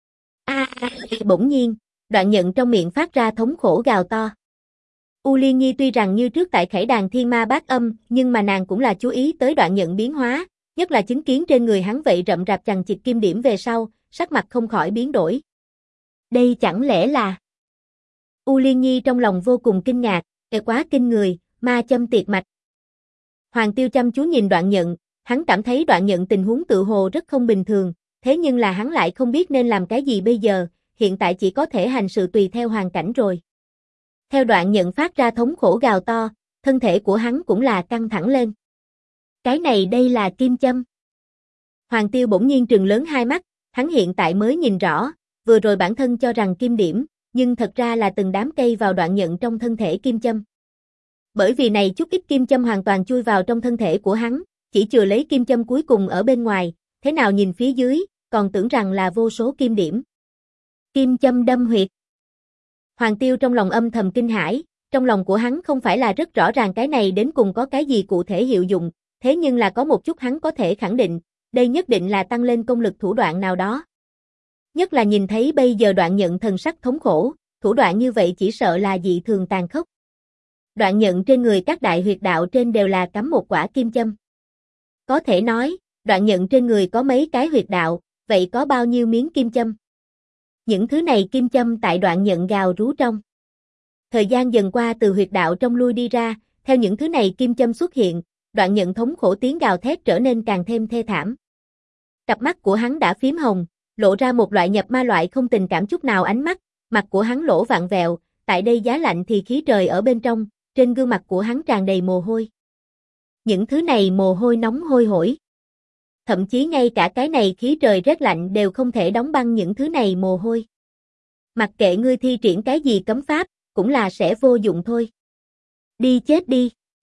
Bỗng nhiên, Đoạn Nhận trong miệng phát ra thống khổ gào to. U Liên Nhi tuy rằng như trước tại khải đàn thiên ma bát âm, nhưng mà nàng cũng là chú ý tới Đoạn Nhận biến hóa, nhất là chứng kiến trên người hắn vậy rậm rạp chằng chịt kim điểm về sau, sắc mặt không khỏi biến đổi. Đây chẳng lẽ là... U Liên Nhi trong lòng vô cùng kinh ngạc, quá kinh người, ma châm tiệt mạch. Hoàng Tiêu chăm chú nhìn Đoạn Nhận, hắn cảm thấy Đoạn Nhận tình huống tự hồ rất không bình thường, thế nhưng là hắn lại không biết nên làm cái gì bây giờ, hiện tại chỉ có thể hành sự tùy theo hoàn cảnh rồi. Theo Đoạn Nhận phát ra thống khổ gào to, thân thể của hắn cũng là căng thẳng lên. Cái này đây là kim châm. Hoàng Tiêu bỗng nhiên trừng lớn hai mắt, hắn hiện tại mới nhìn rõ, vừa rồi bản thân cho rằng kim điểm, nhưng thật ra là từng đám cây vào đoạn nhận trong thân thể kim châm. Bởi vì này chút ít kim châm hoàn toàn chui vào trong thân thể của hắn, chỉ chừa lấy kim châm cuối cùng ở bên ngoài, thế nào nhìn phía dưới, còn tưởng rằng là vô số kim điểm. Kim châm đâm huyệt. Hoàng Tiêu trong lòng âm thầm kinh hãi, trong lòng của hắn không phải là rất rõ ràng cái này đến cùng có cái gì cụ thể hiệu dụng, thế nhưng là có một chút hắn có thể khẳng định, đây nhất định là tăng lên công lực thủ đoạn nào đó. Nhất là nhìn thấy bây giờ đoạn nhận thần sắc thống khổ, thủ đoạn như vậy chỉ sợ là dị thường tàn khốc. Đoạn nhận trên người các đại huyệt đạo trên đều là cắm một quả kim châm. Có thể nói, đoạn nhận trên người có mấy cái huyệt đạo, vậy có bao nhiêu miếng kim châm? Những thứ này kim châm tại đoạn nhận gào rú trong. Thời gian dần qua từ huyệt đạo trong lui đi ra, theo những thứ này kim châm xuất hiện, đoạn nhận thống khổ tiếng gào thét trở nên càng thêm thê thảm. Cặp mắt của hắn đã phím hồng, lộ ra một loại nhập ma loại không tình cảm chút nào ánh mắt, mặt của hắn lỗ vặn vẹo, tại đây giá lạnh thì khí trời ở bên trong, trên gương mặt của hắn tràn đầy mồ hôi. Những thứ này mồ hôi nóng hôi hổi. Thậm chí ngay cả cái này khí trời rét lạnh đều không thể đóng băng những thứ này mồ hôi. Mặc kệ ngươi thi triển cái gì cấm pháp, cũng là sẽ vô dụng thôi. Đi chết đi.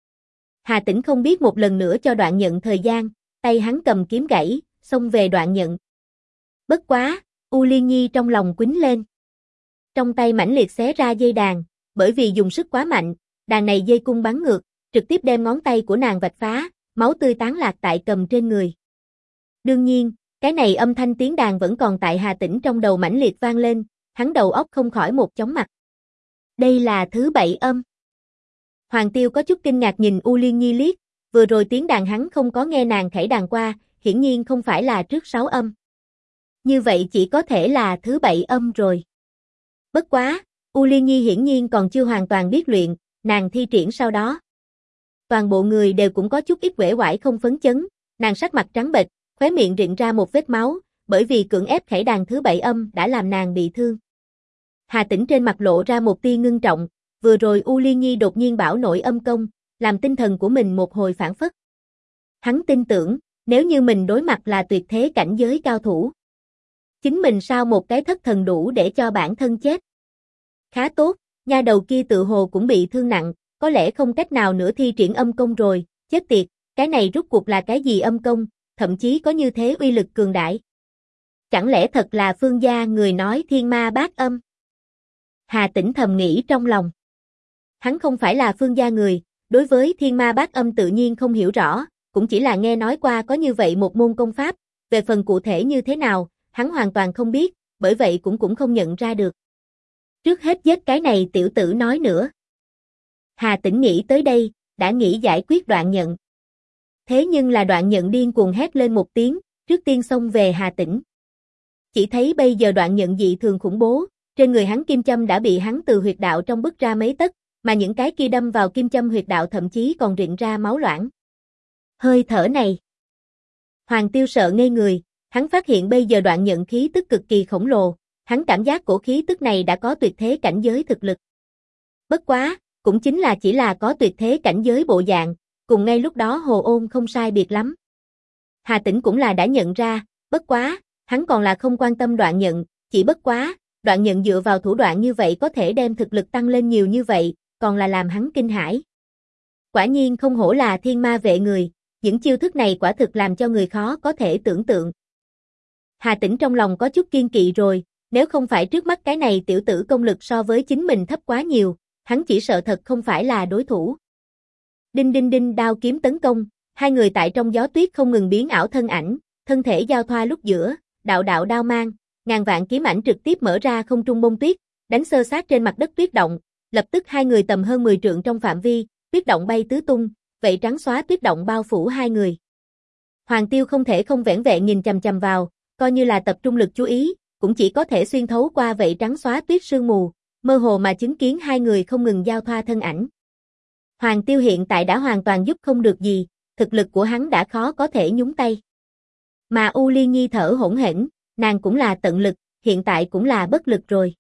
Hà Tĩnh không biết một lần nữa cho đoạn nhận thời gian, tay hắn cầm kiếm gãy, xông về đoạn nhận. Bất quá, U Liên Nhi trong lòng quýnh lên. Trong tay mãnh liệt xé ra dây đàn, bởi vì dùng sức quá mạnh, đàn này dây cung bắn ngược, trực tiếp đem ngón tay của nàng vạch phá, máu tươi tán lạc tại cầm trên người. Đương nhiên, cái này âm thanh tiếng đàn vẫn còn tại Hà Tĩnh trong đầu mãnh liệt vang lên, hắn đầu óc không khỏi một chóng mặt. Đây là thứ 7 âm. Hoàng Tiêu có chút kinh ngạc nhìn U Liên Nhi liếc, vừa rồi tiếng đàn hắn không có nghe nàng khẩy đàn qua, hiển nhiên không phải là trước 6 âm. Như vậy chỉ có thể là thứ 7 âm rồi. Bất quá, U Liên Nhi hiển nhiên còn chưa hoàn toàn biết luyện, nàng thi triển sau đó. Toàn bộ người đều cũng có chút ít uể oải không phấn chấn, nàng sắc mặt trắng bệch, khóe miệng rịn ra một vết máu, bởi vì cưỡng ép khẩy đàn thứ 7 âm đã làm nàng bị thương. Hà Tĩnh trên mặt lộ ra một tia ngưng trọng, vừa rồi U Liên Nhi đột nhiên bảo nổi âm công, làm tinh thần của mình một hồi phản phất. Hắn tin tưởng, nếu như mình đối mặt là tuyệt thế cảnh giới cao thủ, chính mình sao một cái thất thần đủ để cho bản thân chết. Khá tốt, nha đầu kia tự hồ cũng bị thương nặng, có lẽ không cách nào nữa thi triển âm công rồi, chết tiệt, cái này rút cuộc là cái gì âm công, thậm chí có như thế uy lực cường đại. Chẳng lẽ thật là Phương gia người nói thiên ma bát âm? Hà Tĩnh thầm nghĩ trong lòng. Hắn không phải là Phương gia người, đối với thiên ma bát âm tự nhiên không hiểu rõ, cũng chỉ là nghe nói qua có như vậy một môn công pháp, về phần cụ thể như thế nào, hắn hoàn toàn không biết, bởi vậy cũng không nhận ra được. Trước hết giết cái này tiểu tử nói nữa. Hà Tĩnh nghĩ tới đây, đã nghĩ giải quyết đoạn nhận. Thế nhưng là đoạn nhận điên cuồng hét lên một tiếng, trước tiên xông về Hà Tĩnh. Chỉ thấy bây giờ đoạn nhận dị thường khủng bố, trên người hắn kim châm đã bị hắn từ huyệt đạo trong bức ra mấy tấc, mà những cái kia đâm vào kim châm huyệt đạo thậm chí còn rịn ra máu loãng. Hơi thở này. Hoàng Tiêu sợ ngây người, hắn phát hiện bây giờ đoạn nhận khí tức cực kỳ khổng lồ, hắn cảm giác cổ khí tức này đã có tuyệt thế cảnh giới thực lực. Bất quá, cũng chính là chỉ là có tuyệt thế cảnh giới bộ dạng, cùng ngay lúc đó Hồ Ôn không sai biệt lắm. Hà Tĩnh cũng là đã nhận ra, bất quá, hắn còn là không quan tâm đoạn nhận, chỉ bất quá, đoạn nhận dựa vào thủ đoạn như vậy có thể đem thực lực tăng lên nhiều như vậy, còn là làm hắn kinh hãi. Quả nhiên không hổ là thiên ma vệ người, những chiêu thức này quả thực làm cho người khó có thể tưởng tượng. Hà Tĩnh trong lòng có chút kiên kỵ rồi, nếu không phải trước mắt cái này tiểu tử công lực so với chính mình thấp quá nhiều, hắn chỉ sợ thật không phải là đối thủ. Đinh đinh đinh đao kiếm tấn công, hai người tại trong gió tuyết không ngừng biến ảo thân ảnh, thân thể giao thoa lúc giữa, đạo đạo đao mang, ngàn vạn kiếm ảnh trực tiếp mở ra không trung bông tuyết, đánh xơ sát trên mặt đất tuyết động, lập tức hai người tầm hơn 10 trượng trong phạm vi, tuyết động bay tứ tung, vậy trắng xóa tuyết động bao phủ hai người. Hoàng Tiêu không thể không vẻn vẹn nhìn chằm chằm vào, coi như là tập trung lực chú ý, cũng chỉ có thể xuyên thấu qua vậy trắng xóa tuyết sương mù, mơ hồ mà chứng kiến hai người không ngừng giao thoa thân ảnh. Hoàng Tiêu hiện tại đã hoàn toàn giúp không được gì, thực lực của hắn đã khó có thể nhúng tay. Mà U Liên Nhi thở hổn hển, nàng cũng là tận lực, hiện tại cũng là bất lực rồi.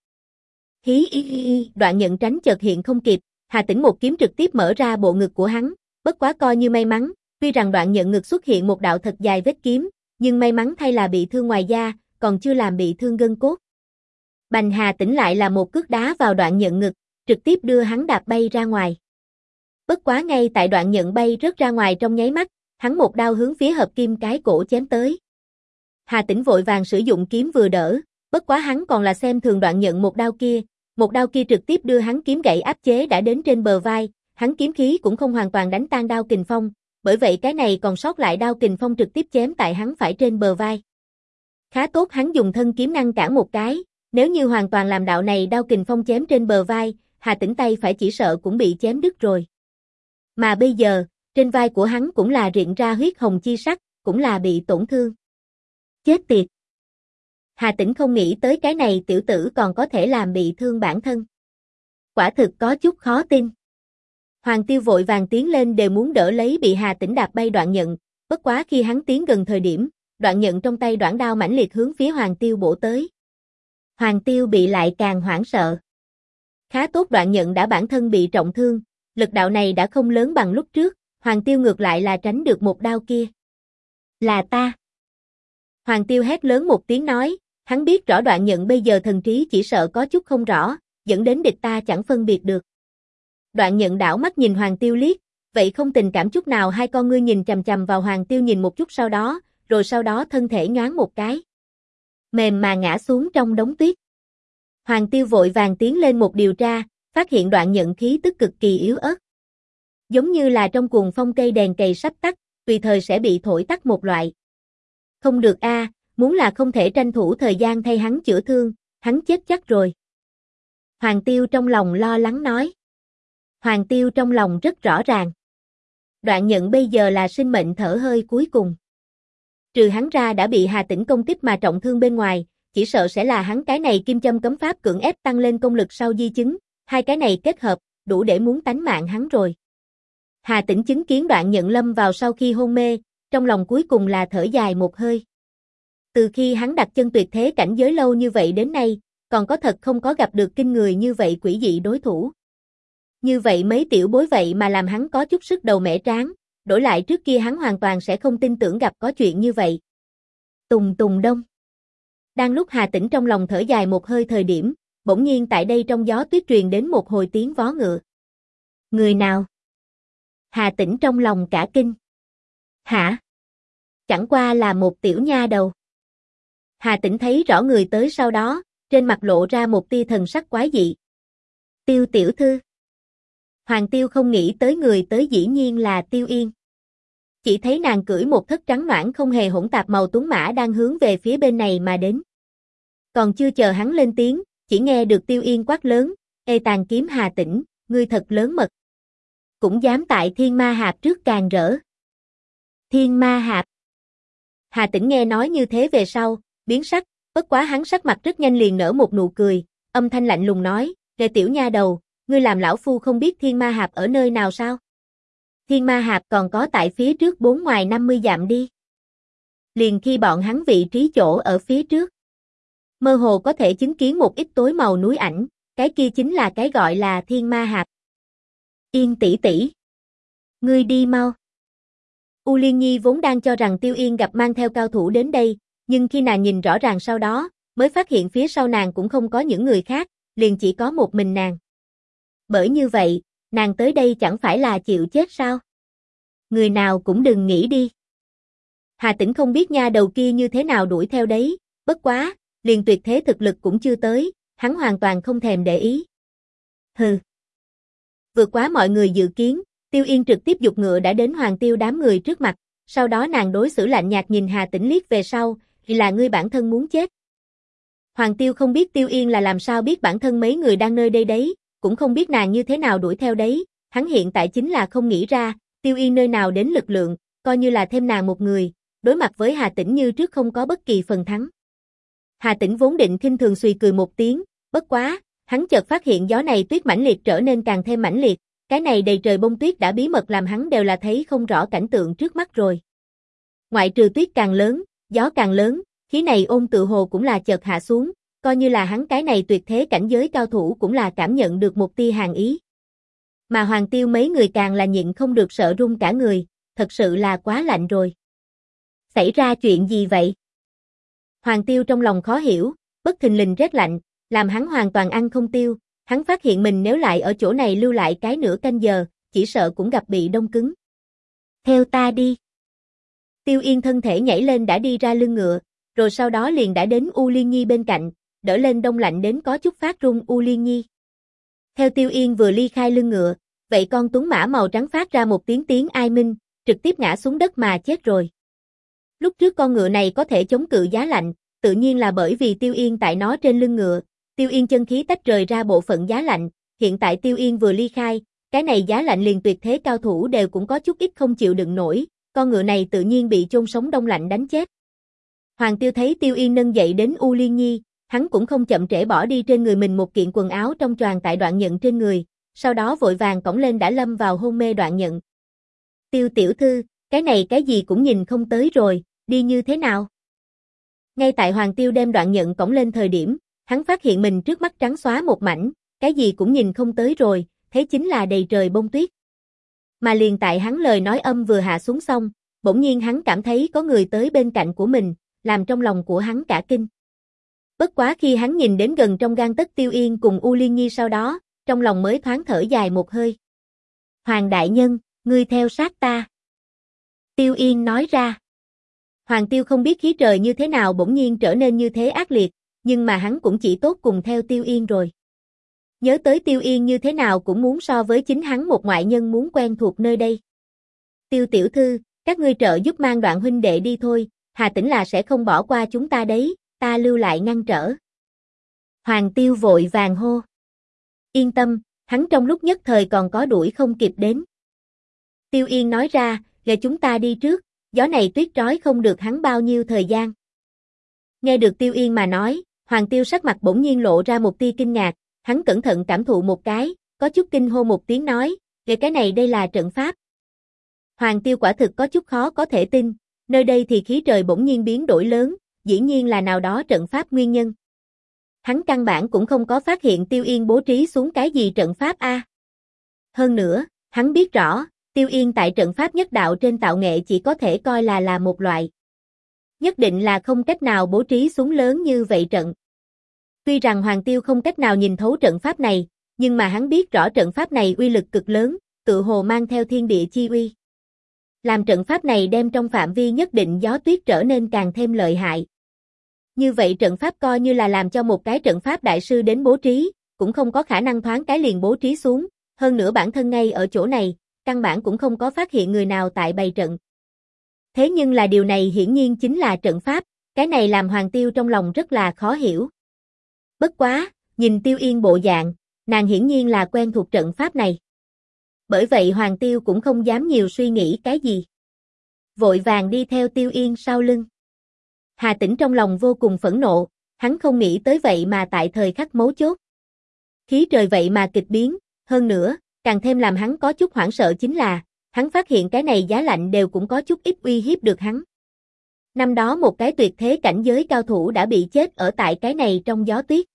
Đoạn nhận tránh chợt hiện không kịp, Hà Tĩnh một kiếm trực tiếp mở ra bộ ngực của hắn, bất quá coi như may mắn, tuy rằng đoạn nhận ngực xuất hiện một đạo thật dài vết kiếm, nhưng may mắn thay là bị thương ngoài da, còn chưa làm bị thương gân cốt. Bành Hà Tĩnh lại là một cước đá vào Đoạn Nhận ngực, trực tiếp đưa hắn đạp bay ra ngoài. Bất quá ngay tại Đoạn Nhận bay rớt ra ngoài trong nháy mắt, hắn một đao hướng phía hợp kim cái cổ chém tới. Hà Tĩnh vội vàng sử dụng kiếm vừa đỡ, bất quá hắn còn là xem thường Đoạn Nhận một đao kia trực tiếp đưa hắn kiếm gãy áp chế đã đến trên bờ vai, hắn kiếm khí cũng không hoàn toàn đánh tan đao kình phong, bởi vậy cái này còn sót lại đao kình phong trực tiếp chém tại hắn phải trên bờ vai. Khá tốt hắn dùng thân kiếm ngăn cản một cái, nếu như hoàn toàn làm đạo này đao kình phong chém trên bờ vai, Hà Tĩnh tay phải chỉ sợ cũng bị chém đứt rồi. Mà bây giờ, trên vai của hắn cũng là rịn ra huyết hồng chi sắc, cũng là bị tổn thương. Chết tiệt! Hà Tĩnh không nghĩ tới cái này tiểu tử còn có thể làm bị thương bản thân. Quả thực có chút khó tin. Hoàng Tiêu vội vàng tiến lên đều muốn đỡ lấy bị Hà Tĩnh đạp bay Đoạn Nhận, bất quá khi hắn tiến gần thời điểm, Đoạn Nhận trong tay đoạn đao mãnh liệt hướng phía Hoàng Tiêu bổ tới. Hoàng Tiêu bị lại càng hoảng sợ. Khá tốt Đoạn Nhận đã bản thân bị trọng thương, lực đạo này đã không lớn bằng lúc trước, Hoàng Tiêu ngược lại là tránh được một đao kia. Là ta. Hoàng Tiêu hét lớn một tiếng nói, hắn biết rõ Đoạn Nhận bây giờ thần trí chỉ sợ có chút không rõ, dẫn đến địch ta chẳng phân biệt được. Đoạn Nhận đảo mắt nhìn Hoàng Tiêu liếc, vậy không tình cảm chút nào hai con ngươi nhìn chằm chằm vào Hoàng Tiêu nhìn một chút rồi sau đó thân thể nhoáng một cái. Mềm mà ngã xuống trong đống tuyết. Hoàng Tiêu vội vàng tiến lên một điều tra, phát hiện Đoạn Nhận khí tức cực kỳ yếu ớt. Giống như là trong cuồng phong cây đèn cày sắp tắt, tùy thời sẽ bị thổi tắt một loại. Không được a, muốn là không thể tranh thủ thời gian thay hắn chữa thương, hắn chết chắc rồi. Hoàng Tiêu trong lòng lo lắng nói. Hoàng Tiêu trong lòng rất rõ ràng. Đoạn Nhận bây giờ là sinh mệnh thở hơi cuối cùng. Trừ hắn ra đã bị Hà Tĩnh công kích mà trọng thương bên ngoài, chỉ sợ sẽ là hắn cái này kim châm cấm pháp cưỡng ép tăng lên công lực sau di chứng, hai cái này kết hợp, đủ để muốn tánh mạng hắn rồi. Hà Tĩnh chứng kiến Đoạn Nhận lâm vào sau khi hôn mê, trong lòng cuối cùng là thở dài một hơi. Từ khi hắn đặt chân tuyệt thế cảnh giới lâu như vậy đến nay, còn có thật không có gặp được kinh người như vậy quỷ dị đối thủ. Như vậy mấy tiểu bối vậy mà làm hắn có chút sức đầu mẻ tráng, đổi lại trước kia hắn hoàn toàn sẽ không tin tưởng gặp có chuyện như vậy. Tùng tùng đông. Đang lúc Hà Tĩnh trong lòng thở dài một hơi thời điểm, bỗng nhiên tại đây trong gió tuyết truyền đến một hồi tiếng vó ngựa. Người nào? Hà Tĩnh trong lòng cả kinh. Hả? Chẳng qua là một tiểu nha đầu. Hà Tĩnh thấy rõ người tới sau đó, trên mặt lộ ra một tia thần sắc quái dị. Tiêu tiểu thư. Hoàng Tiêu không nghĩ tới người tới dĩ nhiên là Tiêu Yên. Chỉ thấy nàng cưỡi một thất trắng noãn không hề hỗn tạp màu tuấn mã đang hướng về phía bên này mà đến. Còn chưa chờ hắn lên tiếng, chỉ nghe được Tiêu Yên quát lớn, ê tàn kiếm Hà Tĩnh, ngươi thật lớn mật. Cũng dám tại Thiên Ma Hạp trước càng rỡ. Thiên Ma Hạp. Hà Tĩnh nghe nói như thế về sau, biến sắc, bất quá hắn sắc mặt rất nhanh liền nở một nụ cười, âm thanh lạnh lùng nói, "Đệ tiểu nha đầu, ngươi làm lão phu không biết Thiên Ma Hạp ở nơi nào sao? Thiên Ma Hạp còn có tại phía trước 4 ngoài 50 dặm đi." Liền khi bọn hắn vị trí chỗ ở phía trước, mơ hồ có thể chứng kiến một ít tối màu núi ảnh, cái kia chính là cái gọi là Thiên Ma Hạp. Yên tỷ tỷ, ngươi đi mau. U Liên Nhi vốn đang cho rằng Tiêu Yên gặp mang theo cao thủ đến đây, nhưng khi nàng nhìn rõ ràng sau đó, mới phát hiện phía sau nàng cũng không có những người khác, liền chỉ có một mình nàng. Bởi như vậy, nàng tới đây chẳng phải là chịu chết sao? Người nào cũng đừng nghĩ đi. Hà Tĩnh không biết nha đầu kia như thế nào đuổi theo đấy, bất quá, liền tuyệt thế thực lực cũng chưa tới, hắn hoàn toàn không thèm để ý. Hừ. Vượt quá mọi người dự kiến, Tiêu Yên trực tiếp giục ngựa đã đến Hoàng Tiêu đám người trước mặt, sau đó nàng đối xử lạnh nhạt nhìn Hà Tĩnh liếc về sau, thì là ngươi bản thân muốn chết. Hoàng Tiêu không biết Tiêu Yên là làm sao biết bản thân mấy người đang nơi đây đấy, cũng không biết nàng như thế nào đuổi theo đấy, hắn hiện tại chính là không nghĩ ra, Tiêu Yên nơi nào đến lực lượng, coi như là thêm nàng một người, đối mặt với Hà Tĩnh như trước không có bất kỳ phần thắng. Hà Tĩnh vốn định khinh thường suy cười một tiếng, bất quá, hắn chợt phát hiện gió này tuyết mãnh liệt trở nên càng thêm mãnh liệt, cái này đầy trời bông tuyết đã bí mật làm hắn đều là thấy không rõ cảnh tượng trước mắt rồi. Ngoại trừ tuyết càng lớn, gió càng lớn, khí này ôn tự hồ cũng là chợt hạ xuống, coi như là hắn cái này tuyệt thế cảnh giới cao thủ cũng là cảm nhận được một tia hàn ý. Mà Hoàng Tiêu mấy người càng là nhịn không được sợ run cả người, thật sự là quá lạnh rồi. Xảy ra chuyện gì vậy? Hoàng Tiêu trong lòng khó hiểu, bất thình lình rét lạnh, làm hắn hoàn toàn ăn không tiêu, hắn phát hiện mình nếu lại ở chỗ này lưu lại cái nửa canh giờ, chỉ sợ cũng gặp bị đông cứng. Theo ta đi. Tiêu Yên thân thể nhảy lên đã đi ra lưng ngựa, rồi sau đó liền đã đến U Liên Nhi bên cạnh, đỡ lên đông lạnh đến có chút phát run U Liên Nhi. Theo Tiêu Yên vừa ly khai lưng ngựa, vậy con tuấn mã màu trắng phát ra một tiếng ai minh, trực tiếp ngã xuống đất mà chết rồi. Lúc trước con ngựa này có thể chống cự giá lạnh, tự nhiên là bởi vì Tiêu Yên tại nó trên lưng ngựa, Tiêu Yên chân khí tách rời ra bộ phận giá lạnh, hiện tại Tiêu Yên vừa ly khai, cái này giá lạnh liền tuyệt thế cao thủ đều cũng có chút ít không chịu đựng nổi, con ngựa này tự nhiên bị chôn sống đông lạnh đánh chết. Hoàng Tiêu thấy Tiêu Yên nâng dậy đến U Liên Nhi, hắn cũng không chậm trễ bỏ đi trên người mình một kiện quần áo trong choàng tại Đoạn Nhận trên người, sau đó vội vàng cõng lên đã lâm vào hôn mê Đoạn Nhận. Tiêu tiểu thư, cái này cái gì cũng nhìn không tới rồi, đi như thế nào? Ngay tại Hoàng Tiêu đem Đoạn Nhận cõng lên thời điểm, hắn phát hiện mình trước mắt trắng xóa một mảnh, cái gì cũng nhìn không tới rồi, thế chính là đầy trời bông tuyết. Mà liền tại hắn lời nói âm vừa hạ xuống xong, bỗng nhiên hắn cảm thấy có người tới bên cạnh của mình, làm trong lòng của hắn cả kinh. Bất quá khi hắn nhìn đến gần trong gang tấc Tiêu Yên cùng U Liên Nhi sau đó, trong lòng mới thoáng thở dài một hơi. Hoàng đại nhân, ngươi theo sát ta. Tiêu Yên nói ra. Hoàng Tiêu không biết khí trời như thế nào bỗng nhiên trở nên như thế ác liệt, nhưng mà hắn cũng chỉ tốt cùng theo Tiêu Yên rồi. Nhớ tới Tiêu Yên như thế nào cũng muốn so với chính hắn một ngoại nhân muốn quen thuộc nơi đây. Tiêu tiểu thư, các ngươi trợ giúp mang Đoạn huynh đệ đi thôi, Hà Tĩnh là sẽ không bỏ qua chúng ta đấy, ta lưu lại ngăn trở. Hoàng Tiêu vội vàng hô. Yên tâm, hắn trong lúc nhất thời còn có đuổi không kịp đến. Tiêu Yên nói ra, để chúng ta đi trước, gió này tuyết trói không được hắn bao nhiêu thời gian. Nghe được Tiêu Yên mà nói, Hoàng Tiêu sắc mặt bỗng nhiên lộ ra một tia kinh ngạc, hắn cẩn thận cảm thụ một cái, có chút kinh hô một tiếng nói, về cái này đây là trận pháp. Hoàng Tiêu quả thực có chút khó có thể tin, nơi đây thì khí trời bỗng nhiên biến đổi lớn, dĩ nhiên là nào đó trận pháp nguyên nhân. Hắn căn bản cũng không có phát hiện Tiêu Yên bố trí xuống cái gì trận pháp a. Hơn nữa, hắn biết rõ, Tiêu Yên tại trận pháp nhất đạo trên tạo nghệ chỉ có thể coi là một loại. Nhất định là không cách nào bố trí xuống lớn như vậy trận. Tuy rằng Hoàng Tiêu không cách nào nhìn thấu trận pháp này, nhưng mà hắn biết rõ trận pháp này uy lực cực lớn, tự hồ mang theo thiên địa chi uy. Làm trận pháp này đem trong phạm vi nhất định gió tuyết trở nên càng thêm lợi hại. Như vậy trận pháp coi như là làm cho một cái trận pháp đại sư đến bố trí, cũng không có khả năng thoáng cái liền bố trí xuống, hơn nữa bản thân ngay ở chỗ này, căn bản cũng không có phát hiện người nào tại bày trận. Thế nhưng là điều này hiển nhiên chính là trận pháp, cái này làm Hoàng Tiêu trong lòng rất là khó hiểu. Bất quá, nhìn Tiêu Yên bộ dạng, nàng hiển nhiên là quen thuộc trận pháp này. Bởi vậy Hoàng Tiêu cũng không dám nhiều suy nghĩ cái gì. Vội vàng đi theo Tiêu Yên sau lưng. Hà Tĩnh trong lòng vô cùng phẫn nộ, hắn không nghĩ tới vậy mà tại thời khắc mấu chốt. Khí trời vậy mà kịch biến, hơn nữa, càng thêm làm hắn có chút hoảng sợ chính là, hắn phát hiện cái này giá lạnh đều cũng có chút ít uy hiếp được hắn. Năm đó một cái tuyệt thế cảnh giới cao thủ đã bị chết ở tại cái này trong gió tuyết.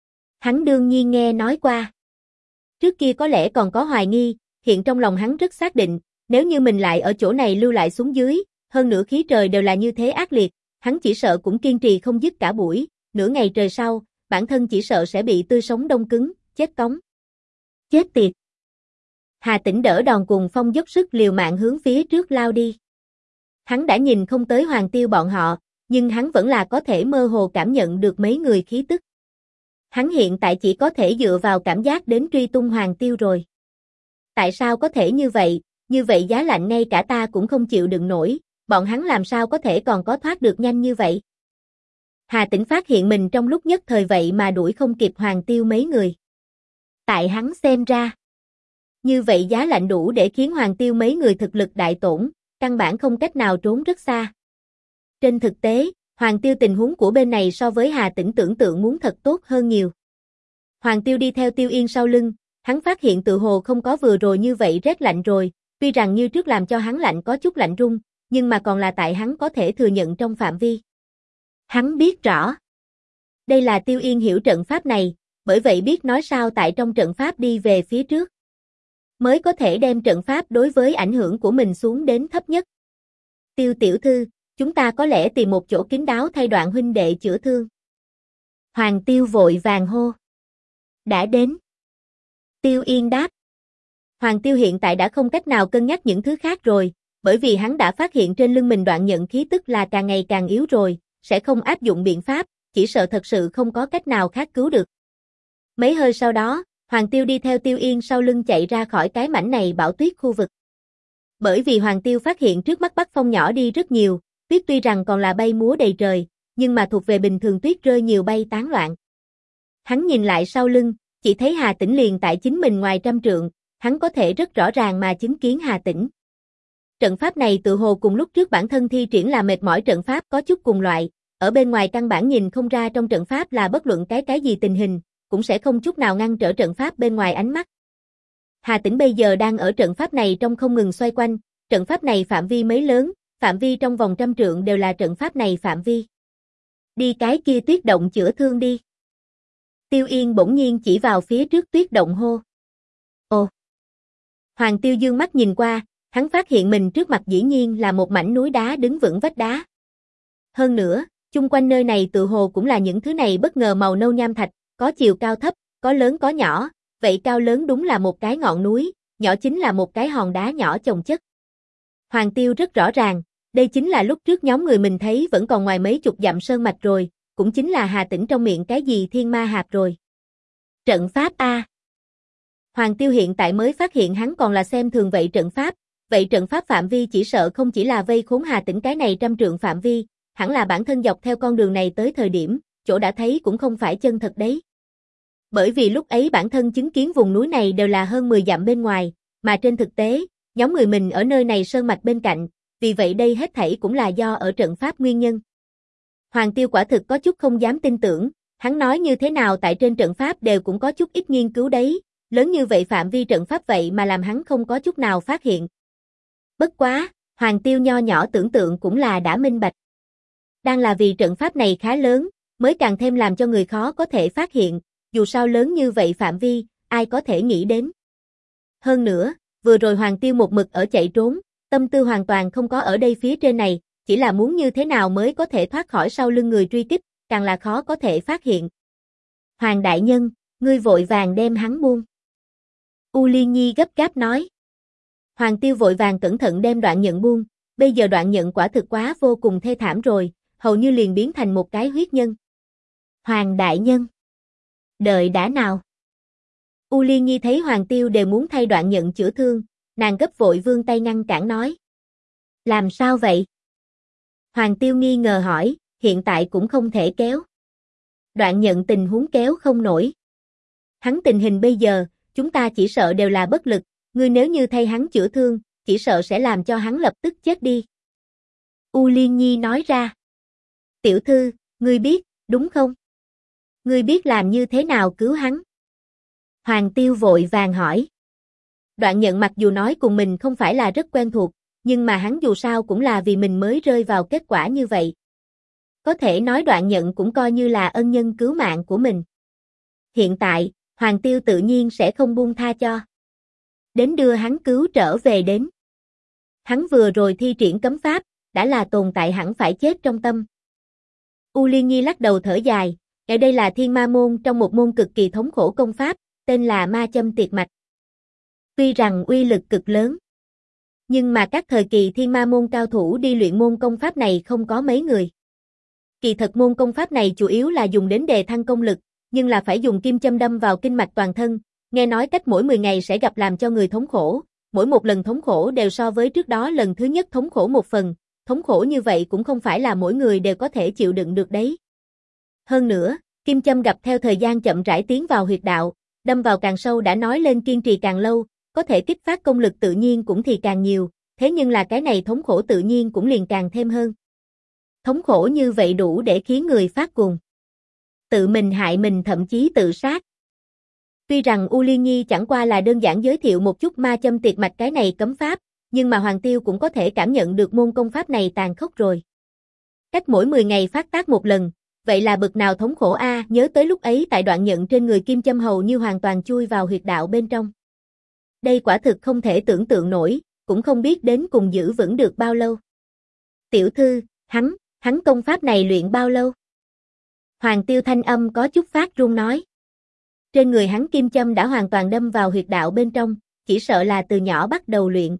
Hắn đương nhiên nghe nói qua. Trước kia có lẽ còn có hoài nghi, hiện trong lòng hắn rất xác định, nếu như mình lại ở chỗ này lưu lại xuống dưới, hơn nữa khí trời đều là như thế ác liệt, hắn chỉ sợ cũng kiên trì không dứt cả buổi, nửa ngày trời sau, bản thân chỉ sợ sẽ bị tươi sống đông cứng, chết cống. Chết tiệt! Hà Tĩnh đỡ đòn cùng phong dốc sức liều mạng hướng phía trước lao đi. Hắn đã nhìn không tới Hoàng Tiêu bọn họ, nhưng hắn vẫn là có thể mơ hồ cảm nhận được mấy người khí tức. Hắn hiện tại chỉ có thể dựa vào cảm giác đến truy tung Hoàng Tiêu rồi. Tại sao có thể như vậy giá lạnh ngay cả ta cũng không chịu đựng nổi, bọn hắn làm sao có thể còn có thoát được nhanh như vậy? Hà Tĩnh phát hiện mình trong lúc nhất thời vậy mà đuổi không kịp Hoàng Tiêu mấy người. Tại hắn xem ra, như vậy giá lạnh đủ để khiến Hoàng Tiêu mấy người thực lực đại tổn, căn bản không cách nào trốn rất xa. Trên thực tế, Hoàng Tiêu tình huống của bên này so với Hà Tĩnh tưởng tượng muốn thật tốt hơn nhiều. Hoàng Tiêu đi theo Tiêu Yên sau lưng, hắn phát hiện tự hồ không có vừa rồi như vậy rét lạnh rồi, tuy rằng như trước làm cho hắn lạnh có chút lạnh run, nhưng mà còn là tại hắn có thể thừa nhận trong phạm vi. Hắn biết rõ. Đây là Tiêu Yên hiểu trận pháp này, bởi vậy biết nói sao tại trong trận pháp đi về phía trước. Mới có thể đem trận pháp đối với ảnh hưởng của mình xuống đến thấp nhất. Tiêu tiểu thư, chúng ta có lẽ tìm một chỗ kín đáo thay Đoạn huynh đệ chữa thương. Hoàng Tiêu vội vàng hô. Đã đến. Tiêu Yên đáp. Hoàng Tiêu hiện tại đã không cách nào cân nhắc những thứ khác rồi, bởi vì hắn đã phát hiện trên lưng mình đoạn nhận khí tức là càng ngày càng yếu rồi, sẽ không áp dụng biện pháp, chỉ sợ thật sự không có cách nào khác cứu được. Mấy hơi sau đó, Hoàng Tiêu đi theo Tiêu Yên sau lưng chạy ra khỏi cái mảnh này bão tuyết khu vực. Bởi vì Hoàng Tiêu phát hiện trước mắt Bắc Phong nhỏ đi rất nhiều, tuyết tuy rằng còn là bay múa đầy trời, nhưng mà thuộc về bình thường tuyết rơi nhiều bay tán loạn. Hắn nhìn lại sau lưng, chỉ thấy Hà Tĩnh liền tại chính mình ngoài 100 trượng, hắn có thể rất rõ ràng mà chứng kiến Hà Tĩnh. Trận pháp này tự hồ cùng lúc trước bản thân thi triển là mệt mỏi trận pháp có chút cùng loại, ở bên ngoài căn bản nhìn không ra trong trận pháp là bất luận cái gì tình hình, cũng sẽ không chút nào ngăn trở trận pháp bên ngoài ánh mắt. Hà Tĩnh bây giờ đang ở trận pháp này trong không ngừng xoay quanh, trận pháp này phạm vi mấy lớn, phạm vi trong vòng 100 trượng đều là trận pháp này phạm vi. Đi cái kia tuyết động chữa thương đi. Tiêu Yên bỗng nhiên chỉ vào phía trước tuyết động hô. Ồ! Hoàng Tiêu dương mắt nhìn qua, hắn phát hiện mình trước mặt dĩ nhiên là một mảnh núi đá đứng vững vách đá. Hơn nữa, chung quanh nơi này tự hồ cũng là những thứ này bất ngờ màu nâu nham thạch, có chiều cao thấp, có lớn có nhỏ, vậy cao lớn đúng là một cái ngọn núi, nhỏ chính là một cái hòn đá nhỏ chồng chất. Hoàng Tiêu rất rõ ràng, đây chính là lúc trước nhóm người mình thấy vẫn còn ngoài mấy chục dặm sơn mạch rồi, cũng chính là Hà Tĩnh trong miệng cái gì thiên ma hạp rồi. Trận pháp A. Hoàng Tiêu hiện tại mới phát hiện hắn còn là xem thường vậy trận pháp phạm vi chỉ sợ không chỉ là vây khốn Hà Tĩnh cái này 100 trượng phạm vi, hẳn là bản thân dọc theo con đường này tới thời điểm, chỗ đã thấy cũng không phải chân thật đấy. Bởi vì lúc ấy bản thân chứng kiến vùng núi này đều là hơn 10 dặm bên ngoài, mà trên thực tế, nhóm người mình ở nơi này sơn mạch bên cạnh, vì vậy đây hết thảy cũng là do ở trận pháp nguyên nhân. Hoàng Tiêu quả thực có chút không dám tin tưởng, hắn nói như thế nào tại trên trận pháp đều cũng có chút ít nghiên cứu đấy, lớn như vậy phạm vi trận pháp vậy mà làm hắn không có chút nào phát hiện. Bất quá, Hoàng Tiêu nho nhỏ tưởng tượng cũng là đã minh bạch. Đang là vì trận pháp này khá lớn, mới càng thêm làm cho người khó có thể phát hiện, dù sao lớn như vậy phạm vi, ai có thể nghĩ đến. Hơn nữa, vừa rồi Hoàng Tiêu một mực ở chạy trốn, tâm tư hoàn toàn không có ở đây phía trên này, chỉ là muốn như thế nào mới có thể thoát khỏi sau lưng người truy kích, càng là khó có thể phát hiện. Hoàng đại nhân, ngươi vội vàng đem hắn buông. U Liên Nhi gấp gáp nói. Hoàng Tiêu vội vàng cẩn thận đem đoạn nhận buông, bây giờ đoạn nhận quả thực quá vô cùng thê thảm rồi, hầu như liền biến thành một cái huyết nhân. Hoàng đại nhân. Đợi đã nào. U Liên Nhi thấy Hoàng Tiêu đều muốn thay đoạn nhận chữa thương, nàng gấp vội vươn tay ngăn cản nói. Làm sao vậy? Hoàng Tiêu nghi ngờ hỏi, hiện tại cũng không thể kéo. Đoạn nhận tình huống kéo không nổi. Hắn tình hình bây giờ, chúng ta chỉ sợ đều là bất lực, ngươi nếu như thay hắn chữa thương, chỉ sợ sẽ làm cho hắn lập tức chết đi. U Liên Nhi nói ra. Tiểu thư, ngươi biết, đúng không? Ngươi biết làm như thế nào cứu hắn? Hoàng Tiêu vội vàng hỏi. Đoạn nhận mặc dù nói cùng mình không phải là rất quen thuộc, nhưng mà hắn dù sao cũng là vì mình mới rơi vào kết quả như vậy. Có thể nói đoạn nhận cũng coi như là ân nhân cứu mạng của mình. Hiện tại, Hoàng Tiêu tự nhiên sẽ không buông tha cho. Đến đưa hắn cứu trở về đến. Hắn vừa rồi thi triển cấm pháp, đã là tồn tại hẳn phải chết trong tâm. U Liên Nhi lắc đầu thở dài, ở đây là Thiên Ma môn trong một môn cực kỳ thống khổ công pháp, tên là Ma Châm Tiệt Mạch. Tuy rằng uy lực cực lớn, nhưng mà các thời kỳ Thiên Ma môn cao thủ đi luyện môn công pháp này không có mấy người. Kỳ thật môn công pháp này chủ yếu là dùng đến đề thăng công lực, nhưng là phải dùng kim châm đâm vào kinh mạch toàn thân, nghe nói cách mỗi 10 ngày sẽ gặp làm cho người thống khổ, mỗi một lần thống khổ đều so với trước đó lần thứ nhất thống khổ một phần, thống khổ như vậy cũng không phải là mỗi người đều có thể chịu đựng được đấy. Hơn nữa, kim châm gặp theo thời gian chậm rãi tiến vào huyệt đạo, đâm vào càng sâu đã nói lên kiên trì càng lâu, có thể kích phát công lực tự nhiên cũng thì càng nhiều, thế nhưng là cái này thống khổ tự nhiên cũng liền càng thêm hơn. Thống khổ như vậy đủ để khiến người phát cuồng. Tự mình hại mình thậm chí tự sát. Tuy rằng U Liên Nhi chẳng qua là đơn giản giới thiệu một chút Ma Châm Tiệt Mạch cái này cấm pháp, nhưng mà Hoàng Tiêu cũng có thể cảm nhận được môn công pháp này tàn khốc rồi. Cách mỗi 10 ngày phát tác một lần, vậy là bực nào thống khổ a, nhớ tới lúc ấy tại đoạn nhận trên người kim châm hầu như hoàn toàn chui vào huyệt đạo bên trong. Đây quả thực không thể tưởng tượng nổi, cũng không biết đến cùng giữ vững được bao lâu. Tiểu thư, Hắn công pháp này luyện bao lâu? Hoàng Tiêu thanh âm có chút phát run nói. Trên người hắn kim châm đã hoàn toàn đâm vào huyệt đạo bên trong, chỉ sợ là từ nhỏ bắt đầu luyện.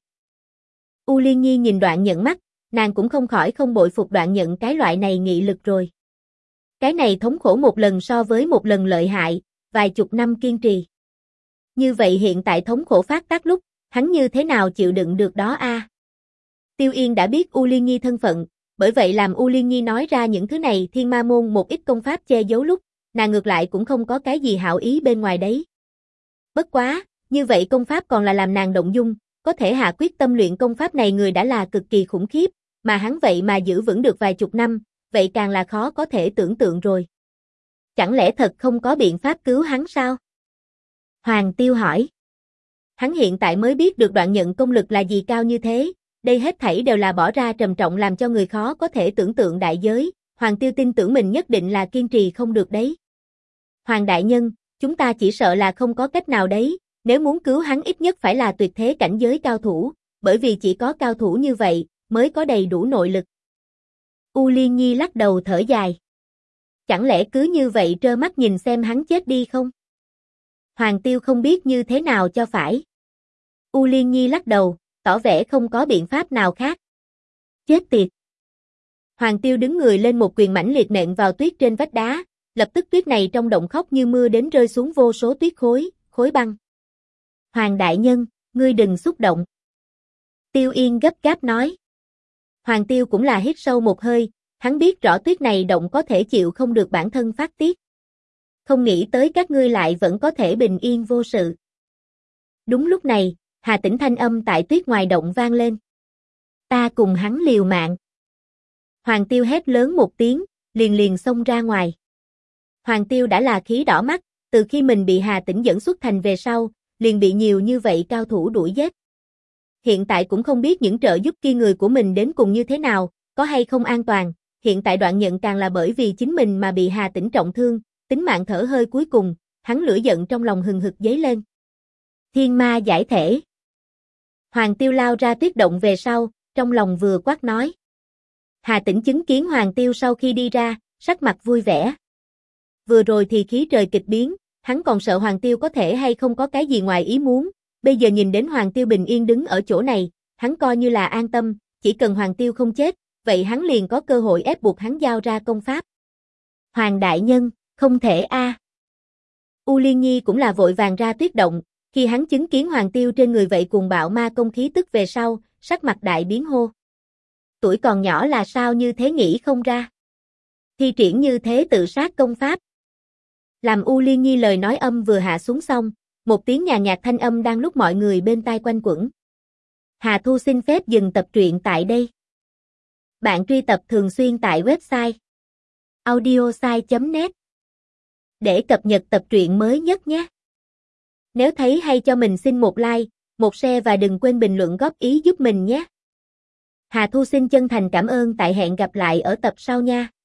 U Liên Nhi nhìn Đoạn Nhận mắt, nàng cũng không khỏi không bội phục Đoạn Nhận cái loại này nghị lực rồi. Cái này thống khổ một lần so với một lần lợi hại, vài chục năm kiên trì. Như vậy hiện tại thống khổ phát tác lúc, hắn như thế nào chịu đựng được đó a? Tiêu Yên đã biết U Liên Nhi thân phận, bởi vậy làm U Liên Nhi nói ra những thứ này Thiên Ma môn một ít công pháp che giấu lúc, nàng ngược lại cũng không có cái gì hảo ý bên ngoài đấy. Bất quá, như vậy công pháp còn là làm nàng động dung, có thể hạ quyết tâm luyện công pháp này người đã là cực kỳ khủng khiếp, mà hắn vậy mà giữ vững được vài chục năm, vậy càng là khó có thể tưởng tượng rồi. Chẳng lẽ thật không có biện pháp cứu hắn sao? Hoàng Tiêu hỏi. Hắn hiện tại mới biết được Đoạn Nhận công lực là gì cao như thế, đây hết thảy đều là bỏ ra trầm trọng làm cho người khó có thể tưởng tượng đại giới, Hoàng Tiêu tin tưởng mình nhất định là kiên trì không được đấy. Hoàng đại nhân, chúng ta chỉ sợ là không có cách nào đấy, nếu muốn cứu hắn ít nhất phải là tuyệt thế cảnh giới cao thủ, bởi vì chỉ có cao thủ như vậy, mới có đầy đủ nội lực. U Liên Nhi lắc đầu thở dài. Chẳng lẽ cứ như vậy trơ mắt nhìn xem hắn chết đi không? Hoàng Tiêu không biết như thế nào cho phải. U Liên Nhi lắc đầu, tỏ vẻ không có biện pháp nào khác. Chết tiệt! Hoàng Tiêu đứng người lên một quyền mãnh liệt nện vào tuyết trên vách đá, lập tức tuyết này trong động khóc như mưa đến rơi xuống vô số tuyết khối, khối băng. Hoàng đại nhân, ngươi đừng xúc động. Tiêu Yên gấp gáp nói. Hoàng Tiêu cũng là hít sâu một hơi, hắn biết rõ tuyết này động có thể chịu không được bản thân phát tiết. Không nghĩ tới các ngươi lại vẫn có thể bình yên vô sự. Đúng lúc này, Hà Tĩnh thanh âm tại tuyết ngoài động vang lên. Ta cùng hắn liều mạng. Hoàng Tiêu hét lớn một tiếng, liền xông ra ngoài. Hoàng Tiêu đã là khí đỏ mắt, từ khi mình bị Hà Tĩnh dẫn xuất thành về sau, liền bị nhiều như vậy cao thủ đuổi giết. Hiện tại cũng không biết những trợ giúp kia người của mình đến cùng như thế nào, có hay không an toàn, hiện tại Đoạn Nhận càng là bởi vì chính mình mà bị Hà Tĩnh trọng thương, tính mạng thở hơi cuối cùng, hắn lửa giận trong lòng hừng hực dấy lên. Thiên ma giải thể. Hoàng Tiêu lao ra tuyết động về sau, trong lòng vừa quát nói. Hà Tĩnh chứng kiến Hoàng Tiêu sau khi đi ra, sắc mặt vui vẻ. Vừa rồi thì khí trời kịch biến, hắn còn sợ Hoàng Tiêu có thể hay không có cái gì ngoài ý muốn, bây giờ nhìn đến Hoàng Tiêu bình yên đứng ở chỗ này, hắn coi như là an tâm, chỉ cần Hoàng Tiêu không chết, vậy hắn liền có cơ hội ép buộc hắn giao ra công pháp. Hoàng đại nhân, không thể a. U Liên Nhi cũng là vội vàng ra tuyết động, khi hắn chứng kiến Hoàng Tiêu trên người vậy cùng bạo ma công khí tức về sau, sắc mặt đại biến hô. Tuổi còn nhỏ là sao như thế nghĩ không ra. Thi triển như thế tự sát công pháp. Làm U Liên Nhi lời nói âm vừa hạ xuống xong, một tiếng nhàn nhạt thanh âm đang lúc mọi người bên tai quanh quẩn. Hà Thu xin phép dừng tập truyện tại đây. Bạn truy tập thường xuyên tại website audiosai.net để cập nhật tập truyện mới nhất nhé. Nếu thấy hay cho mình xin một like, một share và đừng quên bình luận góp ý giúp mình nhé. Hà Thu xin chân thành cảm ơn tại hẹn gặp lại ở tập sau nha.